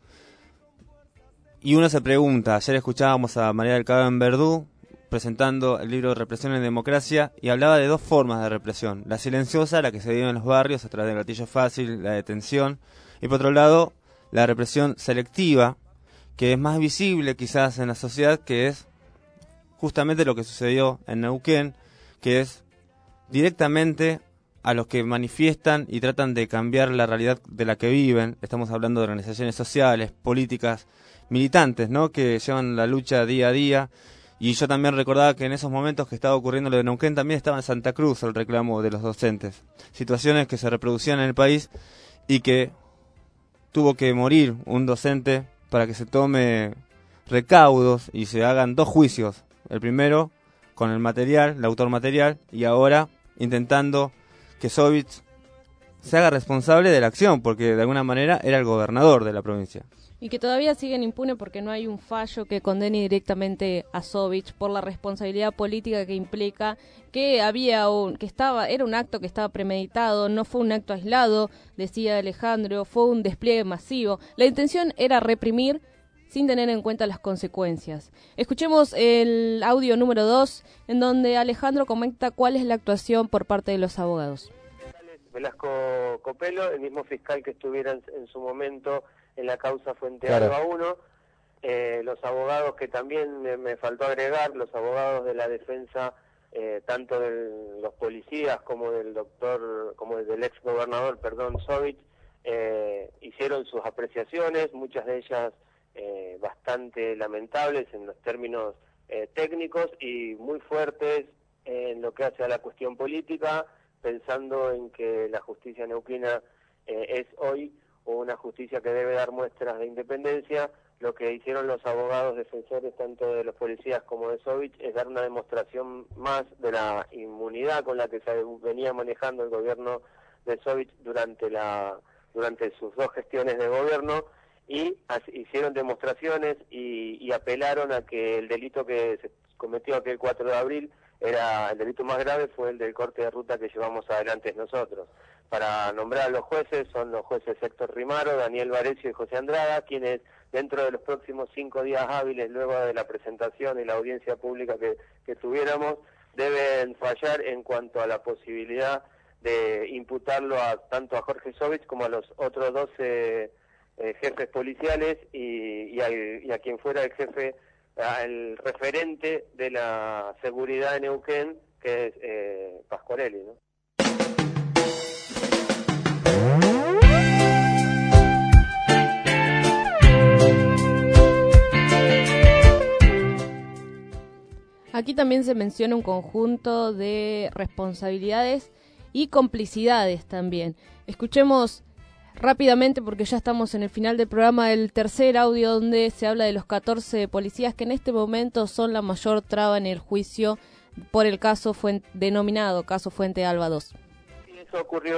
Y uno se pregunta, ayer escuchábamos a María del Carmen Verdú presentando el libro Represión en Democracia y hablaba de dos formas de represión: la silenciosa, la que se vive en los barrios a través del gatillo fácil, la detención, y por otro lado la represión selectiva, que es más visible quizás en la sociedad, que es justamente lo que sucedió en Neuquén, que es directamente a los que manifiestan y tratan de cambiar la realidad de la que viven. Estamos hablando de organizaciones sociales, políticas, militantes, ¿no?, que llevan la lucha día a día. Y yo también recordaba que en esos momentos que estaba ocurriendo lo de Neuquén también estaba en Santa Cruz el reclamo de los docentes. Situaciones que se reproducían en el país y que tuvo que morir un docente para que se tome recaudos y se hagan dos juicios. El primero con el material, el autor material, y ahora intentando que Sovich se haga responsable de la acción, porque de alguna manera era el gobernador de la provincia. Y que todavía siguen impunes porque no hay un fallo que condene directamente a Sovich por la responsabilidad política que implica que había un, que estaba, era un acto que estaba premeditado, no fue un acto aislado, decía Alejandro, fue un despliegue masivo. La intención era reprimir sin tener en cuenta las consecuencias. Escuchemos el audio número dos, en donde Alejandro comenta cuál es la actuación por parte de los abogados. Velasco Copelo, el mismo fiscal que estuviera en, en su momento en la causa Fuente Claro. Alba uno, eh, los abogados que también me, me faltó agregar, los abogados de la defensa, eh, tanto de los policías como del doctor, como del ex gobernador, perdón, Sovich, eh, hicieron sus apreciaciones, muchas de ellas eh, bastante lamentables en los términos eh, técnicos y muy fuertes en lo que hace a la cuestión política, pensando en que la justicia neuquina eh, es hoy una justicia que debe dar muestras de independencia. Lo que hicieron los abogados defensores tanto de los policías como de Sovich es dar una demostración más de la inmunidad con la que se venía manejando el gobierno de Sovich durante la durante sus dos gestiones de gobierno, y as- hicieron demostraciones y, y apelaron a que el delito que se cometió aquel cuatro de abril era el delito más grave, fue el del corte de ruta que llevamos adelante nosotros. Para nombrar a los jueces, son los jueces Héctor Rimaro, Daniel Varecio y José Andrada, quienes dentro de los próximos cinco días hábiles, luego de la presentación y la audiencia pública que, que tuviéramos, deben fallar en cuanto a la posibilidad de imputarlo a tanto a Jorge Sovich como a los otros doce eh, jefes policiales y, y, al- y a quien fuera el jefe, el referente de la seguridad de Neuquén, que es eh, Pascuarelli, ¿no? Aquí también se menciona un conjunto de responsabilidades y complicidades también. Escuchemos rápidamente, porque ya estamos en el final del programa, el tercer audio donde se habla de los catorce policías que en este momento son la mayor traba en el juicio por el caso Fuente, denominado caso Fuente Alba dos. Y eso ocurrió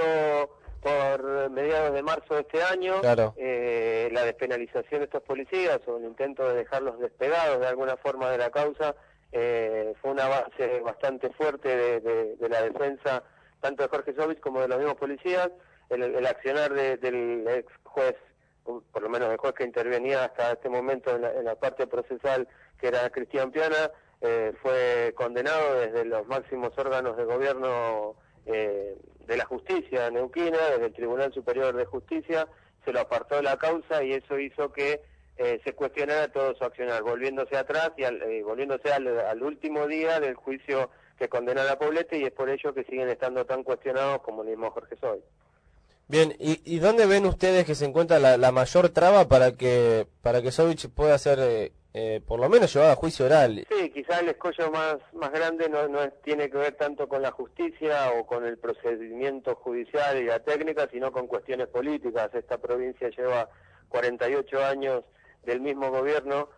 por mediados de marzo de este año. Claro. Eh, la despenalización de estos policías o el intento de dejarlos despegados de alguna forma de la causa eh, fue un avance bastante fuerte de, de, de la defensa tanto de Jorge Sovich como de los mismos policías. El, el accionar de, del ex juez, por lo menos el juez que intervenía hasta este momento en la, en la parte procesal, que era Cristian Piana, eh, fue condenado desde los máximos órganos de gobierno eh, de la justicia neuquina, desde el Tribunal Superior de Justicia, se lo apartó de la causa y eso hizo que eh, se cuestionara todo su accionar, volviéndose atrás y al, eh, volviéndose al, al último día del juicio que condenó a la Poblete, y es por ello que siguen estando tan cuestionados como el mismo Jorge Sovich. Bien, ¿y, y dónde ven ustedes que se encuentra la, la mayor traba para que para que Sovich pueda ser, eh, eh, por lo menos, llevado a juicio oral? Sí, quizás el escollo más, más grande no, no es, tiene que ver tanto con la justicia o con el procedimiento judicial y la técnica, sino con cuestiones políticas. Esta provincia lleva cuarenta y ocho años del mismo gobierno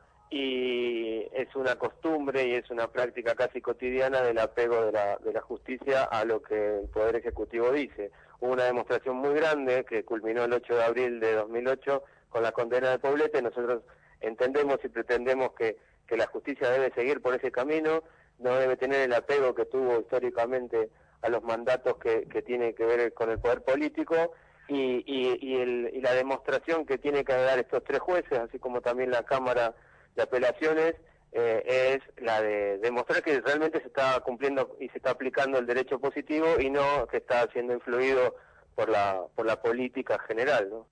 y es una costumbre y es una práctica casi cotidiana del apego de la, de la justicia a lo que el Poder Ejecutivo dice. Hubo una demostración muy grande que culminó el ocho de abril de dos mil ocho con la condena de Poblete. Nosotros entendemos y pretendemos que, que la justicia debe seguir por ese camino, no debe tener el apego que tuvo históricamente a los mandatos que, que tiene que ver con el poder político, y, y, y, el, y la demostración que tiene que dar estos tres jueces, así como también la Cámara de Apelaciones, eh, es la de demostrar que realmente se está cumpliendo y se está aplicando el derecho positivo y no que está siendo influido por la por la política general, ¿no?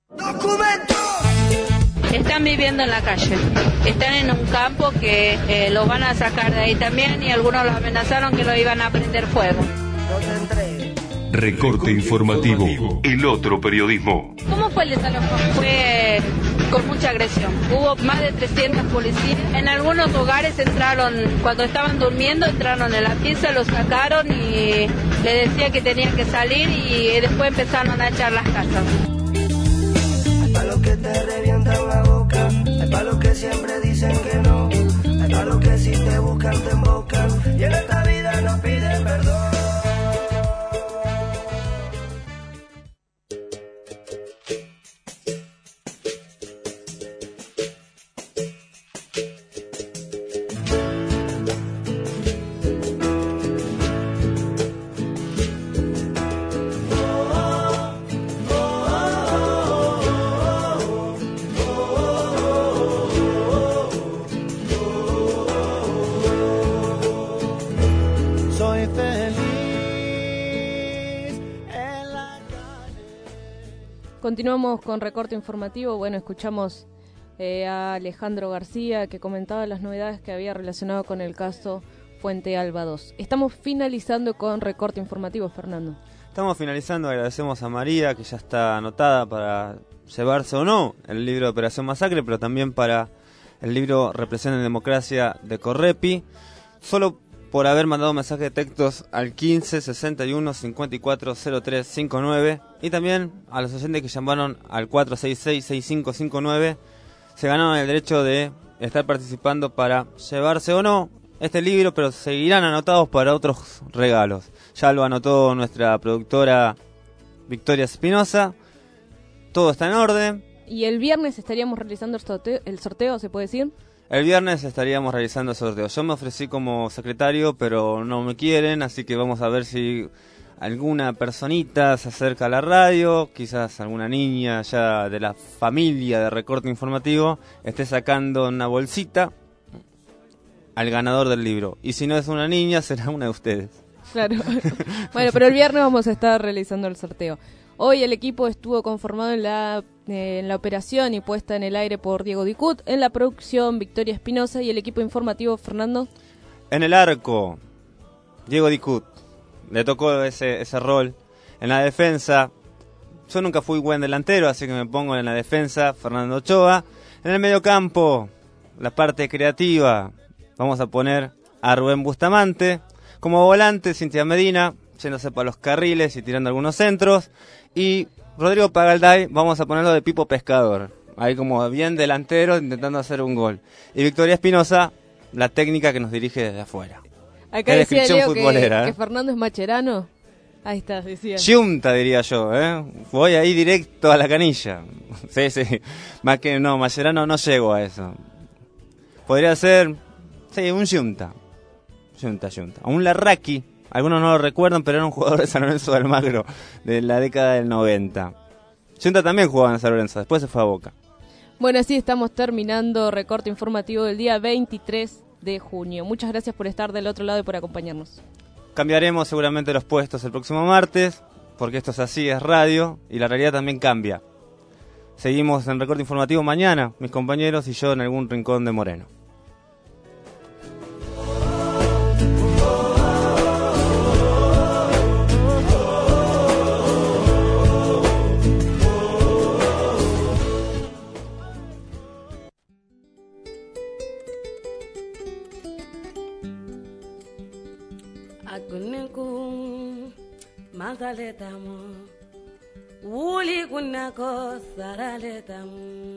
Están viviendo en la calle, están en un campo que eh, los van a sacar de ahí también y algunos los amenazaron que lo iban a prender fuego. Recorte informativo, el otro periodismo. ¿Cómo fue el desalojo? Fue con mucha agresión. Hubo más de trescientos policías. En algunos hogares entraron, cuando estaban durmiendo, entraron en la pieza, los sacaron y le decía que tenían que salir y después empezaron a echar las casas. Hay palos que te revientan la boca, hay palos que siempre dicen que no, hay palos que si te buscan te embocan y en esta vida no piden perdón. Continuamos con recorte informativo. Bueno, escuchamos eh, a Alejandro García que comentaba las novedades que había relacionado con el caso Fuente Alba dos. Estamos finalizando con recorte informativo, Fernando. Estamos finalizando, agradecemos a María que ya está anotada para llevarse o no el libro de Operación Masacre, pero también para el libro Represión en Democracia de Correpi. Solo por haber mandado mensaje de textos al quince sesenta y uno cincuenta y cuatro cero tres cincuenta y nueve y también a los oyentes que llamaron al cuatro seis seis seis cinco cinco nueve se ganaron el derecho de estar participando para llevarse o no este libro, pero seguirán anotados para otros regalos. Ya lo anotó nuestra productora Victoria Espinosa, todo está en orden. Y el viernes estaríamos realizando el sorteo, el sorteo, ¿se puede decir? El viernes estaríamos realizando el sorteo. Yo me ofrecí como secretario, pero no me quieren, así que vamos a ver si alguna personita se acerca a la radio, quizás alguna niña ya de la familia de Recorte Informativo esté sacando una bolsita al ganador del libro. Y si no es una niña, será una de ustedes. Claro. Bueno, pero el viernes vamos a estar realizando el sorteo. Hoy el equipo estuvo conformado en la, eh, en la operación y puesta en el aire por Diego Dicut, en la producción Victoria Espinosa y el equipo informativo Fernando. En el arco, Diego Dicut, le tocó ese, ese rol. En la defensa, yo nunca fui buen delantero, así que me pongo en la defensa, Fernando Ochoa. En el mediocampo, la parte creativa, vamos a poner a Rubén Bustamante. Como volante, Cintia Medina, yéndose para los carriles y tirando algunos centros. Y Rodrigo Pagalday, vamos a ponerlo de Pipo Pescador. Ahí como bien delantero, intentando hacer un gol. Y Victoria Espinosa, la técnica que nos dirige desde afuera. Acá es decía descripción Leo futbolera, que, ¿eh? que Fernando es macherano. Ahí está, decía. Yunta, diría yo, ¿eh? Voy ahí directo a la canilla. Sí, sí. Más que no, Mascherano no llego a eso. Podría ser, sí, un Yunta. Yunta, Yunta. Un Larraqui. Algunos no lo recuerdan, pero era un jugador de San Lorenzo de Almagro de la década del noventa. Yunta también jugaba en San Lorenzo, después se fue a Boca. Bueno, así estamos terminando recorte informativo del día veintitrés de junio. Muchas gracias por estar del otro lado y por acompañarnos. Cambiaremos seguramente los puestos el próximo martes, porque esto es así, es radio, y la realidad también cambia. Seguimos en recorte informativo mañana, mis compañeros y yo en algún rincón de Moreno. Agunekum magaletamu wuli kunako saraletamu